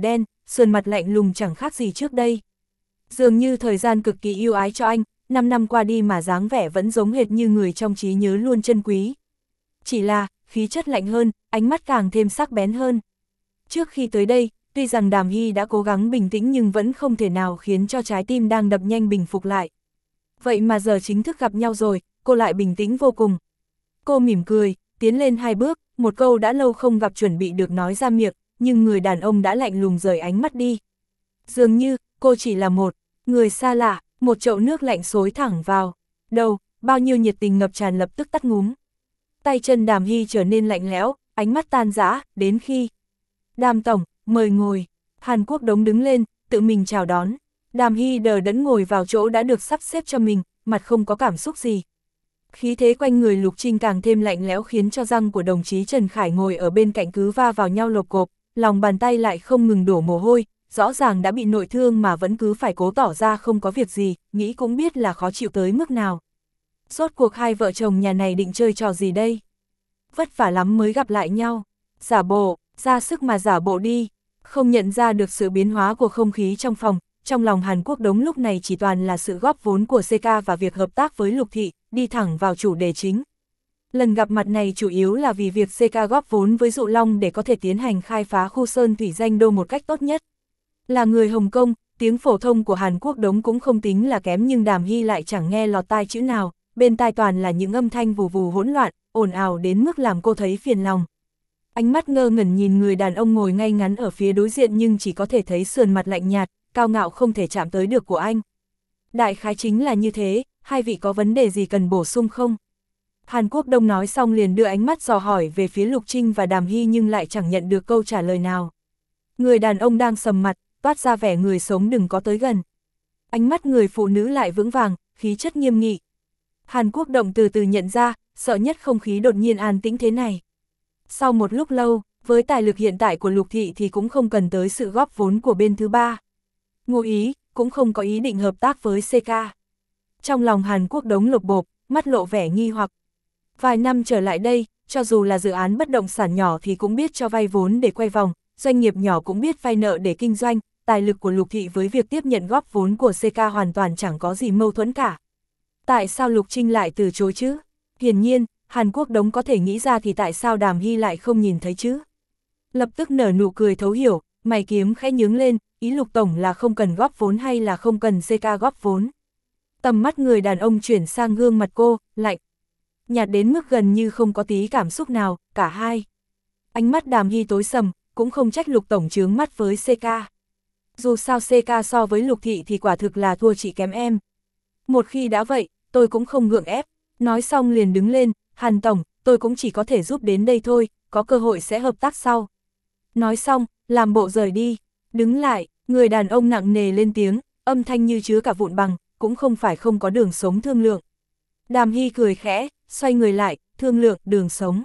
Speaker 1: sườn mặt lạnh lùng chẳng khác gì trước đây. Dường như thời gian cực kỳ yêu ái cho anh, năm năm qua đi mà dáng vẻ vẫn giống hệt như người trong trí nhớ luôn trân quý. Chỉ là, khí chất lạnh hơn, ánh mắt càng thêm sắc bén hơn. Trước khi tới đây, tuy rằng Đàm Hy đã cố gắng bình tĩnh nhưng vẫn không thể nào khiến cho trái tim đang đập nhanh bình phục lại. Vậy mà giờ chính thức gặp nhau rồi, cô lại bình tĩnh vô cùng. Cô mỉm cười, tiến lên hai bước, một câu đã lâu không gặp chuẩn bị được nói ra miệng, nhưng người đàn ông đã lạnh lùng rời ánh mắt đi. Dường như, cô chỉ là một người xa lạ, một chậu nước lạnh xối thẳng vào đầu, bao nhiêu nhiệt tình ngập tràn lập tức tắt ngúm. Tay chân Đàm Hy trở nên lạnh lẽo, ánh mắt tan rã, đến khi Đàm tổng, mời ngồi. Hàn Quốc Đống đứng lên, tự mình chào đón. Đàm Hy đờ đẫn ngồi vào chỗ đã được sắp xếp cho mình, mặt không có cảm xúc gì. Khí thế quanh người Lục Trinh càng thêm lạnh lẽo khiến cho răng của đồng chí Trần Khải ngồi ở bên cạnh cứ va vào nhau lộp cộp, lòng bàn tay lại không ngừng đổ mồ hôi, rõ ràng đã bị nội thương mà vẫn cứ phải cố tỏ ra không có việc gì, nghĩ cũng biết là khó chịu tới mức nào. Rốt cuộc hai vợ chồng nhà này định chơi trò gì đây? Vất vả lắm mới gặp lại nhau. Giả bộ, ra sức mà giả bộ đi. Không nhận ra được sự biến hóa của không khí trong phòng, trong lòng Hàn Quốc Đống lúc này chỉ toàn là sự góp vốn của xê ca và việc hợp tác với Lục Thị, đi thẳng vào chủ đề chính. Lần gặp mặt này chủ yếu là vì việc xê ca góp vốn với Dụ Long để có thể tiến hành khai phá khu Sơn Thủy Danh Đô một cách tốt nhất. Là người Hồng Kông, tiếng phổ thông của Hàn Quốc Đống cũng không tính là kém nhưng Đàm Hy lại chẳng nghe lọt tai chữ nào, bên tai toàn là những âm thanh vù vù hỗn loạn, ồn ào đến mức làm cô thấy phiền lòng. Ánh mắt ngơ ngẩn nhìn người đàn ông ngồi ngay ngắn ở phía đối diện nhưng chỉ có thể thấy sườn mặt lạnh nhạt, cao ngạo không thể chạm tới được của anh. Đại khái chính là như thế, hai vị có vấn đề gì cần bổ sung không? Hàn Quốc Đông nói xong liền đưa ánh mắt dò hỏi về phía Lục Trinh và Đàm Hy nhưng lại chẳng nhận được câu trả lời nào. Người đàn ông đang sầm mặt, toát ra vẻ người sống đừng có tới gần. Ánh mắt người phụ nữ lại vững vàng, khí chất nghiêm nghị. Hàn Quốc Động từ từ nhận ra, sợ nhất không khí đột nhiên an tĩnh thế này. Sau một lúc lâu, với tài lực hiện tại của Lục Thị thì cũng không cần tới sự góp vốn của bên thứ ba. Ngụ ý, cũng không có ý định hợp tác với xê ca. Trong lòng Hàn Quốc Đống lột bộp, mắt lộ vẻ nghi hoặc. Vài năm trở lại đây, cho dù là dự án bất động sản nhỏ thì cũng biết cho vay vốn để quay vòng, doanh nghiệp nhỏ cũng biết vay nợ để kinh doanh, tài lực của Lục Thị với việc tiếp nhận góp vốn của xê ca hoàn toàn chẳng có gì mâu thuẫn cả. Tại sao Lục Trinh lại từ chối chứ? Hiển nhiên, Hàn Quốc Đống có thể nghĩ ra thì tại sao Đàm Hy lại không nhìn thấy chứ? Lập tức nở nụ cười thấu hiểu, mày kiếm khẽ nhướng lên, ý Lục Tổng là không cần góp vốn hay là không cần xê ca góp vốn? Tầm mắt người đàn ông chuyển sang gương mặt cô, lạnh. Nhạt đến mức gần như không có tí cảm xúc nào, cả hai. Ánh mắt Đàm Hy tối sầm, cũng không trách Lục Tổng chướng mắt với xê ca. Dù sao xê ca so với Lục Thị thì quả thực là thua chị kém em. Một khi đã vậy, tôi cũng không gượng ép. Nói xong liền đứng lên, Hàn Tổng, tôi cũng chỉ có thể giúp đến đây thôi, có cơ hội sẽ hợp tác sau. Nói xong, làm bộ rời đi. Đứng lại, người đàn ông nặng nề lên tiếng, âm thanh như chứa cả vụn bằng, cũng không phải không có đường sống thương lượng. Đàm Hy cười khẽ, xoay người lại, thương lượng, đường sống.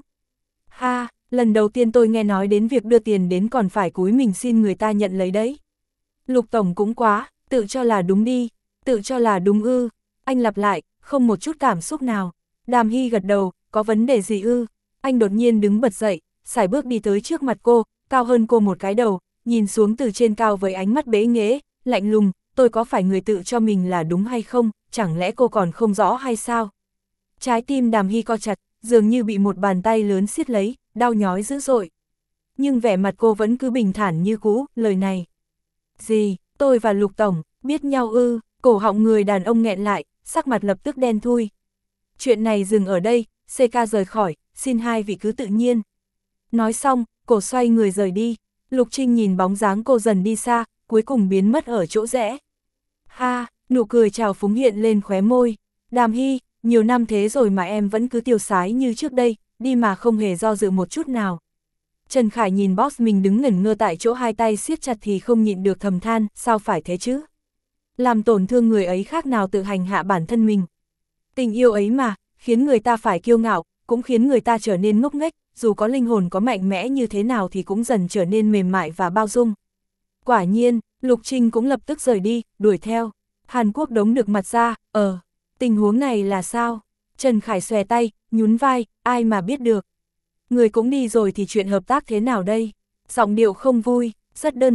Speaker 1: Ha, lần đầu tiên tôi nghe nói đến việc đưa tiền đến còn phải cúi mình xin người ta nhận lấy đấy. Lục Tổng cũng quá, tự cho là đúng đi, tự cho là đúng ư. Anh lặp lại, không một chút cảm xúc nào. Đàm Hy gật đầu, có vấn đề gì ư? Anh đột nhiên đứng bật dậy, sải bước đi tới trước mặt cô, cao hơn cô một cái đầu, nhìn xuống từ trên cao với ánh mắt bế nghễ, lạnh lùng, tôi có phải người tự cho mình là đúng hay không, chẳng lẽ cô còn không rõ hay sao? Trái tim Đàm Hy co chặt, dường như bị một bàn tay lớn siết lấy, đau nhói dữ dội. Nhưng vẻ mặt cô vẫn cứ bình thản như cũ, lời này. Gì, tôi và Lục Tổng, biết nhau ư? Cổ họng người đàn ông nghẹn lại, sắc mặt lập tức đen thui. Chuyện này dừng ở đây, xê ca rời khỏi, xin hai vị cứ tự nhiên. Nói xong, cô xoay người rời đi. Lục Trinh nhìn bóng dáng cô dần đi xa, cuối cùng biến mất ở chỗ rẽ. Ha, nụ cười trào phúng hiện lên khóe môi. Đàm Hy, nhiều năm thế rồi mà em vẫn cứ tiêu sái như trước đây, đi mà không hề do dự một chút nào. Trần Khải nhìn boss mình đứng ngẩn ngơ tại chỗ hai tay siết chặt thì không nhịn được thầm than, sao phải thế chứ? Làm tổn thương người ấy khác nào tự hành hạ bản thân mình. Tình yêu ấy mà, khiến người ta phải kiêu ngạo, cũng khiến người ta trở nên ngốc nghếch, dù có linh hồn có mạnh mẽ như thế nào thì cũng dần trở nên mềm mại và bao dung. Quả nhiên, Lục Trinh cũng lập tức rời đi, đuổi theo. Hàn Quốc Đống được mặt ra, ờ, tình huống này là sao? Trần Khải xòe tay, nhún vai, ai mà biết được. Người cũng đi rồi thì chuyện hợp tác thế nào đây? Giọng điệu không vui, rất đơn giản,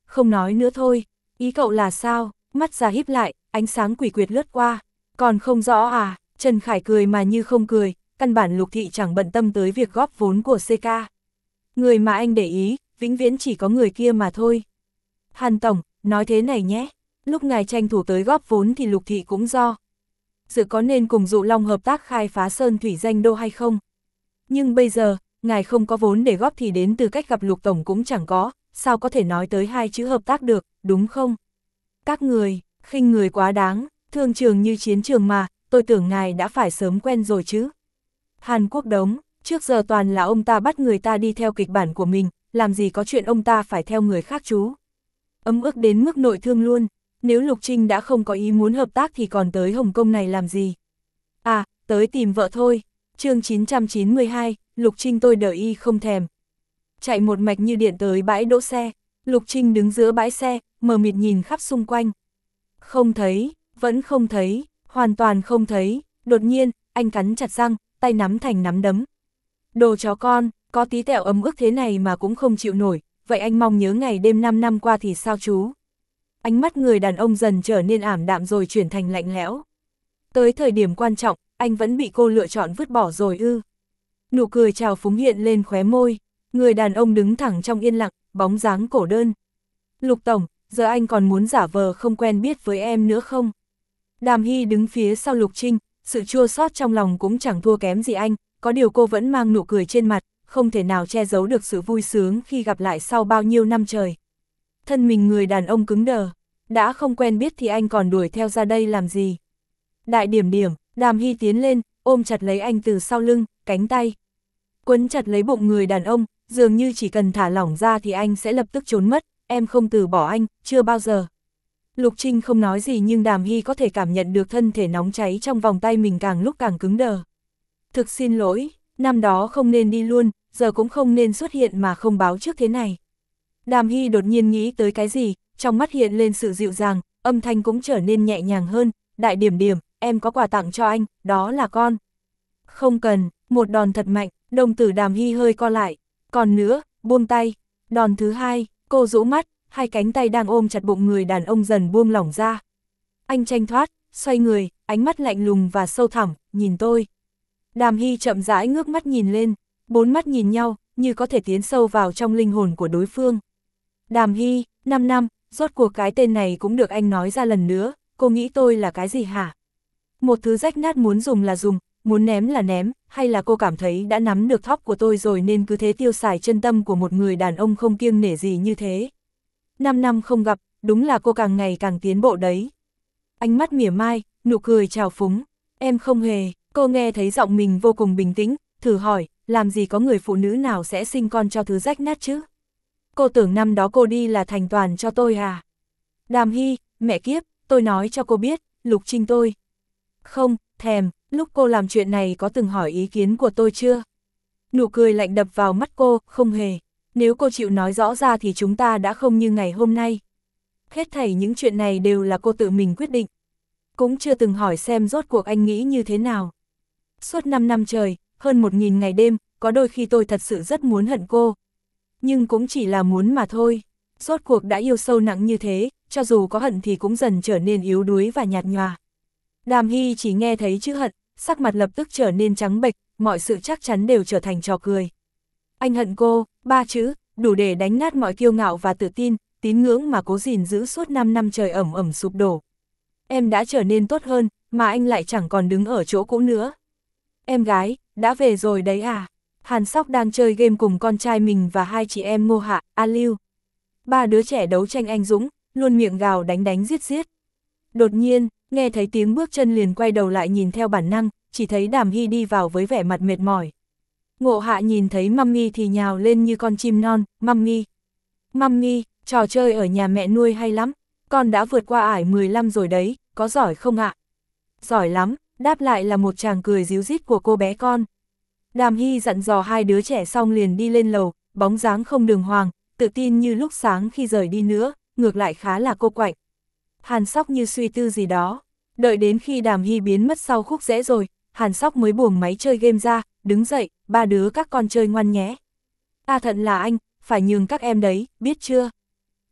Speaker 1: không nói nữa thôi, ý cậu là sao? Mắt già híp lại, ánh sáng quỷ quyệt lướt qua, còn không rõ à? Trần Khải cười mà như không cười, căn bản Lục Thị chẳng bận tâm tới việc góp vốn của xê ca. Người mà anh để ý, vĩnh viễn chỉ có người kia mà thôi. Hàn Tổng, nói thế này nhé, lúc ngài tranh thủ tới góp vốn thì Lục Thị cũng do dự có nên cùng Dụ Long hợp tác khai phá sơn thủy danh đô hay không. Nhưng bây giờ, ngài không có vốn để góp thì đến từ cách gặp Lục Tổng cũng chẳng có, sao có thể nói tới hai chữ hợp tác được, đúng không? Các người, khinh người quá đáng, thương trường như chiến trường mà, tôi tưởng ngài đã phải sớm quen rồi chứ. Hàn Quốc Đống, trước giờ toàn là ông ta bắt người ta đi theo kịch bản của mình, làm gì có chuyện ông ta phải theo người khác chú. Ấm ức đến mức nội thương luôn, nếu Lục Trinh đã không có ý muốn hợp tác thì còn tới Hồng Kông này làm gì? À, tới tìm vợ thôi. Chương chín trăm chín mươi hai, Lục Trinh tôi đợi y không thèm. Chạy một mạch như điện tới bãi đỗ xe, Lục Trinh đứng giữa bãi xe, mờ mịt nhìn khắp xung quanh. Không thấy, vẫn không thấy, hoàn toàn không thấy, đột nhiên, anh cắn chặt răng, tay nắm thành nắm đấm. Đồ chó con, có tí tẹo ấm ức thế này mà cũng không chịu nổi, vậy anh mong nhớ ngày đêm năm năm qua thì sao chú? Ánh mắt người đàn ông dần trở nên ảm đạm rồi chuyển thành lạnh lẽo. Tới thời điểm quan trọng, anh vẫn bị cô lựa chọn vứt bỏ rồi ư. Nụ cười trào phúng hiện lên khóe môi, người đàn ông đứng thẳng trong yên lặng, bóng dáng cổ đơn. Lục Tổng, giờ anh còn muốn giả vờ không quen biết với em nữa không? Đàm Hy đứng phía sau Lục Trinh, sự chua xót trong lòng cũng chẳng thua kém gì anh, có điều cô vẫn mang nụ cười trên mặt, không thể nào che giấu được sự vui sướng khi gặp lại sau bao nhiêu năm trời. Thân mình người đàn ông cứng đờ, đã không quen biết thì anh còn đuổi theo ra đây làm gì? Đại điểm điểm, Đàm Hy tiến lên, ôm chặt lấy anh từ sau lưng, cánh tay quấn chặt lấy bụng người đàn ông, dường như chỉ cần thả lỏng ra thì anh sẽ lập tức trốn mất, em không từ bỏ anh, chưa bao giờ. Lục Trinh không nói gì nhưng Đàm Hy có thể cảm nhận được thân thể nóng cháy trong vòng tay mình càng lúc càng cứng đờ. Thực xin lỗi, năm đó không nên đi luôn, giờ cũng không nên xuất hiện mà không báo trước thế này. Đàm Hy đột nhiên nghĩ tới cái gì, trong mắt hiện lên sự dịu dàng, âm thanh cũng trở nên nhẹ nhàng hơn, đại điểm điểm, em có quà tặng cho anh, đó là con. Không cần, một đòn thật mạnh, đồng tử Đàm Hy hơi co lại, còn nữa, buông tay, đòn thứ hai, cô rũ mắt, hai cánh tay đang ôm chặt bụng người đàn ông dần buông lỏng ra. Anh tranh thoát, xoay người, ánh mắt lạnh lùng và sâu thẳm, nhìn tôi. Đàm Hy chậm rãi ngước mắt nhìn lên, bốn mắt nhìn nhau, như có thể tiến sâu vào trong linh hồn của đối phương. Đàm Hy, năm năm, rốt cuộc cái tên này cũng được anh nói ra lần nữa, cô nghĩ tôi là cái gì hả? Một thứ rách nát muốn dùng là dùng, muốn ném là ném, hay là cô cảm thấy đã nắm được thóp của tôi rồi nên cứ thế tiêu xài chân tâm của một người đàn ông không kiêng nể gì như thế? Năm năm không gặp, đúng là cô càng ngày càng tiến bộ đấy. Ánh mắt mỉa mai, nụ cười trào phúng, em không hề, cô nghe thấy giọng mình vô cùng bình tĩnh, thử hỏi, làm gì có người phụ nữ nào sẽ sinh con cho thứ rách nát chứ? Cô tưởng năm đó cô đi là thành toàn cho tôi à? Đàm Hy, mẹ kiếp, tôi nói cho cô biết, Lục Trinh tôi không thèm, lúc cô làm chuyện này có từng hỏi ý kiến của tôi chưa? Nụ cười lạnh đập vào mắt cô, không hề. Nếu cô chịu nói rõ ra thì chúng ta đã không như ngày hôm nay. Hết thảy những chuyện này đều là cô tự mình quyết định. Cũng chưa từng hỏi xem rốt cuộc anh nghĩ như thế nào. Suốt năm năm trời, hơn một nghìn ngày đêm, có đôi khi tôi thật sự rất muốn hận cô. Nhưng cũng chỉ là muốn mà thôi. Rốt cuộc đã yêu sâu nặng như thế, cho dù có hận thì cũng dần trở nên yếu đuối và nhạt nhòa. Đàm Hy chỉ nghe thấy chữ hận, sắc mặt lập tức trở nên trắng bệch, mọi sự chắc chắn đều trở thành trò cười. Anh hận cô, ba chữ, đủ để đánh nát mọi kiêu ngạo và tự tin, tín ngưỡng mà cố gìn giữ suốt năm năm trời ẩm ẩm sụp đổ. Em đã trở nên tốt hơn, mà anh lại chẳng còn đứng ở chỗ cũ nữa. Em gái, đã về rồi đấy à? Hàn Sóc đang chơi game cùng con trai mình và hai chị em Ngô Hạ, A Lưu. Ba đứa trẻ đấu tranh anh dũng, luôn miệng gào đánh đánh giết giết. Đột nhiên, nghe thấy tiếng bước chân liền quay đầu lại nhìn theo bản năng, chỉ thấy Đàm Hy đi vào với vẻ mặt mệt mỏi. Ngộ Hạ nhìn thấy Mummy thì nhào lên như con chim non, Mummy. Mummy, trò chơi ở nhà mẹ nuôi hay lắm, con đã vượt qua ải mười lăm rồi đấy, có giỏi không ạ? Giỏi lắm, đáp lại là một tràng cười ríu rít của cô bé con. Đàm Hy dặn dò hai đứa trẻ xong liền đi lên lầu, bóng dáng không đường hoàng, tự tin như lúc sáng khi rời đi nữa, ngược lại khá là cô quạnh. Hàn Sóc như suy tư gì đó, đợi đến khi Đàm Hy biến mất sau khúc rẽ rồi, Hàn Sóc mới buông máy chơi game ra, đứng dậy, ba đứa các con chơi ngoan nhé. Ta thận là anh, phải nhường các em đấy, biết chưa?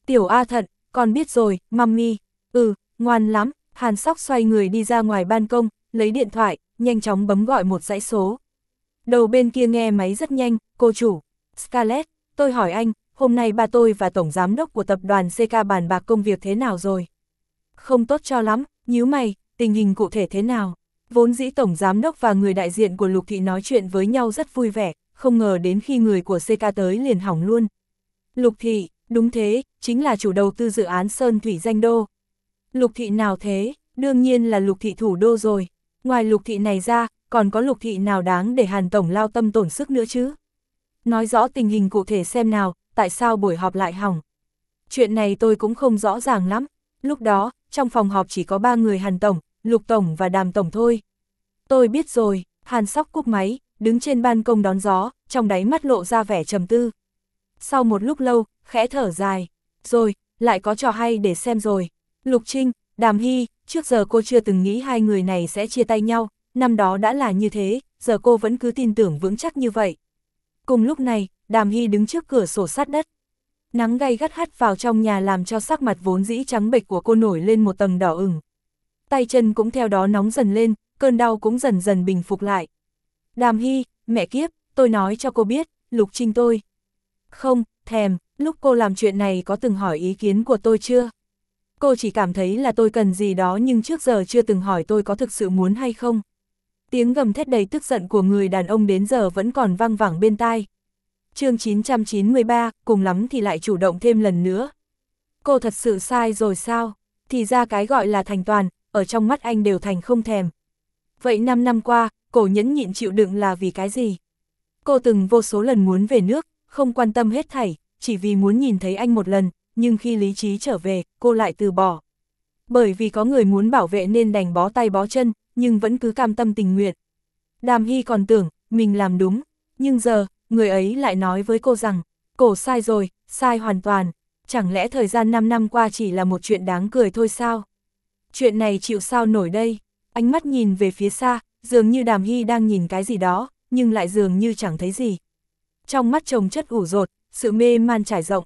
Speaker 1: Tiểu A Thận, con biết rồi, mummy. Ừ, ngoan lắm. Hàn Sóc xoay người đi ra ngoài ban công, lấy điện thoại, nhanh chóng bấm gọi một dãy số. Đầu bên kia nghe máy rất nhanh, cô chủ. Scarlett, tôi hỏi anh, hôm nay ba tôi và tổng giám đốc của tập đoàn xê ca bàn bạc công việc thế nào rồi? Không tốt cho lắm, nhíu mày, tình hình cụ thể thế nào? Vốn dĩ tổng giám đốc và người đại diện của Lục Thị nói chuyện với nhau rất vui vẻ, không ngờ đến khi người của xê ca tới liền hỏng luôn. Lục Thị, đúng thế, chính là chủ đầu tư dự án Sơn Thủy Danh Đô. Lục Thị nào thế? Đương nhiên là Lục Thị Thủ Đô rồi. Ngoài Lục Thị này ra, còn có Lục Thị nào đáng để Hàn tổng lao tâm tổn sức nữa chứ? Nói rõ tình hình cụ thể xem nào, tại sao buổi họp lại hỏng? Chuyện này tôi cũng không rõ ràng lắm. Lúc đó, trong phòng họp chỉ có ba người Hàn tổng, Lục tổng và Đàm tổng thôi. Tôi biết rồi. Hàn Sóc cúp máy, đứng trên ban công đón gió, trong đáy mắt lộ ra vẻ trầm tư. Sau một lúc lâu, khẽ thở dài. Rồi, lại có trò hay để xem rồi. Lục Trinh, Đàm Hy, trước giờ cô chưa từng nghĩ hai người này sẽ chia tay nhau, năm đó đã là như thế, giờ cô vẫn cứ tin tưởng vững chắc như vậy. Cùng lúc này, Đàm Hy đứng trước cửa sổ sát đất. Nắng gay gắt hắt vào trong nhà làm cho sắc mặt vốn dĩ trắng bệch của cô nổi lên một tầng đỏ ửng. Tay chân cũng theo đó nóng dần lên, cơn đau cũng dần dần bình phục lại. Đàm Hy, mẹ kiếp, tôi nói cho cô biết, Lục Trinh tôi. Không, thèm, lúc cô làm chuyện này có từng hỏi ý kiến của tôi chưa? Cô chỉ cảm thấy là tôi cần gì đó nhưng trước giờ chưa từng hỏi tôi có thực sự muốn hay không. Tiếng gầm thét đầy tức giận của người đàn ông đến giờ vẫn còn vang vẳng bên tai. Chương chín trăm chín mươi ba, cùng lắm thì lại chủ động thêm lần nữa. Cô thật sự sai rồi sao? Thì ra cái gọi là thành toàn, ở trong mắt anh đều thành không thèm. Vậy năm năm qua, cô nhẫn nhịn chịu đựng là vì cái gì? Cô từng vô số lần muốn về nước, không quan tâm hết thảy, chỉ vì muốn nhìn thấy anh một lần, nhưng khi lý trí trở về, cô lại từ bỏ. Bởi vì có người muốn bảo vệ nên đành bó tay bó chân, nhưng vẫn cứ cam tâm tình nguyện. Đàm Hy còn tưởng, mình làm đúng, nhưng giờ, người ấy lại nói với cô rằng, cô sai rồi, sai hoàn toàn, chẳng lẽ thời gian năm năm qua chỉ là một chuyện đáng cười thôi sao? Chuyện này chịu sao nổi đây? Ánh mắt nhìn về phía xa, dường như Đàm Hy đang nhìn cái gì đó, nhưng lại dường như chẳng thấy gì. Trong mắt chồng chất ủ rột, sự mê man trải rộng.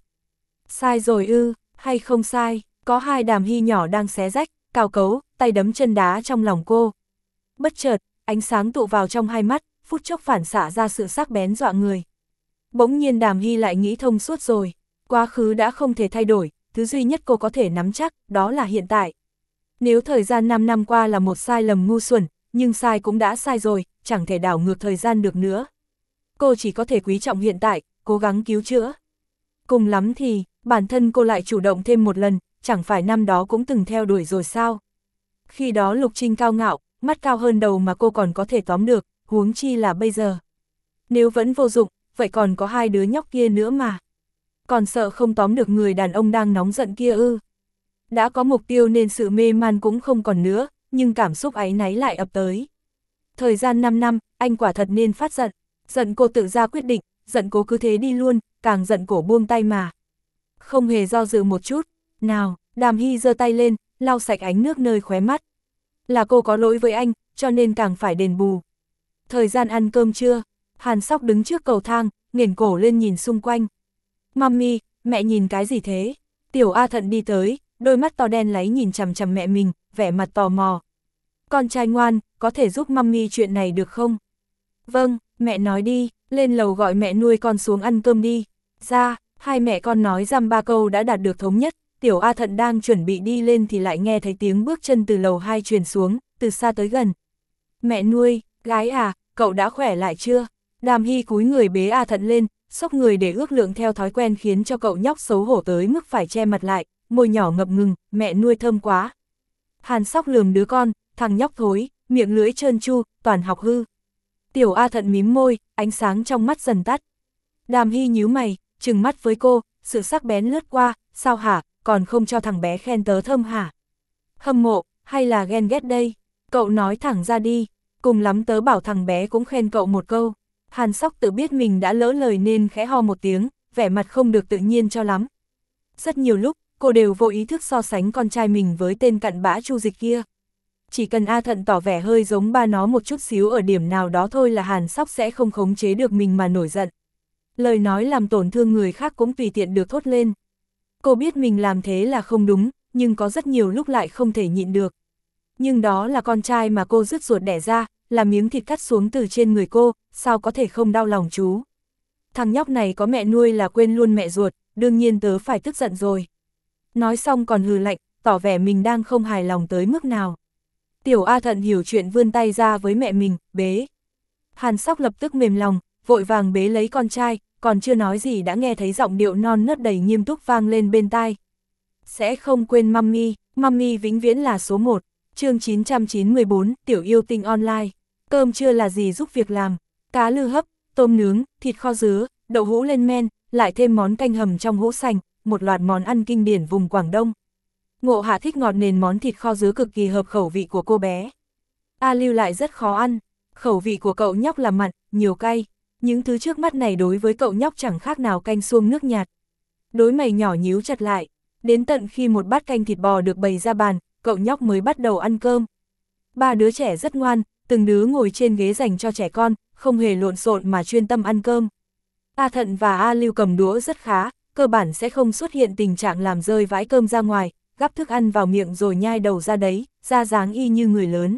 Speaker 1: Sai rồi ư, hay không sai, có hai Đàm Hy nhỏ đang xé rách, cào cấu, tay đấm chân đá trong lòng cô. Bất chợt, ánh sáng tụ vào trong hai mắt, phút chốc phản xạ ra sự sắc bén dọa người. Bỗng nhiên Đàm Hy lại nghĩ thông suốt rồi, quá khứ đã không thể thay đổi, thứ duy nhất cô có thể nắm chắc, đó là hiện tại. Nếu thời gian năm năm qua là một sai lầm ngu xuẩn, nhưng sai cũng đã sai rồi, chẳng thể đảo ngược thời gian được nữa. Cô chỉ có thể quý trọng hiện tại, cố gắng cứu chữa. Cùng lắm thì, bản thân cô lại chủ động thêm một lần, chẳng phải năm đó cũng từng theo đuổi rồi sao? Khi đó Lục Trinh cao ngạo, mắt cao hơn đầu mà cô còn có thể tóm được, huống chi là bây giờ. Nếu vẫn vô dụng, vậy còn có hai đứa nhóc kia nữa mà. Còn sợ không tóm được người đàn ông đang nóng giận kia ư? Đã có mục tiêu nên sự mê man cũng không còn nữa, nhưng cảm xúc áy náy lại ập tới. Thời gian năm năm, anh quả thật nên phát giận. Giận cô tự ra quyết định, giận cô cứ thế đi luôn, càng giận cổ buông tay mà. Không hề do dự một chút, nào, Đàm Hy giơ tay lên, lau sạch ánh nước nơi khóe mắt. Là cô có lỗi với anh, cho nên càng phải đền bù. Thời gian ăn cơm trưa, Hàn Sóc đứng trước cầu thang, nghển cổ lên nhìn xung quanh. Mummy, mẹ nhìn cái gì thế? Tiểu A Thận đi tới, đôi mắt to đen láy nhìn chằm chằm mẹ mình, vẻ mặt tò mò. Con trai ngoan, có thể giúp mummy chuyện này được không? Vâng, mẹ nói đi, lên lầu gọi mẹ nuôi con xuống ăn cơm đi. Ra, hai mẹ con nói dăm ba câu đã đạt được thống nhất, Tiểu A Thận đang chuẩn bị đi lên thì lại nghe thấy tiếng bước chân từ lầu hai truyền xuống, từ xa tới gần. Mẹ nuôi, gái à, cậu đã khỏe lại chưa? Đàm Hy cúi người bế A Thận lên, xốc người để ước lượng theo thói quen khiến cho cậu nhóc xấu hổ tới mức phải che mặt lại, môi nhỏ ngập ngừng, mẹ nuôi thơm quá. Hàn Sóc lườm đứa con, thằng nhóc thối, miệng lưỡi trơn tru, toàn học hư. Tiểu A Thận mím môi, ánh sáng trong mắt dần tắt. Đàm Hy nhíu mày, trừng mắt với cô, sự sắc bén lướt qua, sao hả, còn không cho thằng bé khen tớ thơm hả? Hâm mộ, hay là ghen ghét đây? Cậu nói thẳng ra đi, cùng lắm tớ bảo thằng bé cũng khen cậu một câu. Hàn Sóc tự biết mình đã lỡ lời nên khẽ ho một tiếng, vẻ mặt không được tự nhiên cho lắm. Rất nhiều lúc, cô đều vô ý thức so sánh con trai mình với tên cặn bã Chu Dịch kia. Chỉ cần A Thận tỏ vẻ hơi giống ba nó một chút xíu ở điểm nào đó thôi là Hàn Sóc sẽ không khống chế được mình mà nổi giận. Lời nói làm tổn thương người khác cũng tùy tiện được thốt lên. Cô biết mình làm thế là không đúng, nhưng có rất nhiều lúc lại không thể nhịn được. Nhưng đó là con trai mà cô rứt ruột đẻ ra, là miếng thịt cắt xuống từ trên người cô, sao có thể không đau lòng chú. Thằng nhóc này có mẹ nuôi là quên luôn mẹ ruột, đương nhiên tớ phải tức giận rồi. Nói xong còn hừ lạnh, tỏ vẻ mình đang không hài lòng tới mức nào. Tiểu A Thận hiểu chuyện vươn tay ra với mẹ mình, bế. Hàn Sóc lập tức mềm lòng, vội vàng bế lấy con trai, còn chưa nói gì đã nghe thấy giọng điệu non nớt đầy nghiêm túc vang lên bên tai. Sẽ không quên mummy, mummy vĩnh viễn là số một. Chương chín trăm chín mươi bốn, Tiểu Yêu Tinh Online. Cơm trưa là gì giúp việc làm, cá lư hấp, tôm nướng, thịt kho dứa, đậu hũ lên men, lại thêm món canh hầm trong hũ sành, một loạt món ăn kinh điển vùng Quảng Đông. Ngộ Hạ thích ngọt nên món thịt kho dứa cực kỳ hợp khẩu vị của cô bé. A Lưu lại rất khó ăn, khẩu vị của cậu nhóc là mặn, nhiều cay. Những thứ trước mắt này đối với cậu nhóc chẳng khác nào canh xuông nước nhạt. Đôi mày nhỏ nhíu chặt lại, đến tận khi một bát canh thịt bò được bày ra bàn, cậu nhóc mới bắt đầu ăn cơm. Ba đứa trẻ rất ngoan, từng đứa ngồi trên ghế dành cho trẻ con, không hề lộn xộn mà chuyên tâm ăn cơm. A Thận và A Lưu cầm đũa rất khá, cơ bản sẽ không xuất hiện tình trạng làm rơi vãi cơm ra ngoài, gắp thức ăn vào miệng rồi nhai đầu ra đấy, ra dáng y như người lớn.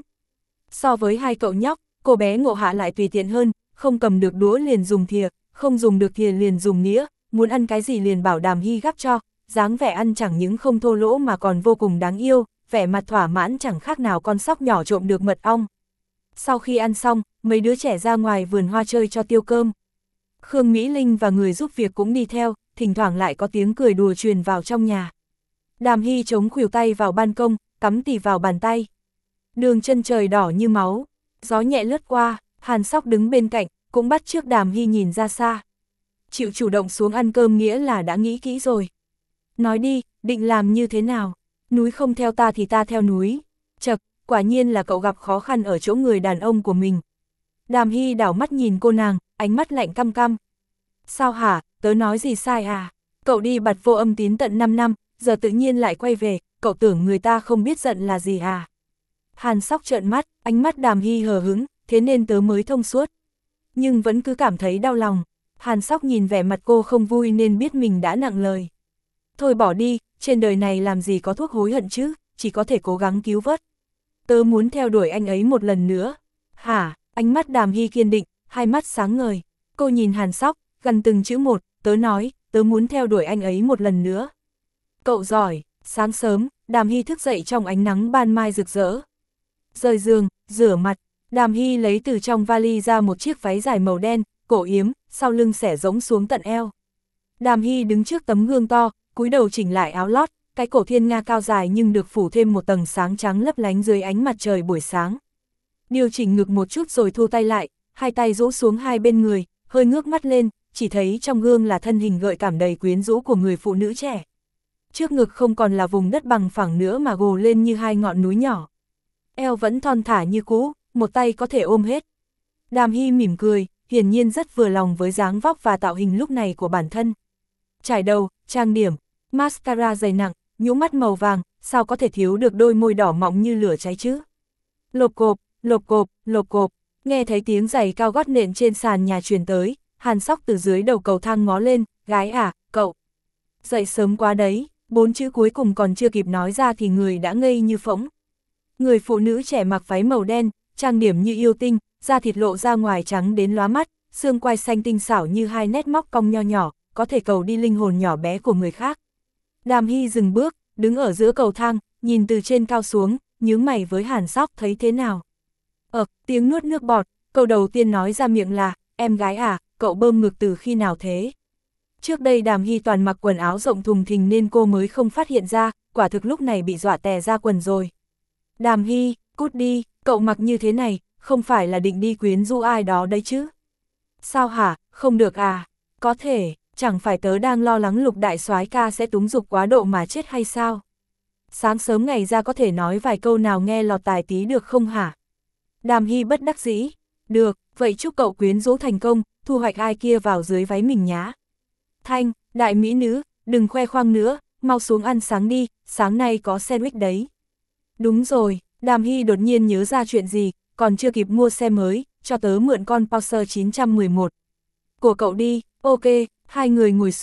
Speaker 1: So với hai cậu nhóc, cô bé Ngộ Hạ lại tùy tiện hơn, không cầm được đũa liền dùng thìa, không dùng được thìa liền dùng nĩa, muốn ăn cái gì liền bảo Đàm Hy gắp cho, dáng vẻ ăn chẳng những không thô lỗ mà còn vô cùng đáng yêu, vẻ mặt thỏa mãn chẳng khác nào con sóc nhỏ trộm được mật ong. Sau khi ăn xong, mấy đứa trẻ ra ngoài vườn hoa chơi cho tiêu cơm. Khương Mỹ Linh và người giúp việc cũng đi theo, thỉnh thoảng lại có tiếng cười đùa truyền vào trong nhà. Đàm Hy chống khuỷu tay vào ban công, cắm tỉ vào bàn tay. Đường chân trời đỏ như máu, gió nhẹ lướt qua, Hàn Sóc đứng bên cạnh, cũng bắt chước Đàm Hy nhìn ra xa. Chịu chủ động xuống ăn cơm nghĩa là đã nghĩ kỹ rồi. Nói đi, định làm như thế nào? Núi không theo ta thì ta theo núi. Chật, quả nhiên là cậu gặp khó khăn ở chỗ người đàn ông của mình. Đàm Hy đảo mắt nhìn cô nàng, ánh mắt lạnh căm căm. Sao hả, tớ nói gì sai à? Cậu đi bặt Vô Âm Tín tận năm năm, giờ tự nhiên lại quay về, cậu tưởng người ta không biết giận là gì à? Hàn Sóc trợn mắt, ánh mắt Đàm Hy hờ hững, thế nên tớ mới thông suốt. Nhưng vẫn cứ cảm thấy đau lòng. Hàn Sóc nhìn vẻ mặt cô không vui nên biết mình đã nặng lời. Thôi bỏ đi, trên đời này làm gì có thuốc hối hận chứ, chỉ có thể cố gắng cứu vớt. Tớ muốn theo đuổi anh ấy một lần nữa. Hả? Ánh mắt Đàm Hy kiên định, hai mắt sáng ngời. Cô nhìn Hàn Sóc, gần từng chữ một, tớ nói, tớ muốn theo đuổi anh ấy một lần nữa. Cậu giỏi. Sáng sớm, Đàm Hy thức dậy trong ánh nắng ban mai rực rỡ. Rời giường, rửa mặt, Đàm Hy lấy từ trong vali ra một chiếc váy dài màu đen, cổ yếm, sau lưng xẻ rỗng xuống tận eo. Đàm Hy đứng trước tấm gương to, cúi đầu chỉnh lại áo lót, cái cổ thiên nga cao dài nhưng được phủ thêm một tầng sáng trắng lấp lánh dưới ánh mặt trời buổi sáng. Điều chỉnh ngực một chút rồi thu tay lại, hai tay rũ xuống hai bên người, hơi ngước mắt lên, chỉ thấy trong gương là thân hình gợi cảm đầy quyến rũ của người phụ nữ trẻ. Trước ngực không còn là vùng đất bằng phẳng nữa mà gồ lên như hai ngọn núi nhỏ. Eo vẫn thon thả như cũ, một tay có thể ôm hết. Đàm Hy mỉm cười, hiển nhiên rất vừa lòng với dáng vóc và tạo hình lúc này của bản thân. Trải đầu, trang điểm, mascara dày nặng, nhũ mắt màu vàng, sao có thể thiếu được đôi môi đỏ mọng như lửa cháy chứ? Lộp cộp, lộp cộp, lộp cộp, nghe thấy tiếng giày cao gót nện trên sàn nhà truyền tới, Hàn Sóc từ dưới đầu cầu thang ngó lên, gái à, cậu. Dậy sớm quá đấy, bốn chữ cuối cùng còn chưa kịp nói ra thì người đã ngây như phỗng. Người phụ nữ trẻ mặc váy màu đen, trang điểm như yêu tinh, da thịt lộ ra ngoài trắng đến lóa mắt, xương quai xanh tinh xảo như hai nét móc cong nho nhỏ, có thể cầu đi linh hồn nhỏ bé của người khác. Đàm Hy dừng bước, đứng ở giữa cầu thang, nhìn từ trên cao xuống, nhướng mày với Hàn Sóc thấy thế nào. Ờ, tiếng nuốt nước bọt, câu đầu tiên nói ra miệng là, em gái à, cậu bơm ngực từ khi nào thế? Trước đây Đàm Hy toàn mặc quần áo rộng thùng thình nên cô mới không phát hiện ra, quả thực lúc này bị dọa tè ra quần rồi. Đàm Hy, cút đi, cậu mặc như thế này, không phải là định đi quyến rũ ai đó đấy chứ? Sao hả, không được à? Có thể, chẳng phải tớ đang lo lắng Lục đại soái ca sẽ túng dục quá độ mà chết hay sao? Sáng sớm ngày ra có thể nói vài câu nào nghe lọt tai tí được không hả? Đàm Hy bất đắc dĩ. Được, vậy chúc cậu quyến rũ thành công, thu hoạch ai kia vào dưới váy mình nhá. Thanh, đại mỹ nữ, đừng khoe khoang nữa, mau xuống ăn sáng đi, sáng nay có sandwich đấy. Đúng rồi, Đàm Hy đột nhiên nhớ ra chuyện gì, còn chưa kịp mua xe mới, cho tớ mượn con Porsche chín một một. Của cậu đi, ok, hai người ngồi xuống,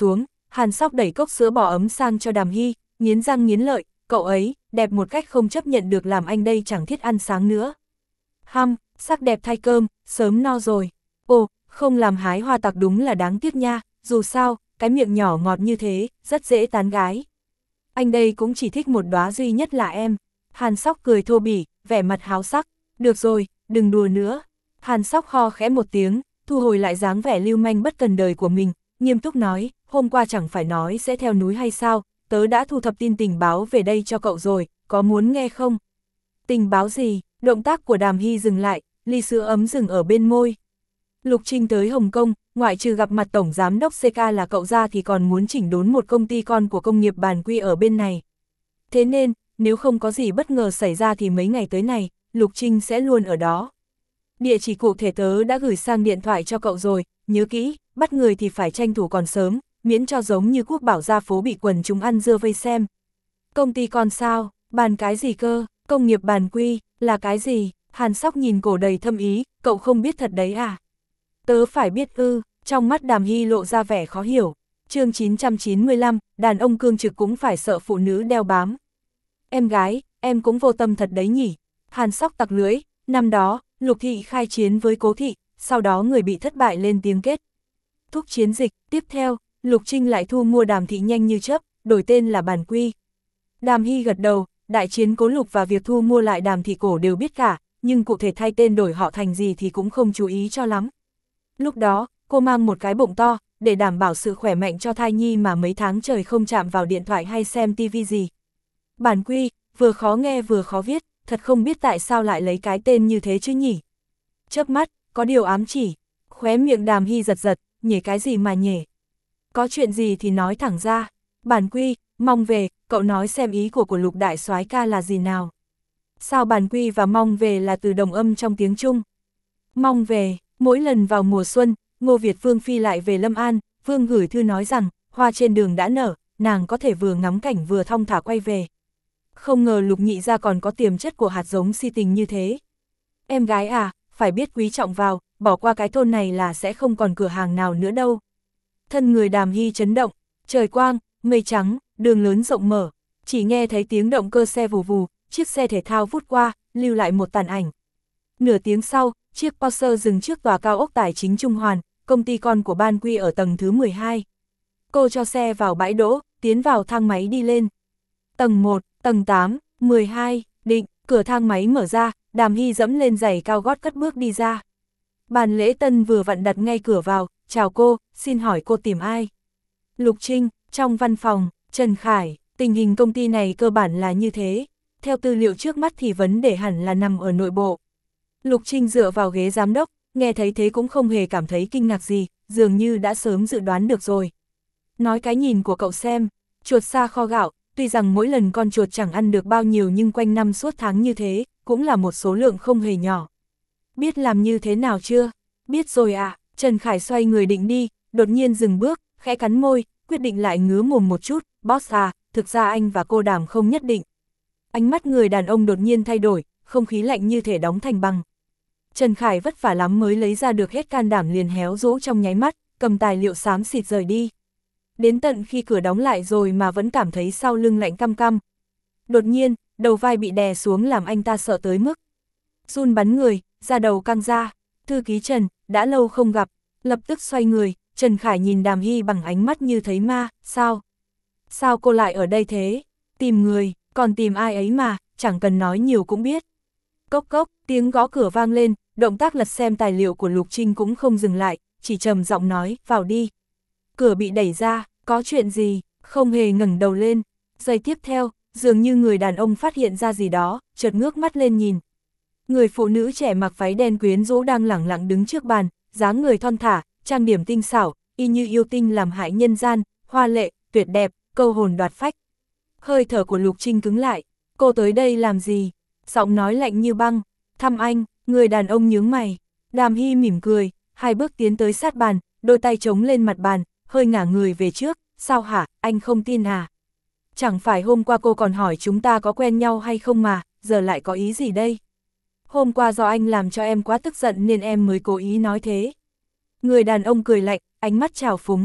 Speaker 1: Hàn Sóc đẩy cốc sữa bò ấm sang cho Đàm Hy, nghiến răng nghiến lợi, cậu ấy, đẹp một cách không chấp nhận được làm anh đây chẳng thiết ăn sáng nữa. Hăm, sắc đẹp thay cơm, sớm no rồi. Ồ, không làm hái hoa tặc đúng là đáng tiếc nha, dù sao, cái miệng nhỏ ngọt như thế, rất dễ tán gái. Anh đây cũng chỉ thích một đóa duy nhất là em. Hàn Sóc cười thô bỉ, vẻ mặt háo sắc. Được rồi, đừng đùa nữa. Hàn Sóc kho khẽ một tiếng, thu hồi lại dáng vẻ lưu manh bất cần đời của mình, nghiêm túc nói, hôm qua chẳng phải nói sẽ theo núi hay sao, tớ đã thu thập tin tình báo về đây cho cậu rồi, có muốn nghe không? Tình báo gì? Động tác của Đàm Hy dừng lại, ly sữa ấm dừng ở bên môi. Lục Trinh tới Hồng Kông, ngoại trừ gặp mặt Tổng Giám đốc xê ca là cậu ra thì còn muốn chỉnh đốn một công ty con của công nghiệp Bản Quy ở bên này. Thế nên, nếu không có gì bất ngờ xảy ra thì mấy ngày tới này, Lục Trinh sẽ luôn ở đó. Địa chỉ cụ thể tớ đã gửi sang điện thoại cho cậu rồi, nhớ kỹ, bắt người thì phải tranh thủ còn sớm, miễn cho giống như Quốc Bảo ra phố bị quần chúng ăn dưa vây xem. Công ty con sao, bàn cái gì cơ, công nghiệp Bản Quy, là cái gì? Hàn Sóc nhìn cổ đầy thâm ý, cậu không biết thật đấy à? Tớ phải biết ư, trong mắt Đàm Hy lộ ra vẻ khó hiểu. Chương chín trăm chín mươi lăm, đàn ông cương trực cũng phải sợ phụ nữ đeo bám. Em gái, em cũng vô tâm thật đấy nhỉ? Hàn Sóc tặc lưỡi, năm đó, Lục Thị khai chiến với Cố Thị, sau đó người bị thất bại lên tiếng kết thúc chiến dịch, tiếp theo, Lục Trinh lại thu mua Đàm Thị nhanh như chớp, đổi tên là Bản Quy. Đàm Hy gật đầu, đại chiến Cố Lục và việc thu mua lại Đàm Thị cổ đều biết cả, nhưng cụ thể thay tên đổi họ thành gì thì cũng không chú ý cho lắm. Lúc đó, cô mang một cái bụng to, để đảm bảo sự khỏe mạnh cho thai nhi mà mấy tháng trời không chạm vào điện thoại hay xem tivi gì. Bản Quy, vừa khó nghe vừa khó viết, thật không biết tại sao lại lấy cái tên như thế chứ nhỉ. Chớp mắt, có điều ám chỉ, khóe miệng Đàm Hy giật giật, nhể cái gì mà nhể. Có chuyện gì thì nói thẳng ra. Bản Quy, mong về, cậu nói xem ý của của Lục đại soái ca là gì nào. Sao Bản Quy và mong về là từ đồng âm trong tiếng Trung? Mong về, mỗi lần vào mùa xuân, Ngô Việt Vương phi lại về Lâm An, Vương gửi thư nói rằng, hoa trên đường đã nở, nàng có thể vừa ngắm cảnh vừa thong thả quay về. Không ngờ Lục nhị gia còn có tiềm chất của hạt giống si tình như thế. Em gái à, phải biết quý trọng vào, bỏ qua cái thôn này là sẽ không còn cửa hàng nào nữa đâu. Thân người Đàm Hy chấn động, trời quang, mây trắng, đường lớn rộng mở, chỉ nghe thấy tiếng động cơ xe vù vù, chiếc xe thể thao vút qua, lưu lại một tàn ảnh. Nửa tiếng sau, chiếc Porsche dừng trước tòa cao ốc tài chính Trung Hoàn, công ty con của Ban Quy ở tầng thứ mười hai. Cô cho xe vào bãi đỗ, tiến vào thang máy đi lên. Tầng một, tầng tám, mười hai, định, cửa thang máy mở ra, Đàm Hy dẫm lên giày cao gót cất bước đi ra. Bàn lễ tân vừa vặn đặt ngay cửa vào, chào cô, xin hỏi cô tìm ai? Lục Trinh, trong văn phòng, Trần Khải, tình hình công ty này cơ bản là như thế. Theo tư liệu trước mắt thì vấn đề hẳn là nằm ở nội bộ. Lục Trinh dựa vào ghế giám đốc, nghe thấy thế cũng không hề cảm thấy kinh ngạc gì, dường như đã sớm dự đoán được rồi. Nói cái nhìn của cậu xem, chuột xa kho gạo, tuy rằng mỗi lần con chuột chẳng ăn được bao nhiêu nhưng quanh năm suốt tháng như thế, cũng là một số lượng không hề nhỏ. Biết làm như thế nào chưa? Biết rồi ạ. À. Trần Khải xoay người định đi, đột nhiên dừng bước, khẽ cắn môi, quyết định lại ngứa mồm một chút, boss à, thực ra anh và cô Đàm không nhất định. Ánh mắt người đàn ông đột nhiên thay đổi, không khí lạnh như thể đóng thành băng. Trần Khải vất vả lắm mới lấy ra được hết can đảm liền héo rũ trong nháy mắt, cầm tài liệu xám xịt rời đi. Đến tận khi cửa đóng lại rồi mà vẫn cảm thấy sau lưng lạnh căm căm. Đột nhiên, đầu vai bị đè xuống làm anh ta sợ tới mức run bắn người, da đầu căng ra. Thư ký Trần, đã lâu không gặp, lập tức xoay người, Trần Khải nhìn Đàm Hy bằng ánh mắt như thấy ma, sao? Sao cô lại ở đây thế? Tìm người, còn tìm ai ấy mà, chẳng cần nói nhiều cũng biết. Cốc cốc, tiếng gõ cửa vang lên, động tác lật xem tài liệu của Lục Trinh cũng không dừng lại, chỉ trầm giọng nói, vào đi. Cửa bị đẩy ra, có chuyện gì, không hề ngẩng đầu lên. Giây tiếp theo, dường như người đàn ông phát hiện ra gì đó, chợt ngước mắt lên nhìn. Người phụ nữ trẻ mặc váy đen quyến rũ đang lẳng lặng đứng trước bàn, dáng người thon thả, trang điểm tinh xảo, y như yêu tinh làm hại nhân gian, hoa lệ, tuyệt đẹp, câu hồn đoạt phách. Hơi thở của Lục Trinh cứng lại, cô tới đây làm gì? Giọng nói lạnh như băng, thăm anh, người đàn ông nhướng mày. Đàm Hy mỉm cười, hai bước tiến tới sát bàn, đôi tay chống lên mặt bàn, hơi ngả người về trước, sao hả, anh không tin à? Chẳng phải hôm qua cô còn hỏi chúng ta có quen nhau hay không mà, giờ lại có ý gì đây? Hôm qua do anh làm cho em quá tức giận nên em mới cố ý nói thế. Người đàn ông cười lạnh, ánh mắt trào phúng.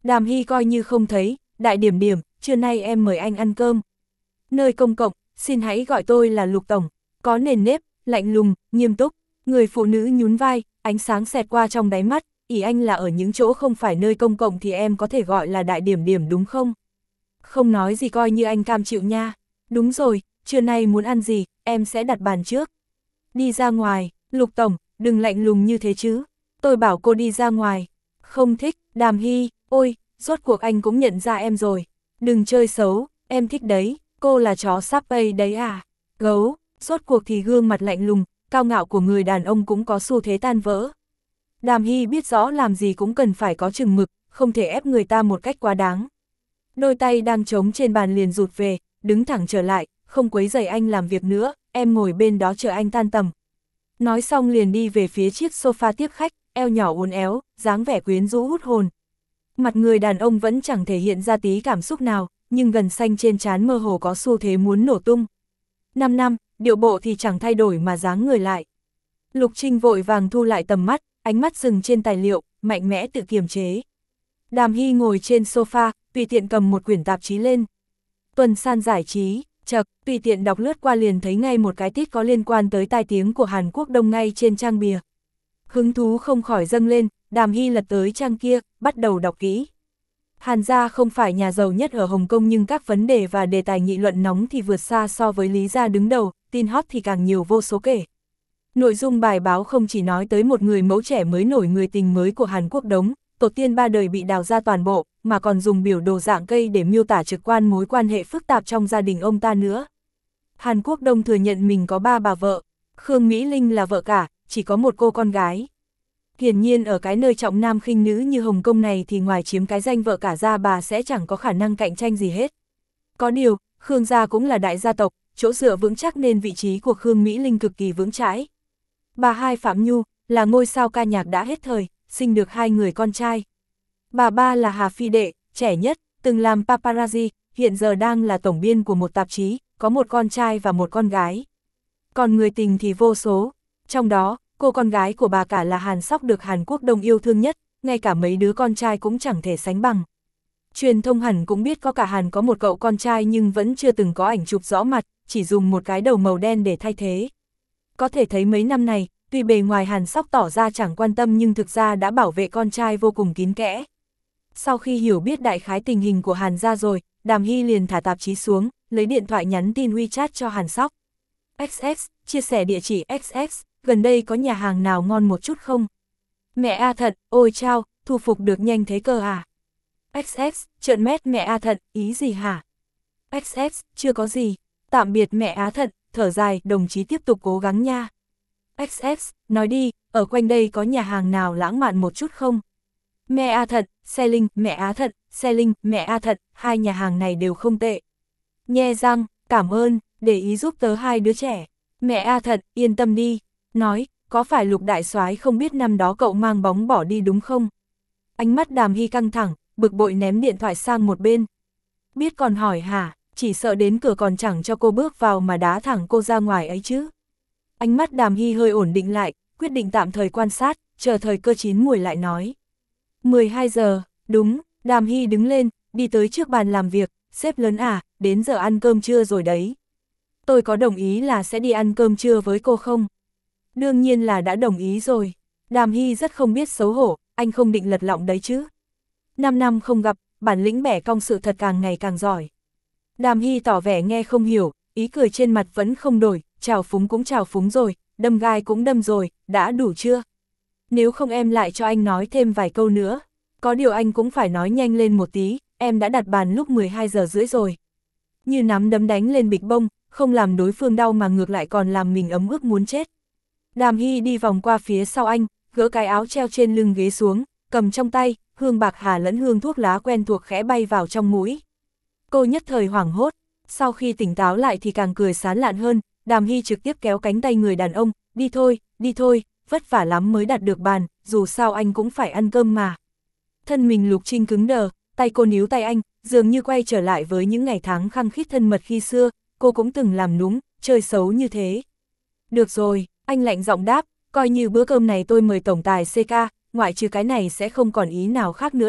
Speaker 1: Đàm Hy coi như không thấy, đại điểm điểm, trưa nay em mời anh ăn cơm. Nơi công cộng, xin hãy gọi tôi là Lục Tổng, có nền nếp, lạnh lùng, nghiêm túc, người phụ nữ nhún vai, ánh sáng xẹt qua trong đáy mắt, ý anh là ở những chỗ không phải nơi công cộng thì em có thể gọi là đại điểm điểm đúng không? Không nói gì coi như anh cam chịu nha. Đúng rồi, trưa nay muốn ăn gì, em sẽ đặt bàn trước. Đi ra ngoài, Lục Tổng, đừng lạnh lùng như thế chứ. Tôi bảo cô đi ra ngoài. Không thích, Đàm Hy, ôi, rốt cuộc anh cũng nhận ra em rồi. Đừng chơi xấu, em thích đấy, cô là chó Shapey đấy à? Gấu, rốt cuộc thì gương mặt lạnh lùng, cao ngạo của người đàn ông cũng có xu thế tan vỡ. Đàm Hy biết rõ làm gì cũng cần phải có chừng mực, không thể ép người ta một cách quá đáng. Đôi tay đang trống trên bàn liền rụt về, đứng thẳng trở lại, không quấy rầy anh làm việc nữa, em ngồi bên đó chờ anh tan tầm. Nói xong liền đi về phía chiếc sofa tiếp khách, eo nhỏ uốn éo, dáng vẻ quyến rũ hút hồn. Mặt người đàn ông vẫn chẳng thể hiện ra tí cảm xúc nào, nhưng gần xanh trên trán mơ hồ có xu thế muốn nổ tung. Năm năm, điệu bộ thì chẳng thay đổi mà dáng người lại. Lục Trinh vội vàng thu lại tầm mắt, ánh mắt dừng trên tài liệu, mạnh mẽ tự kiềm chế. Đàm Hy ngồi trên sofa, tùy tiện cầm một quyển tạp chí lên. Tuần san giải trí, chậc, tùy tiện đọc lướt qua liền thấy ngay một cái tít có liên quan tới tai tiếng của Hàn Quốc Đông ngay trên trang bìa. Hứng thú không khỏi dâng lên, Đàm Hy lật tới trang kia, bắt đầu đọc kỹ. Hàn gia không phải nhà giàu nhất ở Hồng Kông nhưng các vấn đề và đề tài nghị luận nóng thì vượt xa so với Lý gia đứng đầu, tin hot thì càng nhiều vô số kể. Nội dung bài báo không chỉ nói tới một người mẫu trẻ mới nổi người tình mới của Hàn Quốc Đống, tổ tiên ba đời bị đào ra toàn bộ, mà còn dùng biểu đồ dạng cây để miêu tả trực quan mối quan hệ phức tạp trong gia đình ông ta nữa. Hàn Quốc Đông thừa nhận mình có ba bà vợ, Khương Mỹ Linh là vợ cả, chỉ có một cô con gái. Hiển nhiên ở cái nơi trọng nam khinh nữ như Hồng Kông này thì ngoài chiếm cái danh vợ cả ra bà sẽ chẳng có khả năng cạnh tranh gì hết. Có điều, Khương gia cũng là đại gia tộc, chỗ dựa vững chắc nên vị trí của Khương Mỹ Linh cực kỳ vững chãi. Bà hai Phạm Nhu, là ngôi sao ca nhạc đã hết thời, sinh được hai người con trai. Bà ba là Hà Phi Đệ, trẻ nhất, từng làm paparazzi, hiện giờ đang là tổng biên của một tạp chí, có một con trai và một con gái. Còn người tình thì vô số, trong đó, cô con gái của bà cả là Hàn Sóc được Hàn Quốc Đông yêu thương nhất, ngay cả mấy đứa con trai cũng chẳng thể sánh bằng. Truyền thông hẳn cũng biết có cả Hàn có một cậu con trai nhưng vẫn chưa từng có ảnh chụp rõ mặt, chỉ dùng một cái đầu màu đen để thay thế. Có thể thấy mấy năm này, tuy bề ngoài Hàn Sóc tỏ ra chẳng quan tâm nhưng thực ra đã bảo vệ con trai vô cùng kín kẽ. Sau khi hiểu biết đại khái tình hình của Hàn gia rồi, Đàm Hy liền thả tạp chí xuống, lấy điện thoại nhắn tin WeChat cho Hàn Sóc. ích ích, chia sẻ địa chỉ ích ích, gần đây có nhà hàng nào ngon một chút không? Mẹ a thật, ôi chao, thu phục được nhanh thế cơ à? ích ích, trợn mét mẹ a thật, ý gì hả? ích ích, chưa có gì, tạm biệt mẹ á thật, thở dài, đồng chí tiếp tục cố gắng nha. ích ích, nói đi, ở quanh đây có nhà hàng nào lãng mạn một chút không? Mẹ a thật, xe linh, mẹ á thật, xe linh, mẹ a thật, hai nhà hàng này đều không tệ. Nhe răng, cảm ơn, để ý giúp tớ hai đứa trẻ. Mẹ a thật, yên tâm đi. Nói, có phải Lục đại soái không biết năm đó cậu mang bóng bỏ đi đúng không? Ánh mắt Đàm Hy căng thẳng, bực bội ném điện thoại sang một bên. Biết còn hỏi hả, chỉ sợ đến cửa còn chẳng cho cô bước vào mà đá thẳng cô ra ngoài ấy chứ. Ánh mắt Đàm Hy hơi ổn định lại, quyết định tạm thời quan sát, chờ thời cơ chín muồi lại nói. mười hai giờ, đúng, Đàm Hy đứng lên, đi tới trước bàn làm việc, sếp lớn à, đến giờ ăn cơm trưa rồi đấy. Tôi có đồng ý là sẽ đi ăn cơm trưa với cô không? Đương nhiên là đã đồng ý rồi. Đàm Hy rất không biết xấu hổ, anh không định lật lọng đấy chứ. Năm năm không gặp, bản lĩnh bẻ cong sự thật càng ngày càng giỏi. Đàm Hy tỏ vẻ nghe không hiểu, ý cười trên mặt vẫn không đổi, chào phúng cũng chào phúng rồi, đâm gai cũng đâm rồi, đã đủ chưa? Nếu không em lại cho anh nói thêm vài câu nữa. Có điều anh cũng phải nói nhanh lên một tí, em đã đặt bàn lúc mười hai giờ rưỡi rồi. Như nắm đấm đánh lên bịch bông, không làm đối phương đau mà ngược lại còn làm mình ấm ức muốn chết. Đàm Hy đi vòng qua phía sau anh, gỡ cái áo treo trên lưng ghế xuống, cầm trong tay, hương bạc hà lẫn hương thuốc lá quen thuộc khẽ bay vào trong mũi. Cô nhất thời hoảng hốt, sau khi tỉnh táo lại thì càng cười sán lạn hơn, Đàm Hy trực tiếp kéo cánh tay người đàn ông, đi thôi, đi thôi, vất vả lắm mới đặt được bàn, dù sao anh cũng phải ăn cơm mà. Thân mình Lục Trinh cứng đờ, tay cô níu tay anh, dường như quay trở lại với những ngày tháng khăng khít thân mật khi xưa, cô cũng từng làm núng, chơi xấu như thế. Được rồi, anh lạnh giọng đáp, coi như bữa cơm này tôi mời tổng tài xê ca, ngoại trừ cái này sẽ không còn ý nào khác nữa đâu,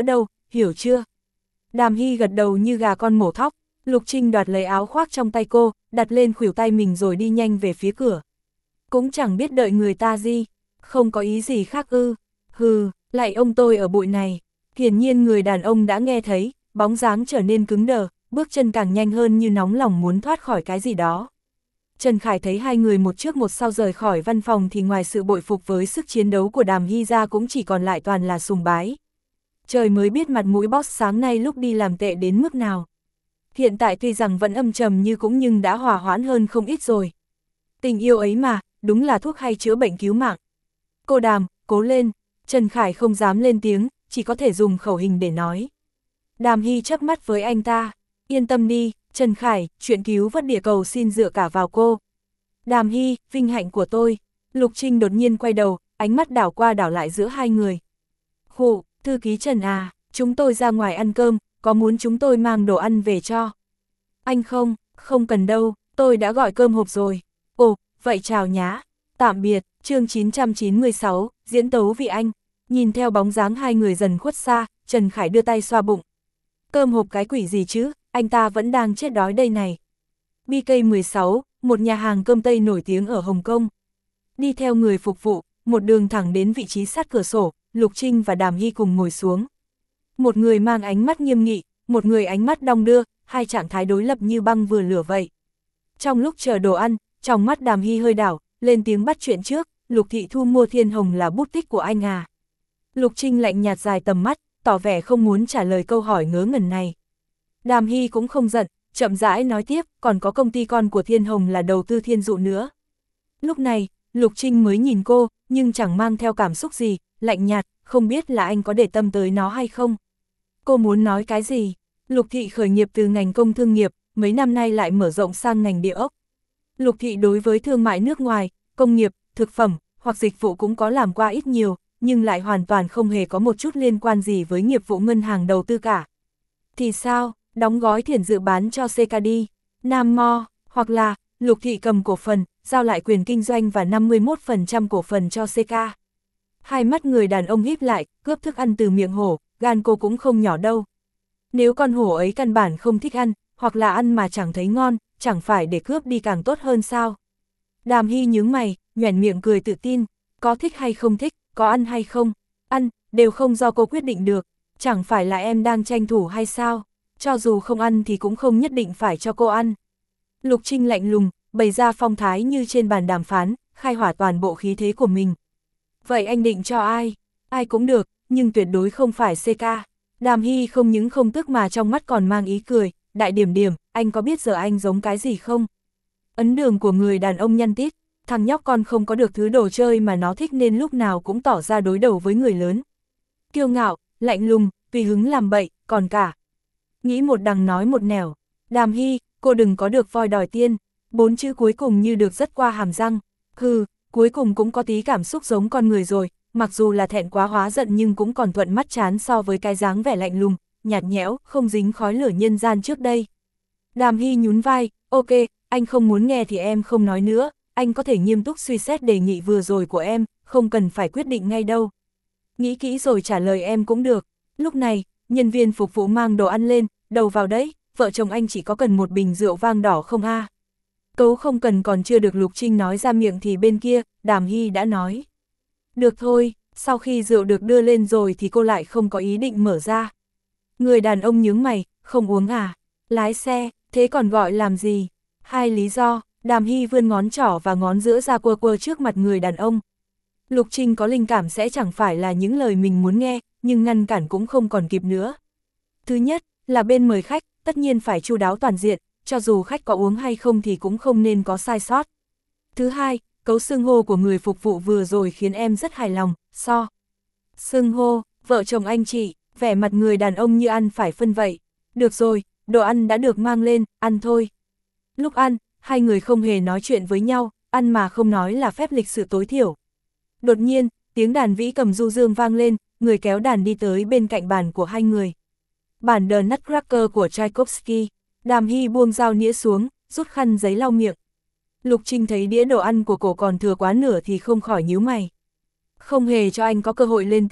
Speaker 1: hiểu chưa? Đàm Hy gật đầu như gà con mổ thóc, Lục Trinh đoạt lấy áo khoác trong tay cô, đặt lên khuỷu tay mình rồi đi nhanh về phía cửa. Cũng chẳng biết đợi người ta gì, không có ý gì khác ư, hừ, lại ông tôi ở bụi này. Hiển nhiên người đàn ông đã nghe thấy, bóng dáng trở nên cứng đờ, bước chân càng nhanh hơn như nóng lòng muốn thoát khỏi cái gì đó. Trần Khải thấy hai người một trước một sau rời khỏi văn phòng thì ngoài sự bội phục với sức chiến đấu của Đàm Hy ra cũng chỉ còn lại toàn là sùng bái. Trời mới biết mặt mũi boss sáng nay lúc đi làm tệ đến mức nào. Hiện tại tuy rằng vẫn âm trầm như cũng nhưng đã hòa hoãn hơn không ít rồi. Tình yêu ấy mà, đúng là thuốc hay chữa bệnh cứu mạng. Cô Đàm, cố lên, Trần Khải không dám lên tiếng, chỉ có thể dùng khẩu hình để nói. Đàm Hy chớp mắt với anh ta, yên tâm đi, Trần Khải, chuyện cứu vớt địa cầu xin dựa cả vào cô. Đàm Hy, vinh hạnh của tôi. Lục Trinh đột nhiên quay đầu, ánh mắt đảo qua đảo lại giữa hai người. Khụ, thư ký Trần à, chúng tôi ra ngoài ăn cơm, có muốn chúng tôi mang đồ ăn về cho? Anh không, không cần đâu, tôi đã gọi cơm hộp rồi. Ồ, vậy chào nhá. Tạm biệt, chương chín trăm chín mươi sáu, diễn tấu vì anh. Nhìn theo bóng dáng hai người dần khuất xa, Trần Khải đưa tay xoa bụng. Cơm hộp cái quỷ gì chứ, anh ta vẫn đang chết đói đây này. bê ca mười sáu, một nhà hàng cơm Tây nổi tiếng ở Hồng Kông. Đi theo người phục vụ, một đường thẳng đến vị trí sát cửa sổ, Lục Trinh và Đàm Hy cùng ngồi xuống. Một người mang ánh mắt nghiêm nghị, một người ánh mắt đong đưa, hai trạng thái đối lập như băng vừa lửa vậy. Trong lúc chờ đồ ăn, trong mắt Đàm Hy hơi đảo, lên tiếng bắt chuyện trước, Lục Thị thu mua Thiên Hồng là bút tích của anh à. Lục Trinh lạnh nhạt dài tầm mắt, tỏ vẻ không muốn trả lời câu hỏi ngớ ngẩn này. Đàm Hy cũng không giận, chậm rãi nói tiếp, còn có công ty con của Thiên Hồng là đầu tư Thiên Dụ nữa. Lúc này, Lục Trinh mới nhìn cô, nhưng chẳng mang theo cảm xúc gì, lạnh nhạt, không biết là anh có để tâm tới nó hay không. Cô muốn nói cái gì? Lục Thị khởi nghiệp từ ngành công thương nghiệp, mấy năm nay lại mở rộng sang ngành địa ốc. Lục Thị đối với thương mại nước ngoài, công nghiệp, thực phẩm, hoặc dịch vụ cũng có làm qua ít nhiều, nhưng lại hoàn toàn không hề có một chút liên quan gì với nghiệp vụ ngân hàng đầu tư cả. Thì sao, đóng gói thiển dự bán cho xê ca đi, Nam Mo, hoặc là Lục Thị cầm cổ phần, giao lại quyền kinh doanh và năm mươi mốt phần trăm cổ phần cho xê ca. Hai mắt người đàn ông híp lại, cướp thức ăn từ miệng hổ, gan cô cũng không nhỏ đâu. Nếu con hổ ấy căn bản không thích ăn, hoặc là ăn mà chẳng thấy ngon, chẳng phải để cướp đi càng tốt hơn sao? Đàm Hy nhướng mày, nhoẻn miệng cười tự tin, có thích hay không thích, có ăn hay không, ăn, đều không do cô quyết định được, chẳng phải là em đang tranh thủ hay sao? Cho dù không ăn thì cũng không nhất định phải cho cô ăn. Lục Trinh lạnh lùng, bày ra phong thái như trên bàn đàm phán, khai hỏa toàn bộ khí thế của mình. Vậy anh định cho ai? Ai cũng được, nhưng tuyệt đối không phải xê ca. Đàm Hy không những không tức mà trong mắt còn mang ý cười, đại điểm điểm, anh có biết giờ anh giống cái gì không? Ấn đường của người đàn ông nhăn tít, thằng nhóc con không có được thứ đồ chơi mà nó thích nên lúc nào cũng tỏ ra đối đầu với người lớn. Kiêu ngạo, lạnh lùng, tùy hứng làm bậy, còn cả. Nghĩ một đằng nói một nẻo. Đàm Hy, cô đừng có được voi đòi tiên. Bốn chữ cuối cùng như được dắt qua hàm răng. Hừ, cuối cùng cũng có tí cảm xúc giống con người rồi, mặc dù là thẹn quá hóa giận nhưng cũng còn thuận mắt chán so với cái dáng vẻ lạnh lùng, nhạt nhẽo, không dính khói lửa nhân gian trước đây. Đàm Hy nhún vai, ok, anh không muốn nghe thì em không nói nữa, anh có thể nghiêm túc suy xét đề nghị vừa rồi của em, không cần phải quyết định ngay đâu. Nghĩ kỹ rồi trả lời em cũng được. Lúc này, nhân viên phục vụ mang đồ ăn lên, đầu vào đấy, vợ chồng anh chỉ có cần một bình rượu vang đỏ không a? À? Cấu không cần còn chưa được Lục Trinh nói ra miệng thì bên kia, Đàm Hy đã nói. Được thôi, sau khi rượu được đưa lên rồi thì cô lại không có ý định mở ra. Người đàn ông nhướng mày, không uống à? Lái xe, thế còn gọi làm gì? Hai lý do, Đàm Hy vươn ngón trỏ và ngón giữa ra quơ quơ trước mặt người đàn ông. Lục Trinh có linh cảm sẽ chẳng phải là những lời mình muốn nghe, nhưng ngăn cản cũng không còn kịp nữa. Thứ nhất, là bên mời khách, tất nhiên phải chu đáo toàn diện, cho dù khách có uống hay không thì cũng không nên có sai sót. Thứ hai, cấu xưng hô của người phục vụ vừa rồi khiến em rất hài lòng, so. Xưng hô, vợ chồng anh chị, vẻ mặt người đàn ông như ăn phải phân vậy. Được rồi, đồ ăn đã được mang lên, ăn thôi. Lúc ăn, hai người không hề nói chuyện với nhau, ăn mà không nói là phép lịch sự tối thiểu. Đột nhiên, tiếng đàn vĩ cầm du dương vang lên, người kéo đàn đi tới bên cạnh bàn của hai người. Bản The Nutcracker của Tchaikovsky. Đàm Hy buông dao nĩa xuống, rút khăn giấy lau miệng. Lục Trinh thấy đĩa đồ ăn của cổ còn thừa quá nửa thì không khỏi nhíu mày. Không hề cho anh có cơ hội lên tiếng,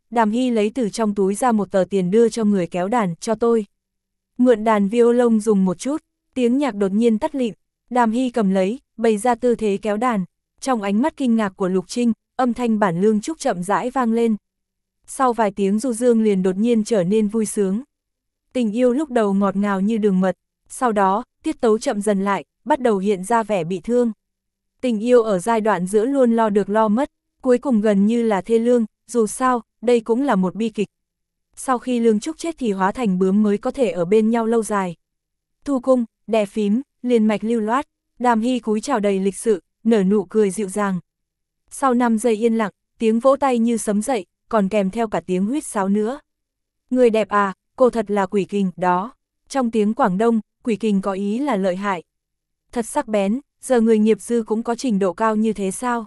Speaker 1: Đàm Hy lấy từ trong túi ra một tờ tiền đưa cho người kéo đàn, cho tôi. Mượn đàn violon dùng một chút, tiếng nhạc đột nhiên tắt lịm, Đàm Hy cầm lấy, bày ra tư thế kéo đàn. Trong ánh mắt kinh ngạc của Lục Trinh, âm thanh bản lương trúc chậm rãi vang lên. Sau vài tiếng du dương liền đột nhiên trở nên vui sướng. Tình yêu lúc đầu ngọt ngào như đường mật, sau đó, tiết tấu chậm dần lại, bắt đầu hiện ra vẻ bị thương. Tình yêu ở giai đoạn giữa luôn lo được lo mất, cuối cùng gần như là thê lương, dù sao, đây cũng là một bi kịch. Sau khi Lương Trúc chết thì hóa thành bướm mới có thể ở bên nhau lâu dài. Thu cung, đè phím, liền mạch lưu loát, Đàm Hy cúi chào đầy lịch sự, nở nụ cười dịu dàng. Sau năm giây yên lặng, tiếng vỗ tay như sấm dậy, còn kèm theo cả tiếng huýt sáo nữa. Người đẹp à, cô thật là quỷ kình, đó. Trong tiếng Quảng Đông, quỷ kình có ý là lợi hại. Thật sắc bén, giờ người nghiệp dư cũng có trình độ cao như thế sao?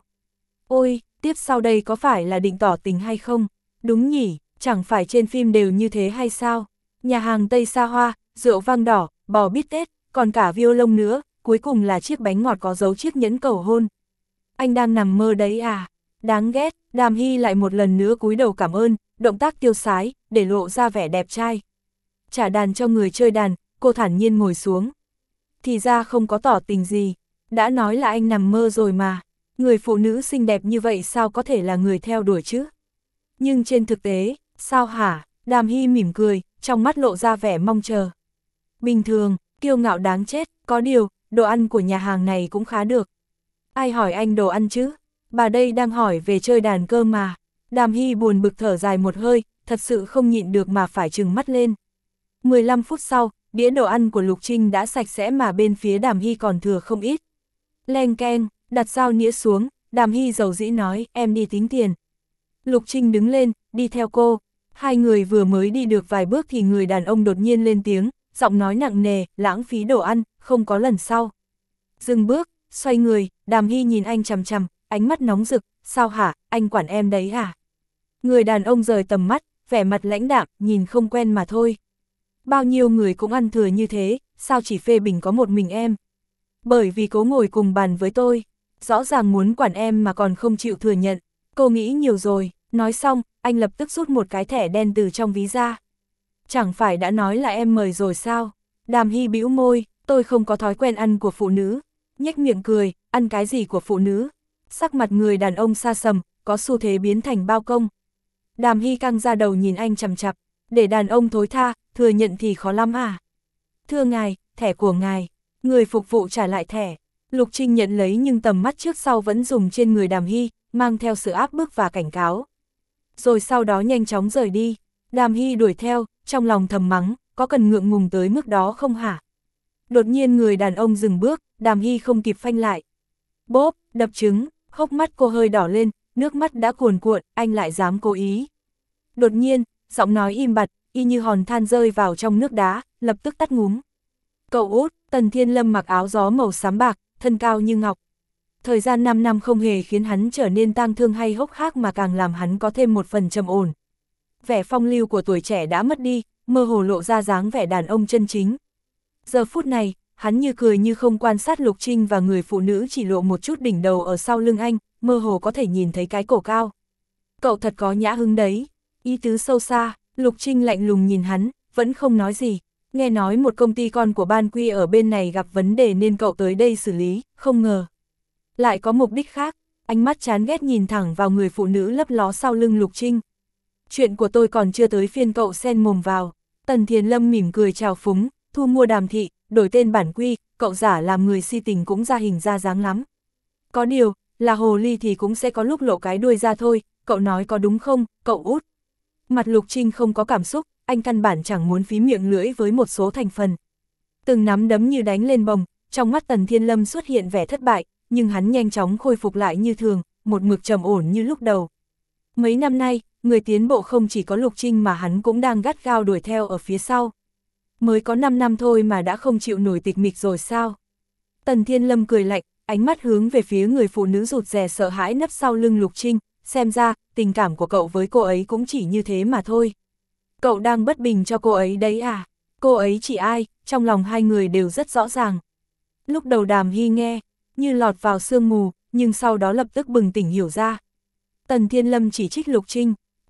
Speaker 1: Ôi, tiếp sau đây có phải là định tỏ tình hay không? Đúng nhỉ, chẳng phải trên phim đều như thế hay sao? Nhà hàng Tây xa hoa, rượu vang đỏ, bò bít tết, còn cả violon nữa, cuối cùng là chiếc bánh ngọt có dấu chiếc nhẫn cầu hôn. Anh đang nằm mơ đấy à? Đáng ghét, Đàm Hy lại một lần nữa cúi đầu cảm ơn, động tác tiêu sái, để lộ ra vẻ đẹp trai. Trả đàn cho người chơi đàn, cô thản nhiên ngồi xuống. Thì ra không có tỏ tình gì, đã nói là anh nằm mơ rồi mà. Người phụ nữ xinh đẹp như vậy sao có thể là người theo đuổi chứ? Nhưng trên thực tế, sao hả? Đàm Hy mỉm cười, trong mắt lộ ra vẻ mong chờ. Bình thường, kiêu ngạo đáng chết, có điều, đồ ăn của nhà hàng này cũng khá được. Ai hỏi anh đồ ăn chứ? Bà đây đang hỏi về chơi đàn cơ mà. Đàm Hy buồn bực thở dài một hơi, thật sự không nhịn được mà phải trừng mắt lên. mười lăm phút sau, đĩa đồ ăn của Lục Trinh đã sạch sẽ mà bên phía Đàm Hy còn thừa không ít. Leng keng, đặt dao nĩa xuống, Đàm Hy dầu dĩ nói, em đi tính tiền. Lục Trinh đứng lên, đi theo cô. Hai người vừa mới đi được vài bước thì người đàn ông đột nhiên lên tiếng, giọng nói nặng nề, lãng phí đồ ăn, không có lần sau. Dừng bước, xoay người, Đàm Hy nhìn anh chằm chằm, ánh mắt nóng rực, sao hả, anh quản em đấy hả? Người đàn ông rời tầm mắt, vẻ mặt lãnh đạm, nhìn không quen mà thôi. Bao nhiêu người cũng ăn thừa như thế, sao chỉ phê bình có một mình em? Bởi vì cố ngồi cùng bàn với tôi, rõ ràng muốn quản em mà còn không chịu thừa nhận. Cô nghĩ nhiều rồi, nói xong, anh lập tức rút một cái thẻ đen từ trong ví ra. Chẳng phải đã nói là em mời rồi sao? Đàm Hy bĩu môi, tôi không có thói quen ăn của phụ nữ. Nhếch miệng cười, ăn cái gì của phụ nữ? Sắc mặt người đàn ông xa sầm, có xu thế biến thành bao công. Đàm Hy căng ra đầu nhìn anh chằm chặp, để đàn ông thối tha, thừa nhận thì khó lắm à? Thưa ngài, thẻ của ngài. Người phục vụ trả lại thẻ. Lục Trinh nhận lấy nhưng tầm mắt trước sau vẫn dùng trên người Đàm Hy, mang theo sự áp bức và cảnh cáo. Rồi sau đó nhanh chóng rời đi. Đàm Hy đuổi theo, trong lòng thầm mắng, có cần ngượng ngùng tới mức đó không hả? Đột nhiên người đàn ông dừng bước, Đàm Hy không kịp phanh lại. Bốp, đập trứng, hốc mắt cô hơi đỏ lên, nước mắt đã cuồn cuộn, anh lại dám cố ý. Đột nhiên, giọng nói im bặt, y như hòn than rơi vào trong nước đá, lập tức tắt ngúm. Cậu út, Tần Thiên Lâm mặc áo gió màu xám bạc, thân cao như ngọc. Thời gian năm năm không hề khiến hắn trở nên tang thương hay hốc hác mà càng làm hắn có thêm một phần trầm ổn. Vẻ phong lưu của tuổi trẻ đã mất đi, mơ hồ lộ ra dáng vẻ đàn ông chân chính. Giờ phút này, hắn như cười như không quan sát Lục Trinh và người phụ nữ chỉ lộ một chút đỉnh đầu ở sau lưng anh, mơ hồ có thể nhìn thấy cái cổ cao. Cậu thật có nhã hứng đấy. Ý tứ sâu xa, Lục Trinh lạnh lùng nhìn hắn, vẫn không nói gì. Nghe nói một công ty con của Ban Quy ở bên này gặp vấn đề nên cậu tới đây xử lý, không ngờ. Lại có mục đích khác, ánh mắt chán ghét nhìn thẳng vào người phụ nữ lấp ló sau lưng Lục Trinh. Chuyện của tôi còn chưa tới phiên cậu xen mồm vào. Tần Thiền Lâm mỉm cười chào phúng, thu mua Đàm thị, đổi tên Bản Quy, cậu giả làm người si tình cũng ra hình ra dáng lắm. Có điều, là hồ ly thì cũng sẽ có lúc lộ cái đuôi ra thôi, cậu nói có đúng không, cậu út? Mặt Lục Trinh không có cảm xúc, anh căn bản chẳng muốn phí miệng lưỡi với một số thành phần. Từng nắm đấm như đánh lên bồng, trong mắt Tần Thiên Lâm xuất hiện vẻ thất bại, nhưng hắn nhanh chóng khôi phục lại như thường, một mực trầm ổn như lúc đầu. Mấy năm nay, người tiến bộ không chỉ có Lục Trinh mà hắn cũng đang gắt gao đuổi theo ở phía sau. Mới có năm năm thôi mà đã không chịu nổi tịch mịch rồi sao? Tần Thiên Lâm cười lạnh, ánh mắt hướng về phía người phụ nữ rụt rè sợ hãi nấp sau lưng Lục Trinh, xem ra, tình cảm của cậu với cô ấy cũng chỉ như thế mà thôi. Cậu đang bất bình cho cô ấy đấy à? Cô ấy chỉ ai, trong lòng hai người đều rất rõ ràng. Lúc đầu Đàm Hy nghe, như lọt vào sương mù, nhưng sau đó lập tức bừng tỉnh hiểu ra. Tần Thiên Lâm chỉ trích Lục Trinh,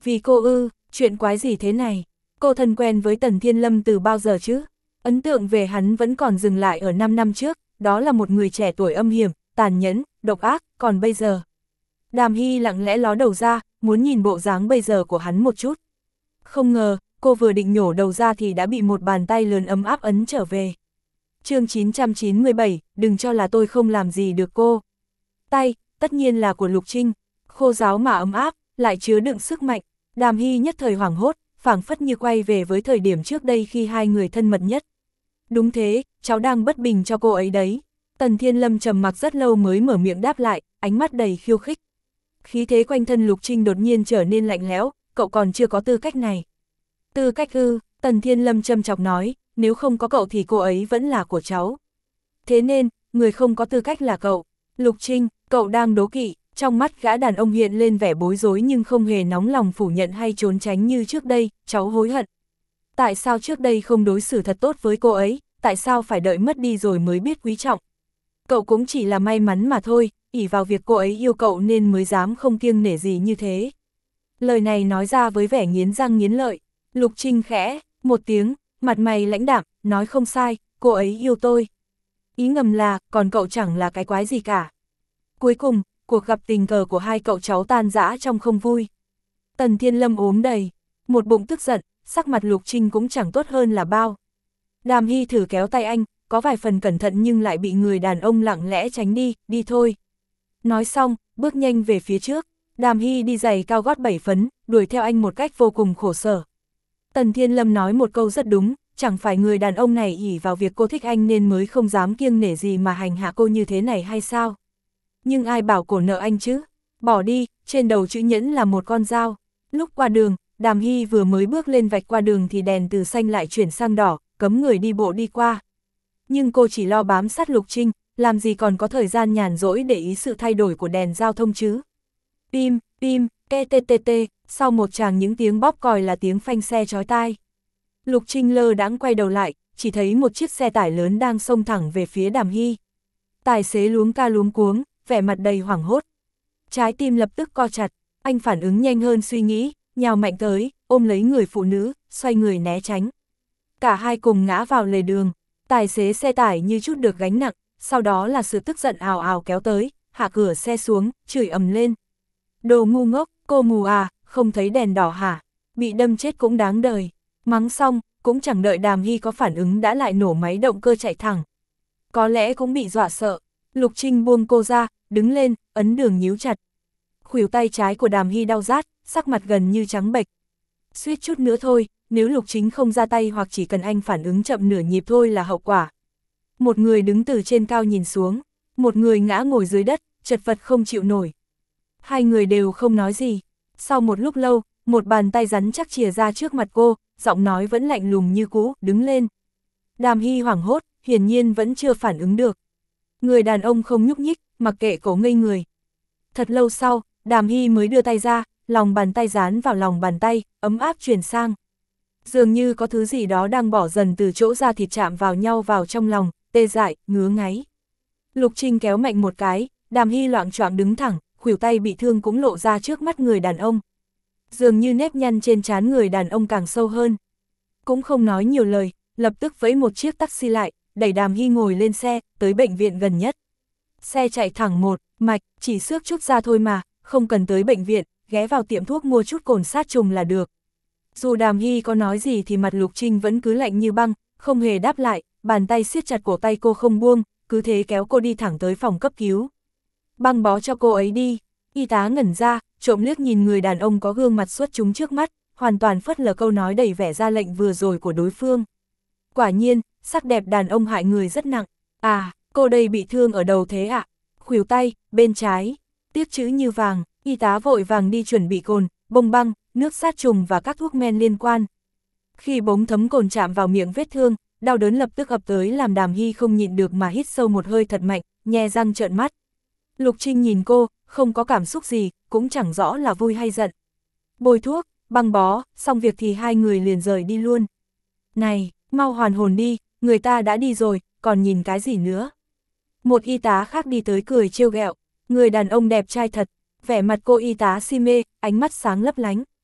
Speaker 1: Vì cô ư, chuyện quái gì thế này? Cô thân quen với Tần Thiên Lâm từ bao giờ chứ? Ấn tượng về hắn vẫn còn dừng lại ở năm năm trước, đó là một người trẻ tuổi âm hiểm, tàn nhẫn, độc ác, còn bây giờ. Đàm Hy lặng lẽ ló đầu ra, muốn nhìn bộ dáng bây giờ của hắn một chút. Không ngờ, cô vừa định nhổ đầu ra thì đã bị một bàn tay lớn ấm áp ấn trở về. chương chín trăm chín mươi bảy, đừng cho là tôi không làm gì được cô. Tay, tất nhiên là của Lục Trinh, khô ráo mà ấm áp, lại chứa đựng sức mạnh. Đàm Hy nhất thời hoảng hốt, phảng phất như quay về với thời điểm trước đây khi hai người thân mật nhất. Đúng thế, cháu đang bất bình cho cô ấy đấy. Tần Thiên Lâm trầm mặc rất lâu mới mở miệng đáp lại, ánh mắt đầy khiêu khích. Khí thế quanh thân Lục Trinh đột nhiên trở nên lạnh lẽo, cậu còn chưa có tư cách này. Tư cách ư, Tần Thiên Lâm châm chọc nói, nếu không có cậu thì cô ấy vẫn là của cháu. Thế nên, người không có tư cách là cậu. Lục Trinh, cậu đang đố kỵ, trong mắt gã đàn ông hiện lên vẻ bối rối nhưng không hề nóng lòng phủ nhận hay trốn tránh như trước đây, cháu hối hận. Tại sao trước đây không đối xử thật tốt với cô ấy, tại sao phải đợi mất đi rồi mới biết quý trọng? Cậu cũng chỉ là may mắn mà thôi, ỷ vào việc cô ấy yêu cậu nên mới dám không kiêng nể gì như thế. Lời này nói ra với vẻ nghiến răng nghiến lợi, Lục Trinh khẽ, một tiếng, mặt mày lãnh đạm, nói không sai, cô ấy yêu tôi. Ý ngầm là, còn cậu chẳng là cái quái gì cả. Cuối cùng, cuộc gặp tình cờ của hai cậu cháu tan rã trong không vui. Tần Thiên Lâm ốm đầy, một bụng tức giận, sắc mặt Lục Trinh cũng chẳng tốt hơn là bao. Đàm Hy thử kéo tay anh, có vài phần cẩn thận nhưng lại bị người đàn ông lặng lẽ tránh đi, đi thôi. Nói xong, bước nhanh về phía trước, Đàm Hy đi giày cao gót bảy phấn, đuổi theo anh một cách vô cùng khổ sở. Tần Thiên Lâm nói một câu rất đúng, chẳng phải người đàn ông này ỷ vào việc cô thích anh nên mới không dám kiêng nể gì mà hành hạ cô như thế này hay sao? Nhưng ai bảo cổ nợ anh chứ? Bỏ đi, trên đầu chữ nhẫn là một con dao. Lúc qua đường, Đàm Hy vừa mới bước lên vạch qua đường thì đèn từ xanh lại chuyển sang đỏ, cấm người đi bộ đi qua. Nhưng cô chỉ lo bám sát Lục Trinh, làm gì còn có thời gian nhàn rỗi để ý sự thay đổi của đèn giao thông chứ? Pim, pim, tê tê tê tê, sau một tràng những tiếng bóp còi là tiếng phanh xe chói tai. Lục Trinh lơ đãng quay đầu lại, chỉ thấy một chiếc xe tải lớn đang xông thẳng về phía Đàm Hy. Tài xế luống ca luống cuống, vẻ mặt đầy hoảng hốt. Trái tim lập tức co chặt, anh phản ứng nhanh hơn suy nghĩ, nhào mạnh tới, ôm lấy người phụ nữ, xoay người né tránh. Cả hai cùng ngã vào lề đường, tài xế xe tải như chút được gánh nặng, sau đó là sự tức giận ào ào kéo tới, hạ cửa xe xuống, chửi ầm lên. Đồ ngu ngốc, cô mù à, không thấy đèn đỏ hả? Bị đâm chết cũng đáng đời. Mắng xong, cũng chẳng đợi Đàm Hy có phản ứng đã lại nổ máy động cơ chạy thẳng. Có lẽ cũng bị dọa sợ, Lục Trinh buông cô ra, đứng lên, ấn đường nhíu chặt. Khuỷu tay trái của Đàm Hy đau rát, sắc mặt gần như trắng bệch. Suýt chút nữa thôi, nếu Lục Chính không ra tay hoặc chỉ cần anh phản ứng chậm nửa nhịp thôi là hậu quả. Một người đứng từ trên cao nhìn xuống, một người ngã ngồi dưới đất, chật vật không chịu nổi. Hai người đều không nói gì. Sau một lúc lâu, một bàn tay rắn chắc chìa ra trước mặt cô, giọng nói vẫn lạnh lùng như cũ, đứng lên. Đàm Hy hoảng hốt, hiển nhiên vẫn chưa phản ứng được. Người đàn ông không nhúc nhích, mặc kệ cổ ngây người. Thật lâu sau, Đàm Hy mới đưa tay ra, lòng bàn tay dán vào lòng bàn tay, ấm áp truyền sang. Dường như có thứ gì đó đang bỏ dần từ chỗ da thịt chạm vào nhau vào trong lòng, tê dại, ngứa ngáy. Lục Trinh kéo mạnh một cái, Đàm Hy loạng choạng đứng thẳng, khuỷu tay bị thương cũng lộ ra trước mắt người đàn ông. Dường như nếp nhăn trên trán người đàn ông càng sâu hơn. Cũng không nói nhiều lời, lập tức vẫy một chiếc taxi lại, đẩy Đàm Hy ngồi lên xe, tới bệnh viện gần nhất. Xe chạy thẳng một mạch, chỉ xước chút ra thôi mà, không cần tới bệnh viện, ghé vào tiệm thuốc mua chút cồn sát trùng là được. Dù Đàm Hy có nói gì thì mặt Lục Trinh vẫn cứ lạnh như băng, không hề đáp lại, bàn tay siết chặt cổ tay cô không buông, cứ thế kéo cô đi thẳng tới phòng cấp cứu. Băng bó cho cô ấy đi. Y tá ngẩn ra, trộm liếc nhìn người đàn ông có gương mặt xuất chúng trước mắt, hoàn toàn phớt lờ câu nói đầy vẻ ra lệnh vừa rồi của đối phương. Quả nhiên, sắc đẹp đàn ông hại người rất nặng. À, cô đây bị thương ở đầu thế ạ? À? Khuỷu tay, bên trái, tiếc chữ như vàng, y tá vội vàng đi chuẩn bị cồn, bông băng, nước sát trùng và các thuốc men liên quan. Khi bóng thấm cồn chạm vào miệng vết thương, đau đớn lập tức ập tới làm Đàm Hy không nhịn được mà hít sâu một hơi thật mạnh, nhe răng trợn mắt. Lục Trinh nhìn cô, không có cảm xúc gì, cũng chẳng rõ là vui hay giận. Bôi thuốc, băng bó, xong việc thì hai người liền rời đi luôn. Này, mau hoàn hồn đi, người ta đã đi rồi, còn nhìn cái gì nữa? Một y tá khác đi tới cười trêu ghẹo, người đàn ông đẹp trai thật, vẻ mặt cô y tá si mê, ánh mắt sáng lấp lánh.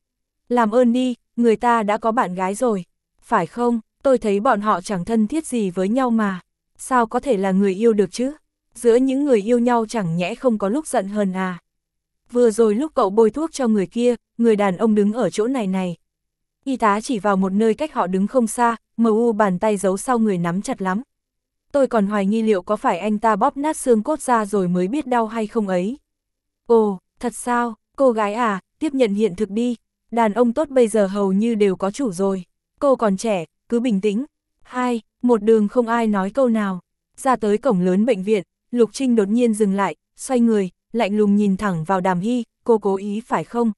Speaker 1: Làm ơn đi, người ta đã có bạn gái rồi. Phải không, tôi thấy bọn họ chẳng thân thiết gì với nhau mà. Sao có thể là người yêu được chứ? Giữa những người yêu nhau chẳng nhẽ không có lúc giận hờn à? Vừa rồi lúc cậu bôi thuốc cho người kia, người đàn ông đứng ở chỗ này này. Y tá chỉ vào một nơi cách họ đứng không xa, mờ u bàn tay giấu sau người nắm chặt lắm. Tôi còn hoài nghi liệu có phải anh ta bóp nát xương cốt ra rồi mới biết đau hay không ấy. Ồ, thật sao, cô gái à, tiếp nhận hiện thực đi. Đàn ông tốt bây giờ hầu như đều có chủ rồi. Cô còn trẻ, cứ bình tĩnh. Hai, một đường không ai nói câu nào. Ra tới cổng lớn bệnh viện, Lục Trinh đột nhiên dừng lại, xoay người, lạnh lùng nhìn thẳng vào Đàm Hy, cô cố ý phải không?